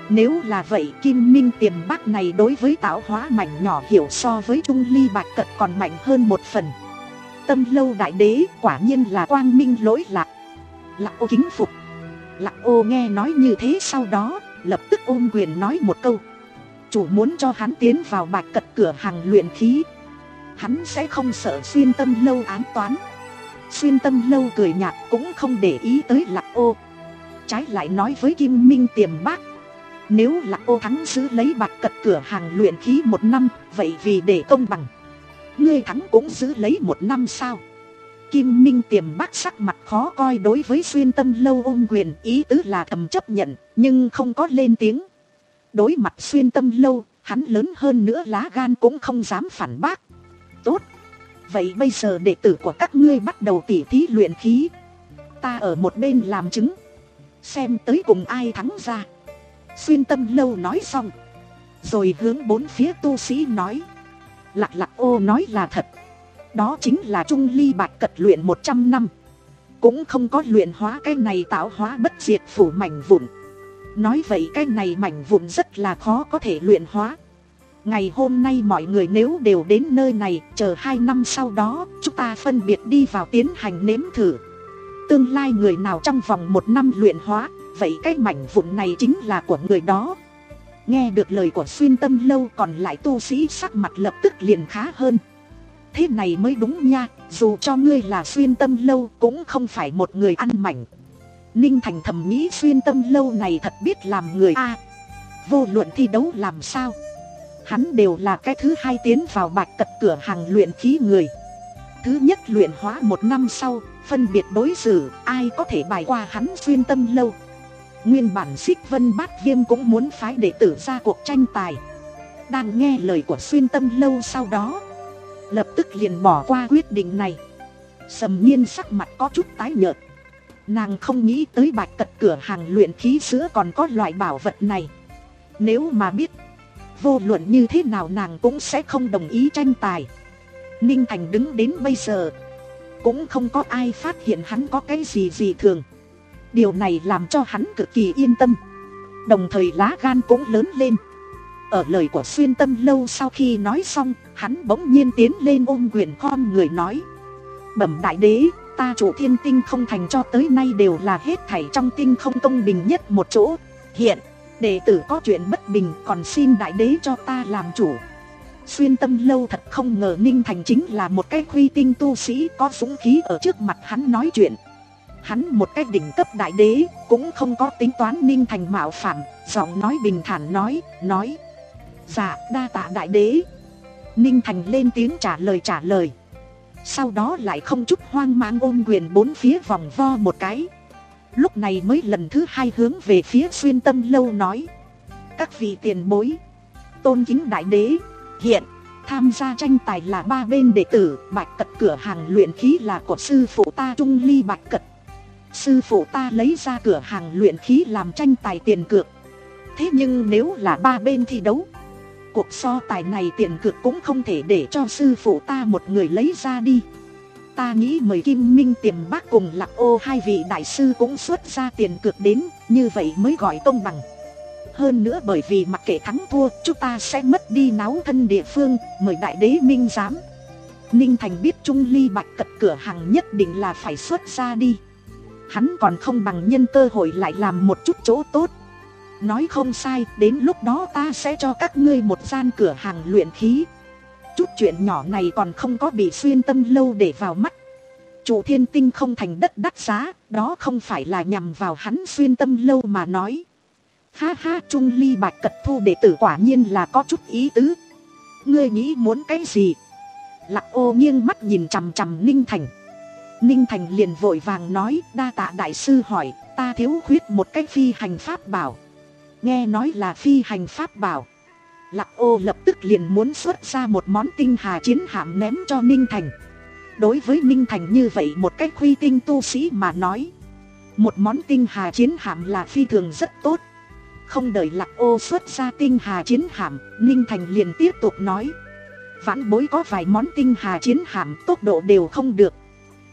Nếu là vậy, Kim Minh Tiềm Bác này đối với tạo hóa mảnh nhỏ hiểu so với Trung Ly Bạch Cật còn mạnh hơn một phần. Tâm Lâu đại đế quả nhiên là quang minh lỗi lạc. Lạc Ô kính phục. Lạc Ô nghe nói như thế sau đó lập tức ôm quyền nói một câu: chủ muốn cho hắn tiến vào Bạch Cật cửa hàng luyện khí, hắn sẽ không sợ Xuyên Tâm Lâu ám toán. Xuyên Tâm Lâu cười nhạt cũng không để ý tới Lạc Ô, trái lại nói với Kim Minh Tiềm Bác: nếu Lạc Ô thắng giữ lấy Bạch Cật cửa hàng luyện khí một năm, vậy vì để công bằng, ngươi thắng cũng giữ lấy một năm sao? Kim Minh Tiềm Bác sắc mặt khó coi đối với Xuyên Tâm Lâu ôm quyền, ý tứ là thầm chấp nhận, nhưng không có lên tiếng. Đối mặt Xuyên Tâm Lâu, hắn lớn hơn nữa lá gan cũng không dám phản bác. Tốt, vậy bây giờ đệ tử của các ngươi bắt đầu tỉ thí luyện khí, ta ở một bên làm chứng, xem tới cùng ai thắng ra. Xuyên Tâm Lâu nói xong, rồi hướng bốn phía tu sĩ nói: Lạc Lạc Ô nói là thật, đó chính là Trung Ly Bạch Cật luyện một trăm năm, cũng không có luyện hóa cái này tạo hóa bất diệt phủ mảnh vụn. Nói vậy cái này mảnh vụn rất là khó có thể luyện hóa. Ngày hôm nay mọi người nếu đều đến nơi này, chờ hai năm sau đó chúng ta phân biệt đi vào tiến hành nếm thử. Tương lai người nào trong vòng một năm luyện hóa, vậy cái mảnh vụn này chính là của người đó. Nghe được lời của Xuyên Tâm Lâu, còn lại tu sĩ sắc mặt lập tức liền khá hơn. Thế này mới đúng nha, dù cho ngươi là Xuyên Tâm Lâu cũng không phải một người ăn mảnh. Ninh Thành thầm nghĩ Xuyên Tâm Lâu này thật biết làm người a. Vô luận thi đấu làm sao, hắn đều là cái thứ hai tiến vào Bạch Cật cửa hàng luyện khí người. Thứ nhất luyện hóa một năm sau, phân biệt đối xử, ai có thể bài qua hắn Xuyên Tâm Lâu. Nguyên bản Xích Vân Bát Viêm cũng muốn phái đệ tử ra cuộc tranh tài. Đang nghe lời của Xuyên Tâm Lâu sau đó, lập tức liền bỏ qua quyết định này. Sầm Nhiên sắc mặt có chút tái nhợt. Nàng không nghĩ tới Bạch Cật cửa hàng luyện khí sữa còn có loại bảo vật này. Nếu mà biết, vô luận như thế nào nàng cũng sẽ không đồng ý tranh tài. Ninh Thành đứng đến bây giờ, cũng không có ai phát hiện hắn có cái gì gì thường. Điều này làm cho hắn cực kỳ yên tâm, đồng thời lá gan cũng lớn lên. Ở lời của Xuyên Tâm Lâu sau khi nói xong, hắn bỗng nhiên tiến lên ôm quyền khom người nói: bẩm đại đế, ta chủ Thiên Tinh không thành cho tới nay đều là hết thảy trong tinh không công bình nhất một chỗ. Hiện đệ tử có chuyện bất bình, còn xin đại đế cho ta làm chủ. Xuyên Tâm Lâu thật không ngờ Ninh Thành chính là một cái khuy tinh tu sĩ có dũng khí ở trước mặt hắn nói chuyện. Hắn một cái đỉnh cấp đại đế cũng không có tính toán Ninh Thành mạo phạm, giọng nói bình thản nói, nói: dạ, đa tạ đại đế. Ninh Thành lên tiếng trả lời trả lời. Sau đó lại không chút hoang mang ôm quyền bốn phía vòng vo một cái. Lúc này mới lần thứ hai hướng về phía Xuyên Tâm Lâu nói: các vị tiền bối, tôn kính đại đế, hiện tham gia tranh tài là ba bên đệ tử. Bạch Cật cửa hàng luyện khí là của sư phụ ta Trung Ly Bạch Cật. Sư phụ ta lấy ra cửa hàng luyện khí làm tranh tài tiền cược. Thế nhưng nếu là ba bên thi đấu, cuộc so tài này tiền cược cũng không thể để cho sư phụ ta một người lấy ra đi. Ta nghĩ mời Kim Minh Tiềm Bác cùng Lạc Ô hai vị đại sư cũng xuất ra tiền cược đến, như vậy mới gọi công bằng. Hơn nữa bởi vì mặc kệ thắng thua, chúng ta sẽ mất đi náo thân địa phương, mời đại đế minh giám. Ninh Thành biết Trung Ly Bạch Cật cửa hàng nhất định là phải xuất ra đi. Hắn còn không bằng nhân cơ hội lại làm một chút chỗ tốt. Nói không sai, đến lúc đó ta sẽ cho các ngươi một gian cửa hàng luyện khí. Chút chuyện nhỏ này còn không có bị Xuyên Tâm Lâu để vào mắt. Chủ Thiên Tinh không thành đất đắt giá, đó không phải là nhằm vào hắn Xuyên Tâm Lâu mà nói. Ha ha, Trung Ly Bạch Cật thu đệ tử quả nhiên là có chút ý tứ. Ngươi nghĩ muốn cái gì? Lạc Ô nghiêng mắt nhìn chằm chằm Ninh Thành. Ninh Thành liền vội vàng nói: đa tạ đại sư hỏi, ta thiếu khuyết một cái phi hành pháp bảo. Nghe nói là phi hành pháp bảo, Lạc Ô lập tức liền muốn xuất ra một món tinh hà chiến hạm ném cho Ninh Thành. Đối với Ninh Thành như vậy một cách khuy tinh tu sĩ mà nói, một món tinh hà chiến hạm là phi thường rất tốt. Không đợi Lạc Ô xuất ra tinh hà chiến hạm, Ninh Thành liền tiếp tục nói: vãn bối có vài món tinh hà chiến hạm, tốc độ đều không được.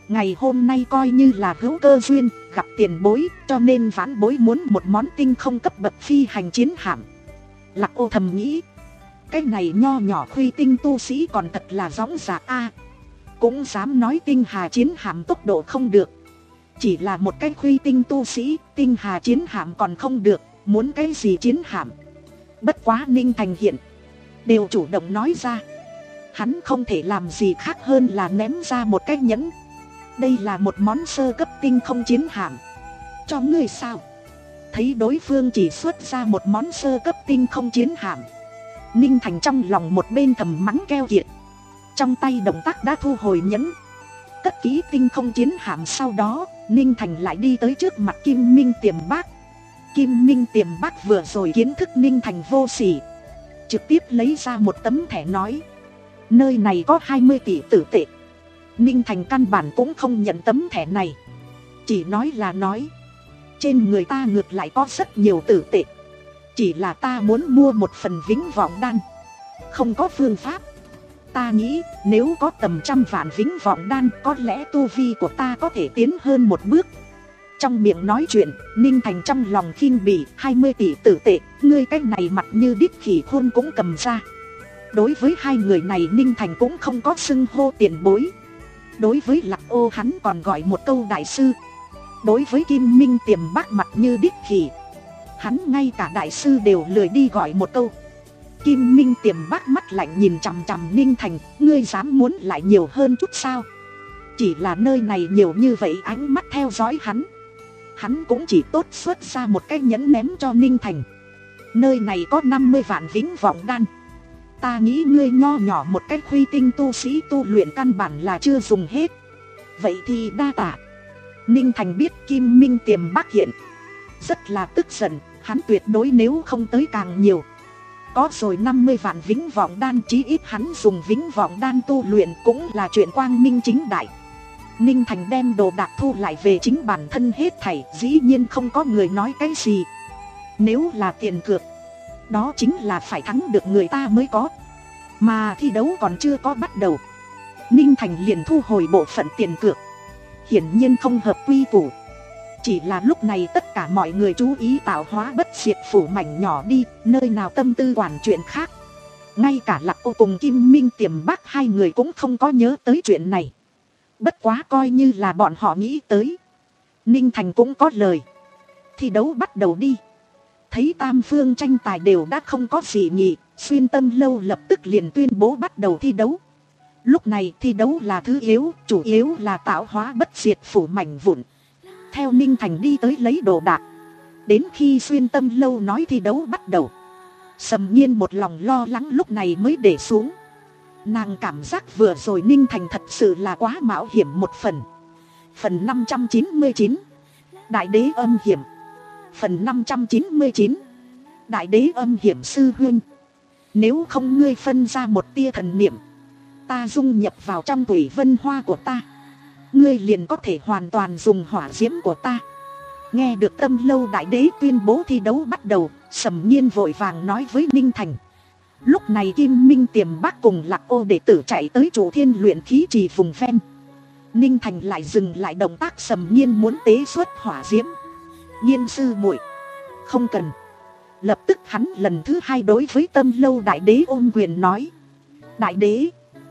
Ngày hôm nay coi như là hữu cơ duyên, gặp tiền bối, cho nên vãn bối muốn một món tinh không cấp bậc phi hành chiến hạm. Lạc Ô thầm nghĩ, cái này nho nhỏ khuy tinh tu sĩ còn thật là dõng dạc a, cũng dám nói tinh hà chiến hạm tốc độ không được. Chỉ là một cái khuy tinh tu sĩ, tinh hà chiến hạm còn không được, muốn cái gì chiến hạm. Bất quá Ninh Thành hiện đều chủ động nói ra, hắn không thể làm gì khác hơn là ném ra một cái nhẫn. Đây là một món sơ cấp tinh không chiến hạm, cho ngươi sao? Thấy đối phương chỉ xuất ra một món sơ cấp tinh không chiến hạm, Ninh Thành trong lòng một bên thầm mắng keo kiệt, trong tay động tác đã thu hồi nhẫn, cất kỹ tinh không chiến hạm. Sau đó Ninh Thành lại đi tới trước mặt Kim Minh Tiềm Bác. Kim Minh Tiềm Bác vừa rồi kiến thức Ninh Thành vô sỉ, trực tiếp lấy ra một tấm thẻ nói, nơi này có hai mươi tỷ tử tệ. Ninh Thành căn bản cũng không nhận tấm thẻ này, chỉ nói là nói, trên người ta ngược lại có rất nhiều tử tệ, chỉ là ta muốn mua một phần vĩnh vọng đan, không có phương pháp. Ta nghĩ nếu có tầm trăm vạn vĩnh vọng đan, có lẽ tu vi của ta có thể tiến hơn một bước. Trong miệng nói chuyện, Ninh Thành trong lòng khinh bỉ, hai mươi tỷ tử tệ, ngươi cái này mặt như đít khỉ khôn cũng cầm ra. Đối với hai người này Ninh Thành cũng không có xưng hô tiền bối. Đối với Lạc Ô hắn còn gọi một câu đại sư. Đối với Kim Minh Tiềm Bác mặt như đít khỉ, hắn ngay cả đại sư đều lười đi gọi một câu. Kim Minh Tiềm Bác mắt lạnh nhìn chằm chằm Ninh Thành, ngươi dám muốn lại nhiều hơn chút sao? Chỉ là nơi này nhiều như vậy ánh mắt theo dõi hắn, hắn cũng chỉ tốt xuất ra một cái nhẫn ném cho Ninh Thành. Nơi này có năm mươi vạn vĩnh vọng đan, ta nghĩ ngươi nho nhỏ một cái khuy tinh tu sĩ tu luyện căn bản là chưa dùng hết. Vậy thì đa tạ. Ninh Thành biết Kim Minh Tiềm Bác hiện rất là tức giận, hắn tuyệt đối nếu không tới càng nhiều. Có rồi năm mươi vạn vĩnh vọng đan, chí ít hắn dùng vĩnh vọng đan tu luyện cũng là chuyện quang minh chính đại. Ninh Thành đem đồ đạc thu lại về chính bản thân hết thảy, dĩ nhiên không có người nói cái gì. Nếu là tiền cược, đó chính là phải thắng được người ta mới có, mà thi đấu còn chưa có bắt đầu, Ninh Thành liền thu hồi bộ phận tiền cược, hiển nhiên không hợp quy củ. Chỉ là lúc này tất cả mọi người chú ý tạo hóa bất diệt phủ mảnh nhỏ đi, nơi nào tâm tư quản chuyện khác. Ngay cả Lạc Ô cùng Kim Minh Tiềm Bác hai người cũng không có nhớ tới chuyện này. Bất quá coi như là bọn họ nghĩ tới. Ninh Thành cũng có lời. Thi đấu bắt đầu đi. Thấy tam phương tranh tài đều đã không có gì nghị, Xuyên Tâm Lâu lập tức liền tuyên bố bắt đầu thi đấu. Lúc này thi đấu là thứ yếu, chủ yếu là tạo hóa bất diệt phủ mảnh vụn. Theo Ninh Thành đi tới lấy đồ đạc, đến khi Xuyên Tâm Lâu nói thi đấu bắt đầu, Sầm Nhiên một lòng lo lắng lúc này mới để xuống. Nàng cảm giác vừa rồi Ninh Thành thật sự là quá mạo hiểm một phần. Phần năm trăm chín mươi chín, Đại Đế Âm Hiểm. Phần năm trăm chín mươi chín, Đại Đế Âm Hiểm. Sư huynh, nếu không ngươi phân ra một tia thần niệm, ta dung nhập vào trong thủy vân hoa của ta, ngươi liền có thể hoàn toàn dùng hỏa diễm của ta. Nghe được Tâm Lâu Đại Đế tuyên bố thi đấu bắt đầu, Sầm Nhiên vội vàng nói với Ninh Thành. Lúc này Kim Minh Tiềm Bác cùng Lạc Ô đệ tử chạy tới Chủ Thiên luyện khí trì vùng ven. Ninh Thành lại dừng lại động tác Sầm Nhiên muốn tế xuất hỏa diễm. Nhiên sư muội, không cần. Lập tức hắn lần thứ hai đối với Tâm Lâu Đại Đế ôm quyền nói, Đại Đế,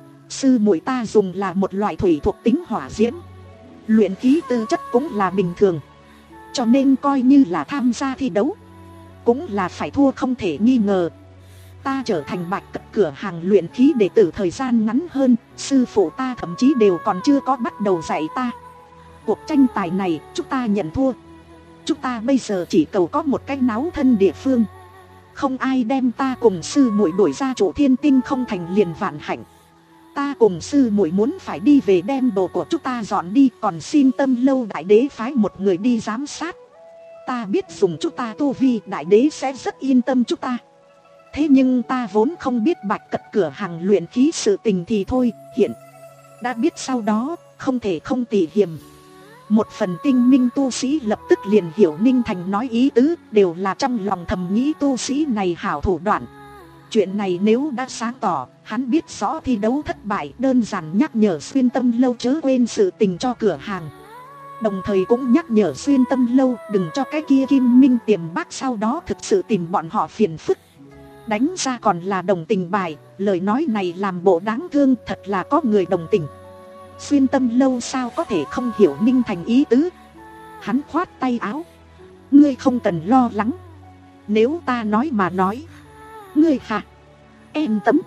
sư muội ta dùng là một loại thủy thuộc tính hỏa diễm, luyện khí tư chất cũng là bình thường, cho nên coi như là tham gia thi đấu cũng là phải thua không thể nghi ngờ. Ta trở thành Bạch Cật cửa hàng luyện khí đệ tử thời gian ngắn hơn, sư phụ ta thậm chí đều còn chưa có bắt đầu dạy ta. Cuộc tranh tài này chúng ta nhận thua. Chúng ta bây giờ chỉ cầu có một cái náo thân địa phương, không ai đem ta cùng sư muội đuổi ra Chủ Thiên Tinh không thành liền vạn hạnh. Ta cùng sư muội muốn phải đi về đem đồ của chúng ta dọn đi, còn xin Tâm Lâu Đại Đế phái một người đi giám sát. Ta biết dùng chúng ta tu vi, Đại Đế sẽ rất yên tâm chúng ta. Thế nhưng ta vốn không biết Bạch Cật cửa hàng luyện khí sự tình thì thôi, hiện đã biết sau đó, không thể không tỉ hiềm. Một phần tinh minh tu sĩ lập tức liền hiểu Ninh Thành nói ý tứ, đều là trong lòng thầm nghĩ tu sĩ này hảo thủ đoạn. Chuyện này nếu đã sáng tỏ, hắn biết rõ thi đấu thất bại, đơn giản nhắc nhở Xuyên Tâm Lâu chớ quên sự tình cho cửa hàng. Đồng thời cũng nhắc nhở Xuyên Tâm Lâu đừng cho cái kia Kim Minh Tiềm Bác sau đó thực sự tìm bọn họ phiền phức. Đánh ra còn là đồng tình bài, lời nói này làm bộ đáng thương, thật là có người đồng tình. Xuyên Tâm Lâu sao có thể không hiểu Ninh Thành ý tứ. Hắn khoát tay áo. Ngươi không cần lo lắng. Nếu ta nói mà nói, ngươi hả? Em tấm.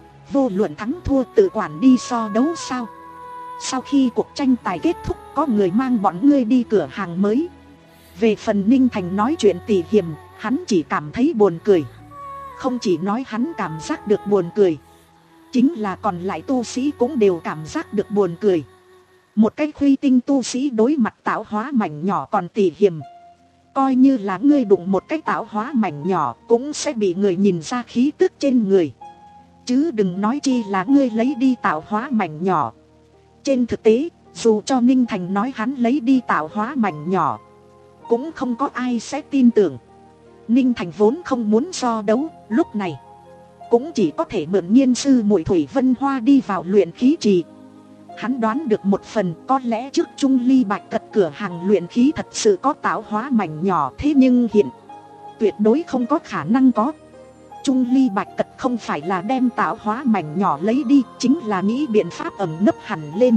Vô luận thắng thua tự quản đi so đấu sao? Sau khi cuộc tranh tài kết thúc, có người mang bọn ngươi đi cửa hàng mới. Về phần Ninh Thành nói chuyện tỉ hiểm, hắn chỉ cảm thấy buồn cười. Không chỉ nói hắn cảm giác được buồn cười, chính là còn lại tu sĩ cũng đều cảm giác được buồn cười. Một cái khuy tinh tu sĩ đối mặt tạo hóa mảnh nhỏ còn tỉ hiểm. Coi như là ngươi đụng một cái tạo hóa mảnh nhỏ cũng sẽ bị người nhìn ra khí tức trên người. Chứ đừng nói chi là ngươi lấy đi tạo hóa mảnh nhỏ. Trên thực tế, dù cho Ninh Thành nói hắn lấy đi tạo hóa mảnh nhỏ, cũng không có ai sẽ tin tưởng. Ninh Thành vốn không muốn so đấu, lúc này cũng chỉ có thể mượn nhiên sư muội Thủy Vân Hoa đi vào luyện khí trì. Hắn đoán được một phần, có lẽ trước Trung Ly Bạch Cật cửa hàng luyện khí thật sự có tạo hóa mảnh nhỏ, thế nhưng hiện tuyệt đối không có khả năng có. Trung Ly Bạch Cật không phải là đem tạo hóa mảnh nhỏ lấy đi, chính là nghĩ biện pháp ẩn nấp hẳn lên.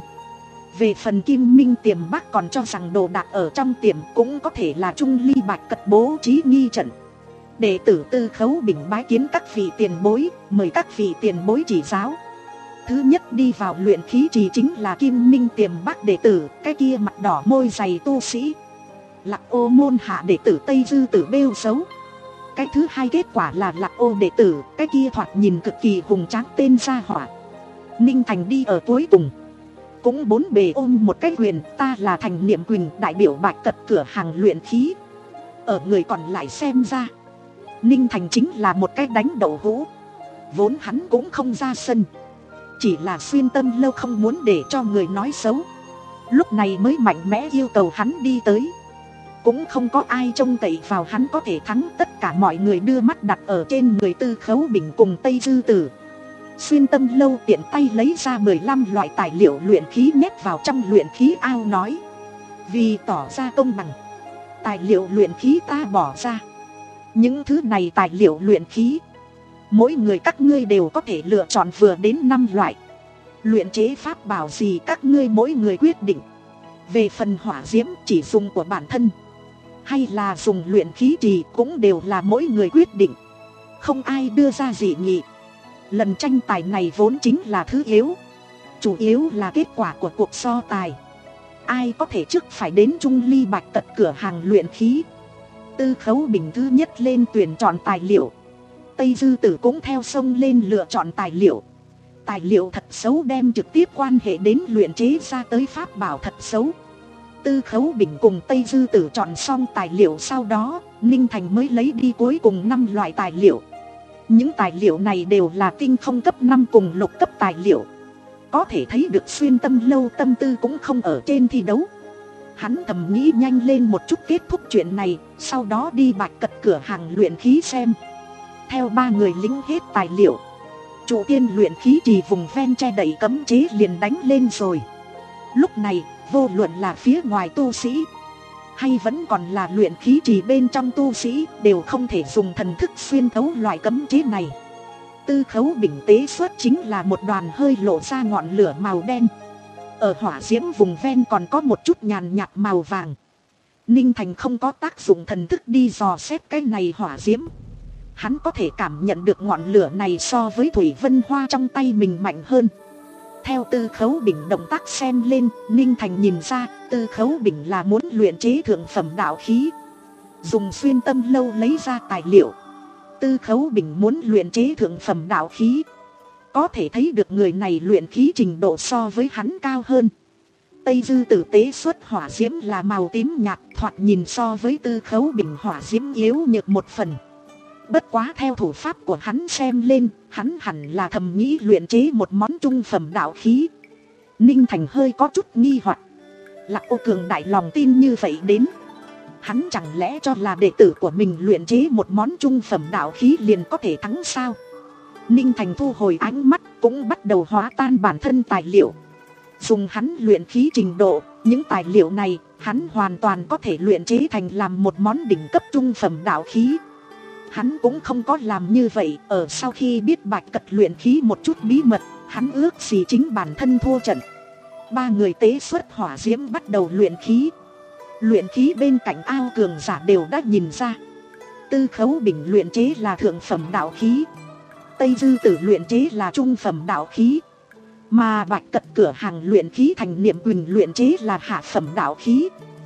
Về phần Kim Minh Tiềm Bác còn cho rằng đồ đạc ở trong tiệm cũng có thể là Trung Ly Bạch Cật bố trí nghi trận. Đệ tử Tư Khấu Bình bái kiến các vị tiền bối, mời các vị tiền bối chỉ giáo. Thứ nhất đi vào luyện khí trì chính là Kim Minh Tiềm Bác đệ tử, cái kia mặt đỏ môi dày tu sĩ. Lạc Ô môn hạ đệ tử Tây Dư Tử bêu xấu. Cái thứ hai kết quả là Lạc Ô đệ tử, cái kia thoạt nhìn cực kỳ hùng tráng tên Gia Hỏa. Ninh Thành đi ở cuối cùng, cũng bốn bề ôm một cái quyền, ta là Thành Niệm Quỳnh, đại biểu Bạch Cật cửa hàng luyện khí. Ở người còn lại xem ra, Ninh Thành chính là một cái đánh đậu hũ. Vốn hắn cũng không ra sân, chỉ là Xuyên Tâm Lâu không muốn để cho người nói xấu, lúc này mới mạnh mẽ yêu cầu hắn đi tới. Cũng không có ai trông cậy vào hắn có thể thắng, tất cả mọi người đưa mắt đặt ở trên người Tư Khấu Bình cùng Tây Dư Tử. Xuyên Tâm Lâu tiện tay lấy ra mười lăm loại tài liệu luyện khí nhét vào trong luyện khí ao nói: vì tỏ ra công bằng, tài liệu luyện khí ta bỏ ra. Những thứ này tài liệu luyện khí, mỗi người các ngươi đều có thể lựa chọn vừa đến năm loại. Luyện chế pháp bảo gì các ngươi mỗi người quyết định. Về phần hỏa diễm chỉ dùng của bản thân hay là dùng luyện khí trì cũng đều là mỗi người quyết định, không ai đưa ra dị nghị. Lần tranh tài này vốn chính là thứ yếu, chủ yếu là kết quả của cuộc so tài. Ai có thể trước phải đến Trung Ly Bạch Cật cửa hàng luyện khí. Tư Khấu Bình thứ nhất lên tuyển chọn tài liệu, Tây Dư Tử cũng theo sông lên lựa chọn tài liệu. Tài liệu thật xấu đem trực tiếp quan hệ đến luyện chế ra tới pháp bảo thật xấu. Tư Khấu Bình cùng Tây Dư Tử chọn xong tài liệu, sau đó Ninh Thành mới lấy đi cuối cùng năm loại tài liệu. Những tài liệu này đều là tinh không cấp năm cùng lục cấp tài liệu. Có thể thấy được Xuyên Tâm Lâu tâm tư cũng không ở trên thi đấu. Hắn thầm nghĩ nhanh lên một chút kết thúc chuyện này, sau đó đi Bạch Cật cửa hàng luyện khí xem. Theo ba người lính hết tài liệu, trụ tiên luyện khí trì vùng ven che đậy cấm chế liền đánh lên rồi. Lúc này vô luận là phía ngoài tu sĩ hay vẫn còn là luyện khí trì bên trong tu sĩ đều không thể dùng thần thức xuyên thấu loại cấm chế này. Tư Khấu Bình tế xuất chính là một đoàn hơi lộ ra ngọn lửa màu đen. Ở hỏa diễm vùng ven còn có một chút nhàn nhạt màu vàng. Ninh Thành không có tác dụng thần thức đi dò xét cái này hỏa diễm. Hắn có thể cảm nhận được ngọn lửa này so với Thủy Vân Hoa trong tay mình mạnh hơn. Theo Tư Khấu Bình động tác xem lên, Ninh Thành nhìn ra Tư Khấu Bình là muốn luyện chế thượng phẩm đạo khí. Dùng Xuyên Tâm Lâu lấy ra tài liệu, Tư Khấu Bình muốn luyện chế thượng phẩm đạo khí. Có thể thấy được người này luyện khí trình độ so với hắn cao hơn. Tây Dư Tử tế xuất hỏa diễm là màu tím nhạt, thoạt nhìn so với Tư Khấu Bình hỏa diễm yếu nhược một phần. Bất quá theo thủ pháp của hắn xem lên, hắn hẳn là thầm nghĩ luyện chế một món trung phẩm đạo khí. Ninh Thành hơi có chút nghi hoặc. Lạc Ô cường đại lòng tin như vậy đến, hắn chẳng lẽ cho là đệ tử của mình luyện chế một món trung phẩm đạo khí liền có thể thắng sao? Ninh Thành thu hồi ánh mắt, cũng bắt đầu hóa tan bản thân tài liệu. Dùng hắn luyện khí trình độ, những tài liệu này hắn hoàn toàn có thể luyện chế thành làm một món đỉnh cấp trung phẩm đạo khí. Hắn cũng không có làm như vậy, ở sau khi biết Bạch Cật luyện khí một chút bí mật, hắn ước gì chính bản thân thua trận. Ba người tế xuất hỏa diễm bắt đầu luyện khí. Luyện khí bên cạnh ao cường giả đều đã nhìn ra. Tư Khấu Bình luyện chế là thượng phẩm đạo khí, Tây Dư Tử luyện chế là trung phẩm đạo khí, mà Bạch Cật cửa hàng luyện khí thành Niệm Quỳnh luyện chế là hạ phẩm đạo khí.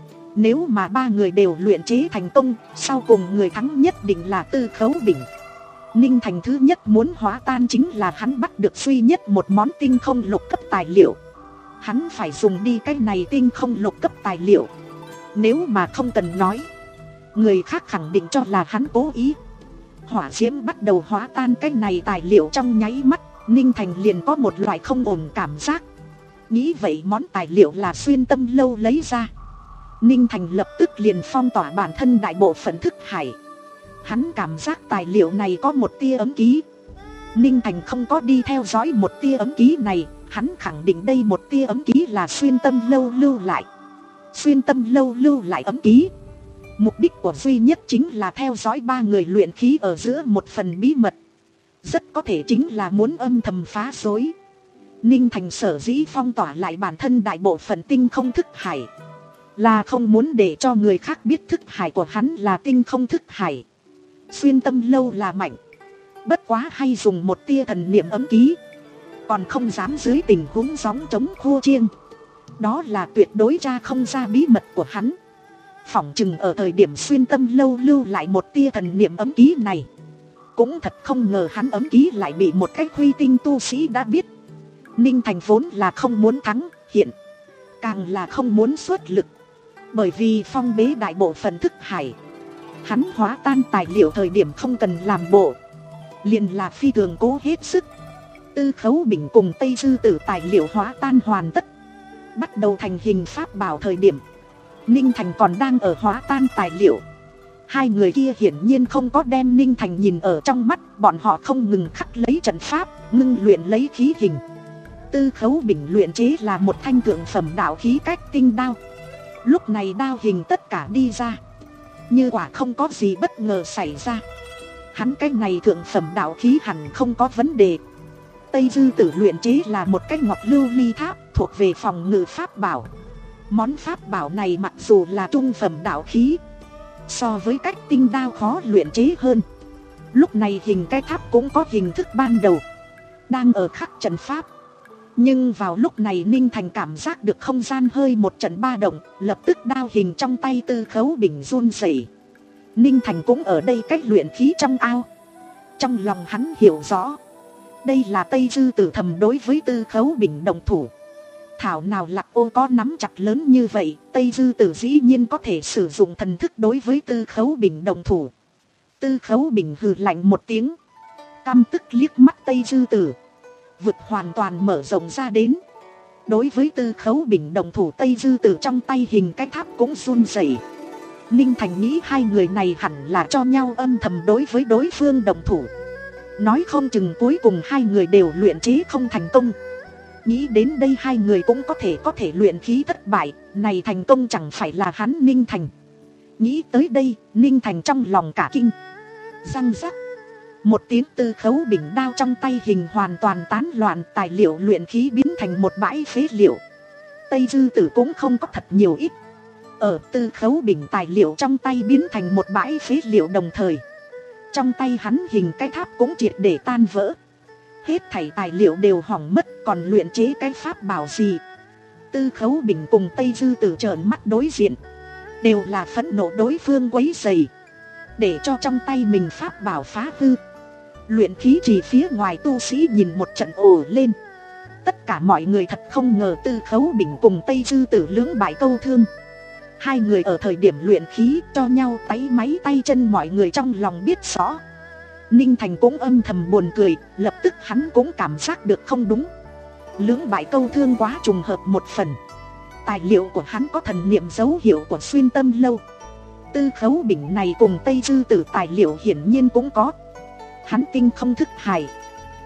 Nếu mà ba người đều luyện chế thành công, sau cùng người thắng nhất định là Tư Khấu Bình. Ninh Thành thứ nhất muốn hóa tan chính là hắn bắt được duy nhất một món tinh không lục cấp tài liệu. Hắn phải dùng đi cái này tinh không lục cấp tài liệu. Nếu mà không cần nói, người khác khẳng định cho là hắn cố ý. Hỏa diễm bắt đầu hóa tan cái này tài liệu trong nháy mắt, Ninh Thành liền có một loại không ổn cảm giác. Nghĩ vậy món tài liệu là Xuyên Tâm Lâu lấy ra. Ninh Thành lập tức liền phong tỏa bản thân đại bộ phận thức hải. Hắn cảm giác tài liệu này có một tia ấm ký. Ninh Thành không có đi theo dõi một tia ấm ký này, hắn khẳng định đây một tia ấm ký là Xuyên Tâm Lâu lưu lại. Xuyên Tâm Lâu lưu lại ấm ký, mục đích của duy nhất chính là theo dõi ba người luyện khí ở giữa một phần bí mật. Rất có thể chính là muốn âm thầm phá rối. Ninh Thành sở dĩ phong tỏa lại bản thân đại bộ phận tinh không thức hải, là không muốn để cho người khác biết thức hải của hắn là tinh không thức hải. Xuyên Tâm Lâu là mạnh, bất quá hay dùng một tia thần niệm ấm ký, còn không dám dưới tình huống gióng chống khua chiêng. Đó là tuyệt đối tra không ra bí mật của hắn. Phỏng chừng ở thời điểm Xuyên Tâm Lâu lưu lại một tia thần niệm ấm ký này, cũng thật không ngờ hắn ấm ký lại bị một cái huy tinh tu sĩ đã biết. Ninh Thành vốn là không muốn thắng, hiện càng là không muốn xuất lực. Bởi vì phong bế đại bộ phận thức hải, hắn hóa tan tài liệu thời điểm không cần làm bộ, liền là phi thường cố hết sức. Tư Khấu Bình cùng Tây Dư Tử tài liệu hóa tan hoàn tất, bắt đầu thành hình pháp bảo thời điểm, Ninh Thành còn đang ở hóa tan tài liệu. Hai người kia hiển nhiên không có đem Ninh Thành nhìn ở trong mắt, bọn họ không ngừng khắc lấy trận pháp, ngưng luyện lấy khí hình. Tư Khấu Bình luyện chế là một thanh thượng phẩm đạo khí Cách Tinh đao. Lúc này đao hình tất cả đi ra, như quả không có gì bất ngờ xảy ra, hắn cái này thượng phẩm đạo khí hẳn không có vấn đề. Tây Dư Tử luyện chế là một cái ngọc lưu ly tháp, thuộc về phòng ngự pháp bảo. Món pháp bảo này mặc dù là trung phẩm đạo khí, so với Cách Tinh đao khó luyện chế hơn. Lúc này hình cái tháp cũng có hình thức ban đầu, đang ở khắc trận pháp. Nhưng vào lúc này Ninh Thành cảm giác được không gian hơi một trận ba động, lập tức đao hình trong tay Tư Khấu Bình run rẩy. Ninh Thành cũng ở đây cách luyện khí trong ao. Trong lòng hắn hiểu rõ, đây là Tây Dư Tử thầm đối với Tư Khấu Bình đồng thủ. Thảo nào Lạc Ô có nắm chặt lớn như vậy, Tây Dư Tử dĩ nhiên có thể sử dụng thần thức đối với Tư Khấu Bình đồng thủ. Tư Khấu Bình hừ lạnh một tiếng, căm tức liếc mắt Tây Dư Tử, vực hoàn toàn mở rộng ra đến. Đối với Tư Khấu Bình đồng thủ, Tây Dư Tử trong tay hình cái tháp cũng run rẩy. Ninh Thành nghĩ hai người này hẳn là cho nhau âm thầm đối với đối phương đồng thủ, nói không chừng cuối cùng hai người đều luyện chế không thành công. Nghĩ đến đây hai người cũng có thể có thể luyện khí thất bại, này thành công chẳng phải là hắn Ninh Thành. Nghĩ tới đây, Ninh Thành trong lòng cả kinh. Răng rắc, một tiếng Tư Khấu Bình đao trong tay hình hoàn toàn tán loạn, tài liệu luyện khí biến thành một bãi phế liệu. Tây Dư Tử cũng không có thật nhiều ít. Ở Tư Khấu Bình tài liệu trong tay biến thành một bãi phế liệu đồng thời, trong tay hắn hình cái tháp cũng triệt để tan vỡ. Hết thảy tài liệu đều hỏng mất, còn luyện chế cái pháp bảo gì? Tư Khấu Bình cùng Tây Dư Tử trợn mắt đối diện, đều là phẫn nộ đối phương quấy rầy, để cho trong tay mình pháp bảo phá hư. Luyện khí chỉ phía ngoài tu sĩ nhìn một trận ồ lên. Tất cả mọi người thật không ngờ Tư Khấu Bình cùng Tây Dư Tử lưỡng bại câu thương. Hai người ở thời điểm luyện khí cho nhau táy máy tay chân, mọi người trong lòng biết rõ. Ninh Thành cũng âm thầm buồn cười, lập tức hắn cũng cảm giác được không đúng. Lưỡng bại câu thương quá trùng hợp một phần. Tài liệu của hắn có thần niệm dấu hiệu của Xuyên Tâm Lâu. Tư Khấu Bình này cùng Tây Dư Tử tài liệu hiển nhiên cũng có. Hắn tinh không thức hải,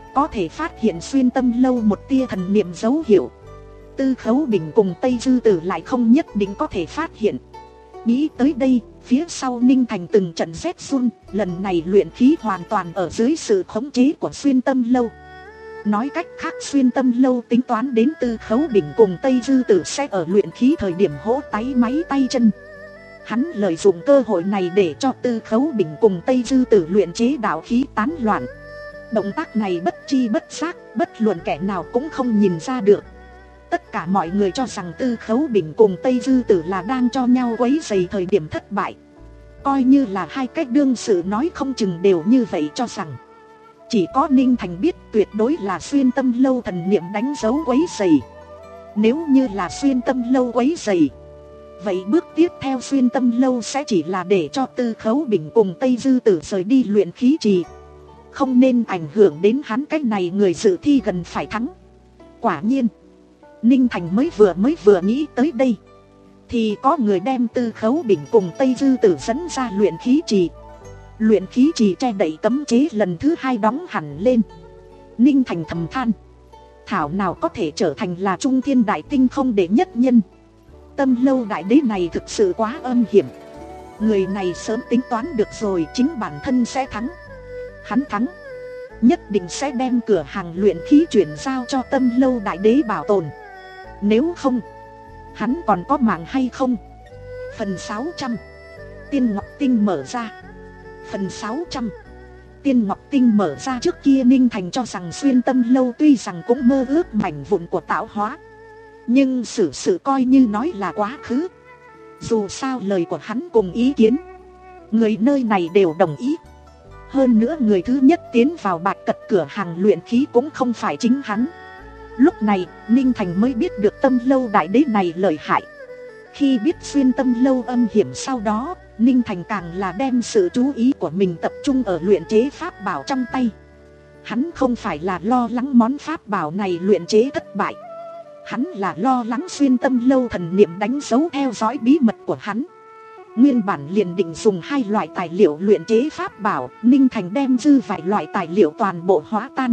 có thể phát hiện xuyên tâm lâu một tia thần niệm dấu hiệu. Tư Khấu Bình cùng Tây Dư Tử lại không nhất định có thể phát hiện. Nghĩ tới đây, phía sau Ninh Thành từng trận rét run, lần này luyện khí hoàn toàn ở dưới sự khống chế của xuyên tâm lâu. Nói cách khác, xuyên tâm lâu tính toán đến Tư Khấu Bình cùng Tây Dư Tử sẽ ở luyện khí thời điểm hỗ táy máy tay chân. Hắn lợi dụng cơ hội này để cho Tư Khấu Bình cùng Tây Dư Tử luyện chế đạo khí tán loạn. Động tác này bất chi bất giác, bất luận kẻ nào cũng không nhìn ra được. Tất cả mọi người cho rằng Tư Khấu Bình cùng Tây Dư Tử là đang cho nhau quấy rầy thời điểm thất bại. Coi như là hai cách đương sự nói không chừng đều như vậy cho rằng. Chỉ có Ninh Thành biết tuyệt đối là xuyên tâm lâu thần niệm đánh dấu quấy rầy. Nếu như là xuyên tâm lâu quấy rầy, vậy bước tiếp theo xuyên tâm lâu sẽ chỉ là để cho Tư Khấu Bình cùng Tây Dư Tử rời đi luyện khí trì, không nên ảnh hưởng đến hắn. Cách này người dự thi gần phải thắng. Quả nhiên, Ninh Thành mới vừa mới vừa nghĩ tới đây, thì có người đem Tư Khấu Bình cùng Tây Dư Tử dẫn ra luyện khí trì. Luyện khí trì che đậy cấm chế lần thứ hai đóng hẳn lên. Ninh Thành thầm than, thảo nào có thể trở thành là trung thiên đại tinh không đệ nhất nhân. Tâm lâu đại đế này thực sự quá âm hiểm. Người này sớm tính toán được rồi, chính bản thân sẽ thắng. Hắn thắng, nhất định sẽ đem cửa hàng luyện khí chuyển giao cho tâm lâu đại đế bảo tồn. Nếu không, hắn còn có mạng hay không? Phần sáu trăm, Tiên Ngọc Tinh mở ra. Phần sáu trăm, Tiên Ngọc Tinh mở ra. Trước kia Ninh Thành cho rằng xuyên tâm lâu tuy rằng cũng mơ ước mảnh vụn của tạo hóa, nhưng xử sự coi như nói là quá khứ. Dù sao lời của hắn cùng ý kiến, người nơi này đều đồng ý. Hơn nữa người thứ nhất tiến vào Bạch Cật cửa hàng luyện khí cũng không phải chính hắn. Lúc này, Ninh Thành mới biết được tâm lâu đại đế này lợi hại. Khi biết xuyên tâm lâu âm hiểm sau đó, Ninh Thành càng là đem sự chú ý của mình tập trung ở luyện chế pháp bảo trong tay. Hắn không phải là lo lắng món pháp bảo này luyện chế thất bại. Hắn là lo lắng xuyên tâm lâu thần niệm đánh dấu theo dõi bí mật của hắn. Nguyên bản liền định dùng hai loại tài liệu luyện chế pháp bảo, Ninh Thành đem dư vài loại tài liệu toàn bộ hóa tan.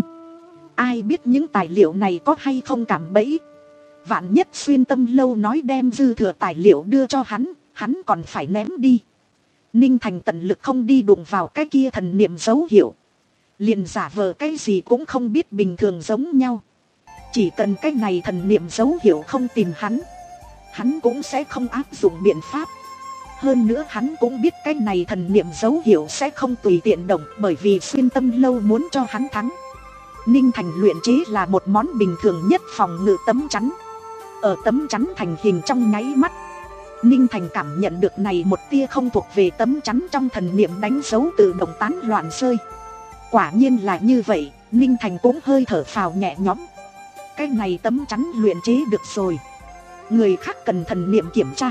Ai biết những tài liệu này có hay không cạm bẫy. Vạn nhất xuyên tâm lâu nói đem dư thừa tài liệu đưa cho hắn, hắn còn phải ném đi. Ninh Thành tận lực không đi đụng vào cái kia thần niệm dấu hiệu, liền giả vờ cái gì cũng không biết bình thường giống nhau. Chỉ cần cái này thần niệm dấu hiệu không tìm hắn, hắn cũng sẽ không áp dụng biện pháp. Hơn nữa hắn cũng biết cái này thần niệm dấu hiệu sẽ không tùy tiện động, bởi vì xuyên tâm lâu muốn cho hắn thắng. Ninh Thành luyện chế là một món bình thường nhất phòng ngự tấm chắn. Ở tấm chắn thành hình trong nháy mắt, Ninh Thành cảm nhận được này một tia không thuộc về tấm chắn trong thần niệm đánh dấu tự động tán loạn rơi. Quả nhiên là như vậy, Ninh Thành cũng hơi thở phào nhẹ nhõm. Cái này tấm chắn luyện chế được rồi. Người khác cần thần niệm kiểm tra,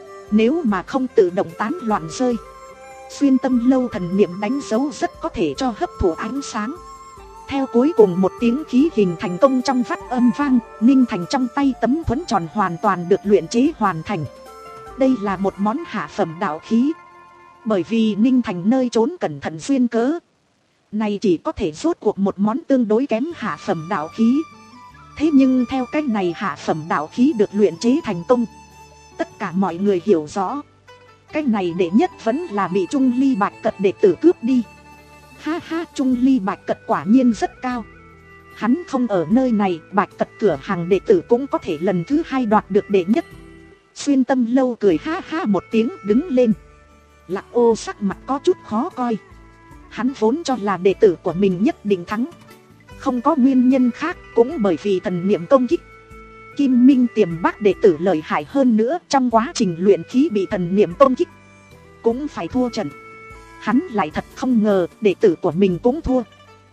nếu mà không tự động tán loạn rơi, xuyên tâm lâu thần niệm đánh dấu rất có thể cho hấp thụ ánh sáng. Theo cuối cùng một tiếng khí hình thành công trong vắt âm vang, Ninh Thành trong tay tấm thuẫn tròn hoàn toàn được luyện chế hoàn thành. Đây là một món hạ phẩm đạo khí. Bởi vì Ninh Thành nơi trốn cẩn thận duyên cớ, này chỉ có thể rốt cuộc một món tương đối kém hạ phẩm đạo khí. Thế nhưng theo cách này hạ phẩm đạo khí được luyện chế thành công, tất cả mọi người hiểu rõ, cách này đệ nhất vẫn là bị Trung Ly Bạch Cật đệ tử cướp đi. Ha ha, Trung Ly Bạch Cật quả nhiên rất cao. Hắn không ở nơi này, Bạch Cật cửa hàng đệ tử cũng có thể lần thứ hai đoạt được đệ nhất. Xuyên tâm lâu cười ha ha một tiếng đứng lên. Lạc Ô sắc mặt có chút khó coi. Hắn vốn cho là đệ tử của mình nhất định thắng, không có nguyên nhân khác, cũng bởi vì thần niệm công kích. Kim Minh Tiềm Bác đệ tử lợi hại hơn nữa, trong quá trình luyện khí bị thần niệm công kích, cũng phải thua trận. Hắn lại thật không ngờ đệ tử của mình cũng thua.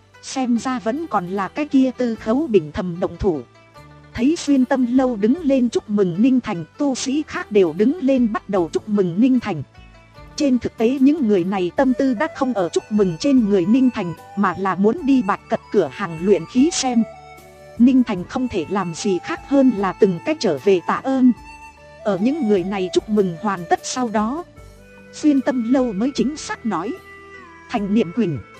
Xem ra vẫn còn là cái kia Tư Khấu Bình thầm động thủ. Thấy xuyên tâm lâu đứng lên chúc mừng Ninh Thành, tu sĩ khác đều đứng lên bắt đầu chúc mừng Ninh Thành. Trên thực tế những người này tâm tư đã không ở chúc mừng trên người Ninh Thành, mà là muốn đi Bạch Cật cửa hàng luyện khí xem. Ninh Thành không thể làm gì khác hơn là từng cách trở về tạ ơn. Ở những người này chúc mừng hoàn tất sau đó, xuyên tâm lâu mới chính xác nói: Thành Niệm Quỳnh,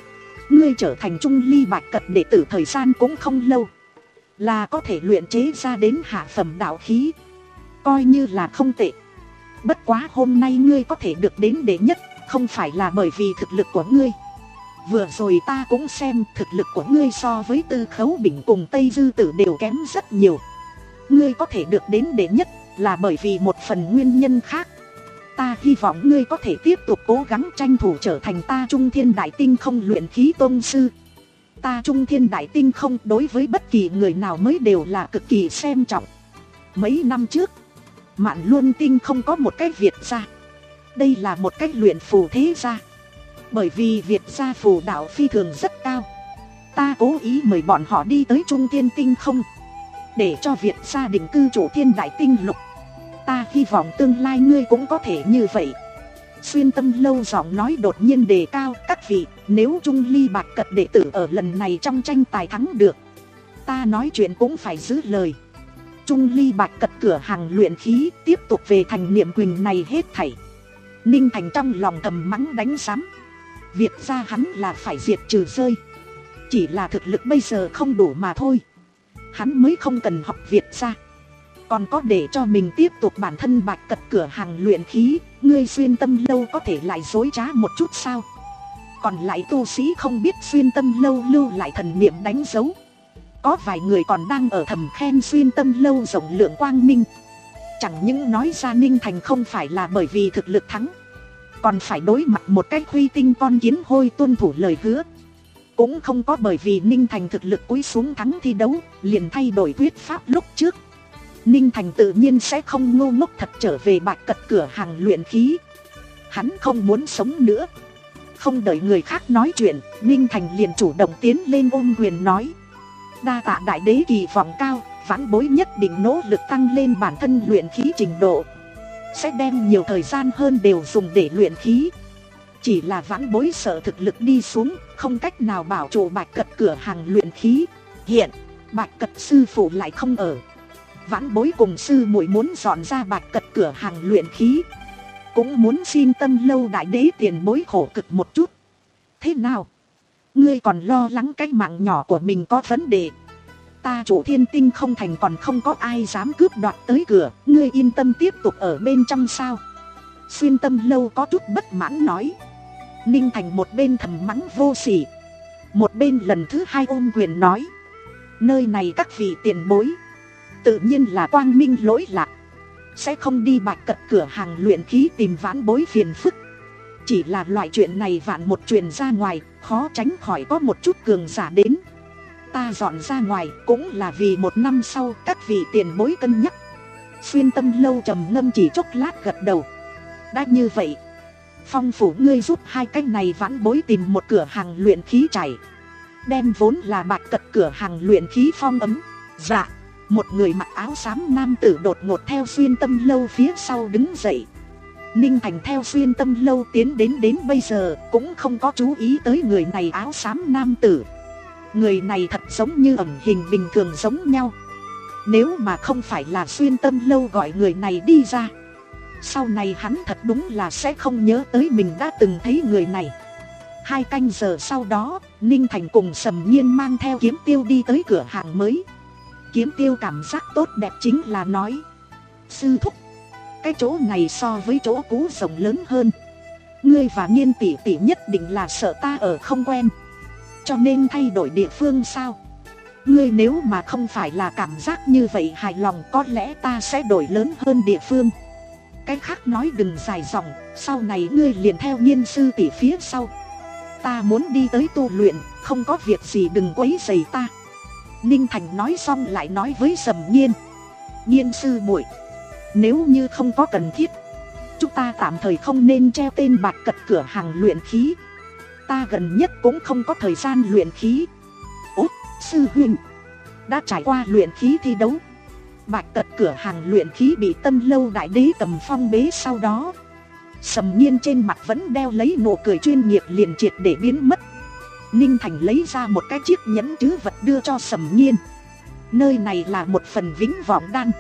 ngươi trở thành Trung Ly Bạch Cật đệ tử thời gian cũng không lâu, là có thể luyện chế ra đến hạ phẩm đạo khí, coi như là không tệ. Bất quá hôm nay ngươi có thể được đến đệ nhất, không phải là bởi vì thực lực của ngươi. Vừa rồi ta cũng xem thực lực của ngươi so với Tư Khấu Bình cùng Tây Dư Tử đều kém rất nhiều. Ngươi có thể được đến đệ nhất là bởi vì một phần nguyên nhân khác. Ta hy vọng ngươi có thể tiếp tục cố gắng tranh thủ trở thành ta Trung Thiên Đại Tinh Không luyện khí tôn sư. Ta Trung Thiên Đại Tinh Không đối với bất kỳ người nào mới đều là cực kỳ xem trọng. Mấy năm trước, Mạn Luân Tinh không có một cái Việt gia. Đây là một cách luyện phù thế gia. Bởi vì Việt gia phù đạo phi thường rất cao, ta cố ý mời bọn họ đi tới Trung Thiên Tinh Không, để cho Việt gia định cư chủ Thiên Đại Tinh Lục. Ta hy vọng tương lai ngươi cũng có thể như vậy. Xuyên Tâm Lâu giọng nói đột nhiên đề cao. Các vị, nếu Trung Ly Bạch Cật đệ tử ở lần này trong tranh tài thắng được, ta nói chuyện cũng phải giữ lời. Trung Ly Bạch Cật cửa hàng luyện khí tiếp tục về thành Niệm Quỳnh này hết thảy. Ninh Thành trong lòng thầm mắng đánh giám. Việt gia hắn là phải diệt trừ rơi, chỉ là thực lực bây giờ không đủ mà thôi. Hắn mới không cần học Việt gia, còn có để cho mình tiếp tục bản thân Bạch Cật cửa hàng luyện khí. Ngươi Xuyên Tâm Lâu có thể lại dối trá một chút sao? Còn lại tu sĩ không biết Xuyên Tâm Lâu lưu lại thần niệm đánh dấu. Có vài người còn đang ở thầm khen Xuyên Tâm Lâu rộng lượng quang minh. Chẳng những nói ra Ninh Thành không phải là bởi vì thực lực thắng, còn phải đối mặt một cách huy tinh con kiến hôi tuân thủ lời hứa. Cũng không có bởi vì Ninh Thành thực lực cúi xuống thắng thi đấu liền thay đổi thuyết pháp lúc trước. Ninh Thành tự nhiên sẽ không ngu ngốc thật trở về Bạch Cật cửa hàng luyện khí. Hắn không muốn sống nữa. Không đợi người khác nói chuyện, Ninh Thành liền chủ động tiến lên ôm quyền nói: đa tạ đại đế kỳ vọng cao, vãn bối nhất định nỗ lực tăng lên bản thân luyện khí trình độ, sẽ đem nhiều thời gian hơn đều dùng để luyện khí. Chỉ là vãn bối sợ thực lực đi xuống, không cách nào bảo trụ Bạch Cật cửa hàng luyện khí. Hiện Bạch Cật sư phụ lại không ở, vãn bối cùng sư muội muốn dọn ra Bạch Cật cửa hàng luyện khí, cũng muốn xin Tâm Lâu đại đế tiền bối khổ cực một chút. Thế nào, ngươi còn lo lắng cái mạng nhỏ của mình có vấn đề? Ta chủ Thiên Tinh không thành còn không có ai dám cướp đoạt tới cửa, ngươi yên tâm tiếp tục ở bên trong sao? Xuyên Tâm Lâu có chút bất mãn nói. Ninh Thành một bên thầm mắng vô sỉ, một bên lần thứ hai ôm quyền nói: nơi này các vị tiền bối tự nhiên là quang minh lỗi lạc, sẽ không đi Bạch Cật cửa hàng luyện khí tìm vãn bối phiền phức. Chỉ là loại chuyện này vạn một truyền ra ngoài, khó tránh khỏi có một chút cường giả đến. Ta dọn ra ngoài cũng là vì một năm sau các vị tiền bối cân nhắc. Xuyên Tâm Lâu trầm ngâm chỉ chốc lát gật đầu. Đã như vậy, Phong phủ ngươi giúp hai cái này vãn bối tìm một cửa hàng luyện khí chảy, đem vốn là Bạch Cật cửa hàng luyện khí phong ấm. Dạ. Một người mặc áo xám nam tử đột ngột theo Xuyên Tâm Lâu phía sau đứng dậy. Ninh Thành theo Xuyên Tâm Lâu tiến đến đến bây giờ cũng không có chú ý tới người này áo xám nam tử. Người này thật giống như ẩn hình bình thường giống nhau. Nếu mà không phải là Xuyên Tâm Lâu gọi người này đi ra, sau này hắn thật đúng là sẽ không nhớ tới mình đã từng thấy người này. Hai canh giờ sau đó, Ninh Thành cùng Sầm Nhiên mang theo Kiếm Tiêu đi tới cửa hàng mới. Kiếm Tiêu cảm giác tốt đẹp chính là nói: sư thúc, cái chỗ này so với chỗ cũ rộng lớn hơn. Ngươi và Nhiên tỷ tỷ nhất định là sợ ta ở không quen, cho nên thay đổi địa phương sao? Ngươi nếu mà không phải là cảm giác như vậy hài lòng, có lẽ ta sẽ đổi lớn hơn địa phương. Cái khác nói đừng dài dòng, sau này ngươi liền theo Nhiên sư tỷ phía sau. Ta muốn đi tới tu luyện, không có việc gì đừng quấy rầy ta. Ninh Thành nói xong lại nói với Sầm Nhiên: Nhiên sư muội, nếu như không có cần thiết, chúng ta tạm thời không nên treo tên Bạch Cật cửa hàng luyện khí. Ta gần nhất cũng không có thời gian luyện khí. Ốt, sư huynh đã trải qua luyện khí thi đấu. Bạch Cật cửa hàng luyện khí bị Tâm Lâu đại đế cầm phong bế sau đó, Sầm Nhiên trên mặt vẫn đeo lấy nụ cười chuyên nghiệp liền triệt để biến mất. Ninh Thành lấy ra một cái chiếc nhẫn trữ vật đưa cho Sầm Nhiên. Nơi này là một phần vĩnh vọng đan,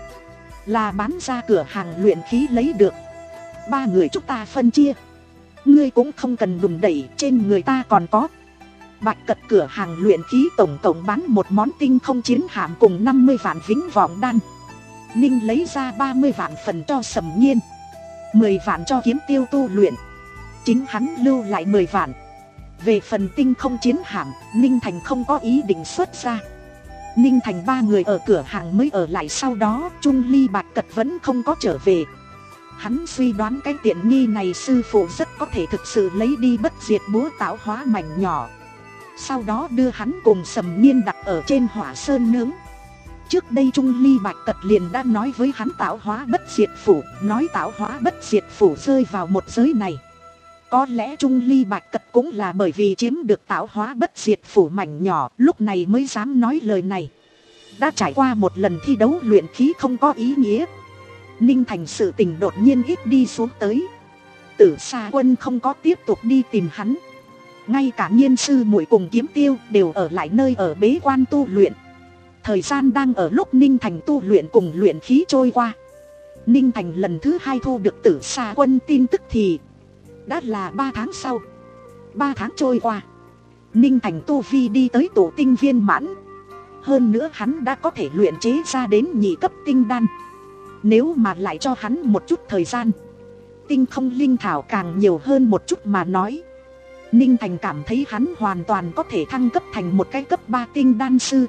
là bán ra cửa hàng luyện khí lấy được. Ba người chúng ta phân chia, ngươi cũng không cần đùn đẩy, trên người ta còn có. Bạch Cật cửa hàng luyện khí tổng cộng bán một món tinh không chiến hạm cùng năm mươi vạn vĩnh vọng đan. Ninh lấy ra ba mươi vạn phần cho Sầm Nhiên, mười vạn cho Kiếm Tiêu tu luyện, chính hắn lưu lại mười vạn. Về phần tinh không chiến hạm, Ninh Thành không có ý định xuất ra. Ninh Thành ba người ở cửa hàng mới ở lại, sau đó Trung Ly Bạch Cật vẫn không có trở về. Hắn suy đoán cái tiện nghi này sư phụ rất có thể thực sự lấy đi bất diệt búa tạo hóa mảnh nhỏ, sau đó đưa hắn cùng Sầm Nhiên đặt ở trên hỏa sơn nướng. Trước đây Trung Ly Bạch Cật liền đã nói với hắn tạo hóa bất diệt phủ, nói tạo hóa bất diệt phủ rơi vào một giới này. Có lẽ Trung Ly Bạch Cật cũng là bởi vì chiếm được tạo hóa bất diệt phủ mảnh nhỏ, lúc này mới dám nói lời này. Đã trải qua một lần thi đấu luyện khí không có ý nghĩa, Ninh Thành sự tình đột nhiên ít đi xuống tới. Tử Sa Quân không có tiếp tục đi tìm hắn, ngay cả Nhiên sư muội cùng Kiếm Tiêu đều ở lại nơi ở bế quan tu luyện. Thời gian đang ở lúc Ninh Thành tu luyện cùng luyện khí trôi qua. Ninh Thành lần thứ hai thu được Tử Sa Quân tin tức thì đã là ba tháng sau. Ba tháng trôi qua, Ninh Thành tu vi đi tới tổ tinh viên mãn. Hơn nữa hắn đã có thể luyện chế ra đến nhị cấp tinh đan. Nếu mà lại cho hắn một chút thời gian, tinh không linh thảo càng nhiều hơn một chút mà nói, Ninh Thành cảm thấy hắn hoàn toàn có thể thăng cấp thành một cái cấp ba tinh đan sư.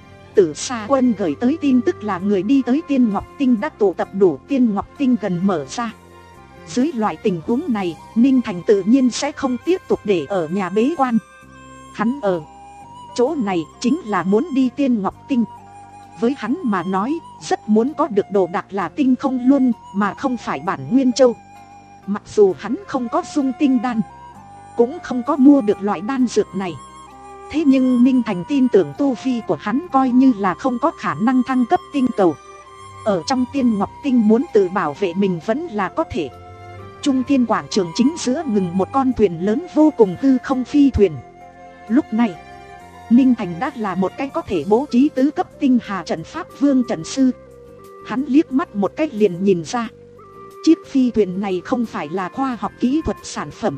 Tử Sa Quân gửi tới tin tức là người đi tới Tiên Ngọc Tinh đã tụ tập đủ Tiên Ngọc Tinh gần mở ra. Dưới loại tình huống này, Ninh Thành tự nhiên sẽ không tiếp tục để ở nhà bế quan. Hắn ở chỗ này chính là muốn đi Tiên Ngọc Tinh. Với hắn mà nói, rất muốn có được đồ đạc là tinh không luân, mà không phải bản nguyên châu. Mặc dù hắn không có dung tinh đan, cũng không có mua được loại đan dược này, thế nhưng Ninh Thành tin tưởng tu vi của hắn coi như là không có khả năng thăng cấp tinh cầu. Ở trong Tiên Ngọc Tinh muốn tự bảo vệ mình vẫn là có thể. Trung Thiên quảng trường chính giữa ngừng một con thuyền lớn vô cùng hư không phi thuyền. Lúc này Ninh Thành đã là một cái có thể bố trí tứ cấp tinh hà trận pháp vương trận sư. Hắn liếc mắt một cách liền nhìn ra, chiếc phi thuyền này không phải là khoa học kỹ thuật sản phẩm,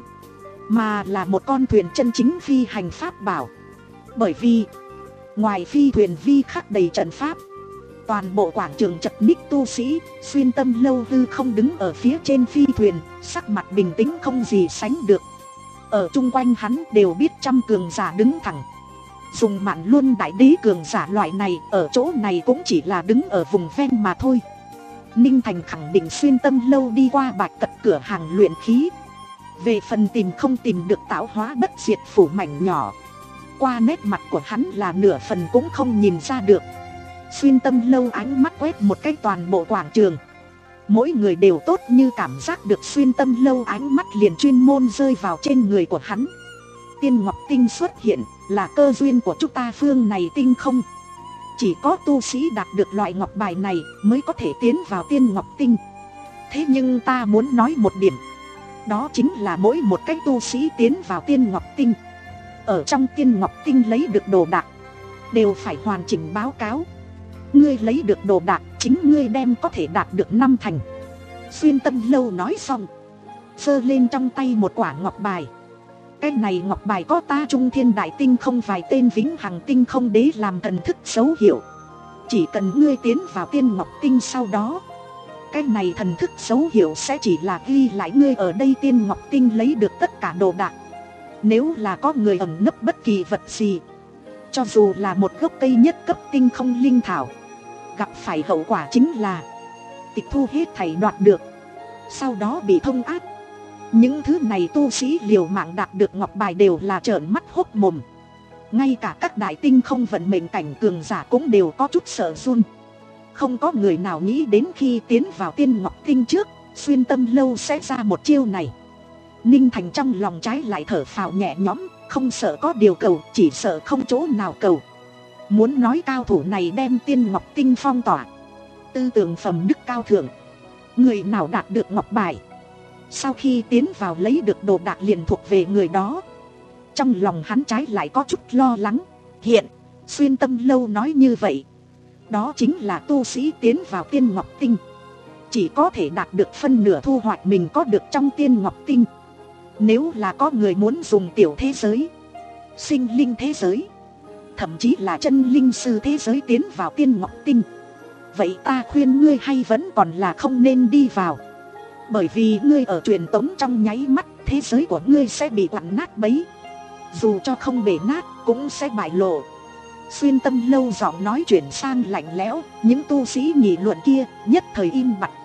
mà là một con thuyền chân chính phi hành pháp bảo. Bởi vì ngoài phi thuyền vi khắc đầy trận pháp, toàn bộ quảng trường chật ních tu sĩ, xuyên tâm lâu hư không đứng ở phía trên phi thuyền, sắc mặt bình tĩnh không gì sánh được. Ở chung quanh hắn đều biết trăm cường giả đứng thẳng. Dùng mạn luân đại đế cường giả loại này ở chỗ này cũng chỉ là đứng ở vùng ven mà thôi. Ninh Thành khẳng định xuyên tâm lâu đi qua Bạch Cật cửa hàng luyện khí. Về phần tìm không tìm được tạo hóa bất diệt phủ mảnh nhỏ, qua nét mặt của hắn là nửa phần cũng không nhìn ra được. Xuyên tâm lâu ánh mắt quét một cái toàn bộ quảng trường, mỗi người đều tốt như cảm giác được xuyên tâm lâu ánh mắt liền chuyên môn rơi vào trên người của hắn. Tiên Ngọc Tinh xuất hiện là cơ duyên của chúng ta phương này tinh không. Chỉ có tu sĩ đạt được loại ngọc bài này mới có thể tiến vào Tiên Ngọc Tinh. Thế nhưng ta muốn nói một điểm, đó chính là mỗi một cái tu sĩ tiến vào Tiên Ngọc Tinh, ở trong Tiên Ngọc Tinh lấy được đồ đạc đều phải hoàn chỉnh báo cáo. Ngươi lấy được đồ đạc, chính ngươi đem có thể đạt được năm thành. Xuyên tâm lâu nói xong, giơ lên trong tay một quả ngọc bài. Cái này ngọc bài có ta Trung Thiên Đại Tinh không vài tên vĩnh hằng tinh không đế làm thần thức dấu hiệu. Chỉ cần ngươi tiến vào Tiên Ngọc Tinh sau đó, cái này thần thức dấu hiệu sẽ chỉ là ghi lại ngươi ở đây Tiên Ngọc Tinh lấy được tất cả đồ đạc. Nếu là có người ẩn nấp bất kỳ vật gì, cho dù là một gốc cây nhất cấp tinh không linh thảo, gặp phải hậu quả chính là tịch thu hết thảy đoạt được, sau đó bị thông ác. Những thứ này tu sĩ liều mạng đạt được ngọc bài đều là trợn mắt hốc mồm. Ngay cả các đại tinh không vận mệnh cảnh cường giả cũng đều có chút sợ run. Không có người nào nghĩ đến khi tiến vào Tiên Ngọc Tinh trước, xuyên tâm lâu sẽ ra một chiêu này. Ninh Thành trong lòng trái lại thở phào nhẹ nhõm, không sợ có điều cầu, chỉ sợ không chỗ nào cầu. Muốn nói cao thủ này đem Tiên Ngọc Tinh phong tỏa, tư tưởng phẩm đức cao thượng, người nào đạt được ngọc bài, sau khi tiến vào lấy được đồ đạc liền thuộc về người đó. Trong lòng hắn trái lại có chút lo lắng. Hiện xuyên tâm lâu nói như vậy, đó chính là tu sĩ tiến vào Tiên Ngọc Tinh chỉ có thể đạt được phân nửa thu hoạch mình có được trong Tiên Ngọc Tinh. Nếu là có người muốn dùng tiểu thế giới, sinh linh thế giới, thậm chí là chân linh sư thế giới tiến vào tiên ngọc tinh. Vậy ta khuyên ngươi hay vẫn còn là không nên đi vào. Bởi vì ngươi ở truyền tống trong nháy mắt, thế giới của ngươi sẽ bị vặn nát bấy. Dù cho không bể nát cũng sẽ bại lộ. Xuyên Tâm Lâu giọng nói chuyển sang lạnh lẽo, những tu sĩ nghị luận kia nhất thời im bặt,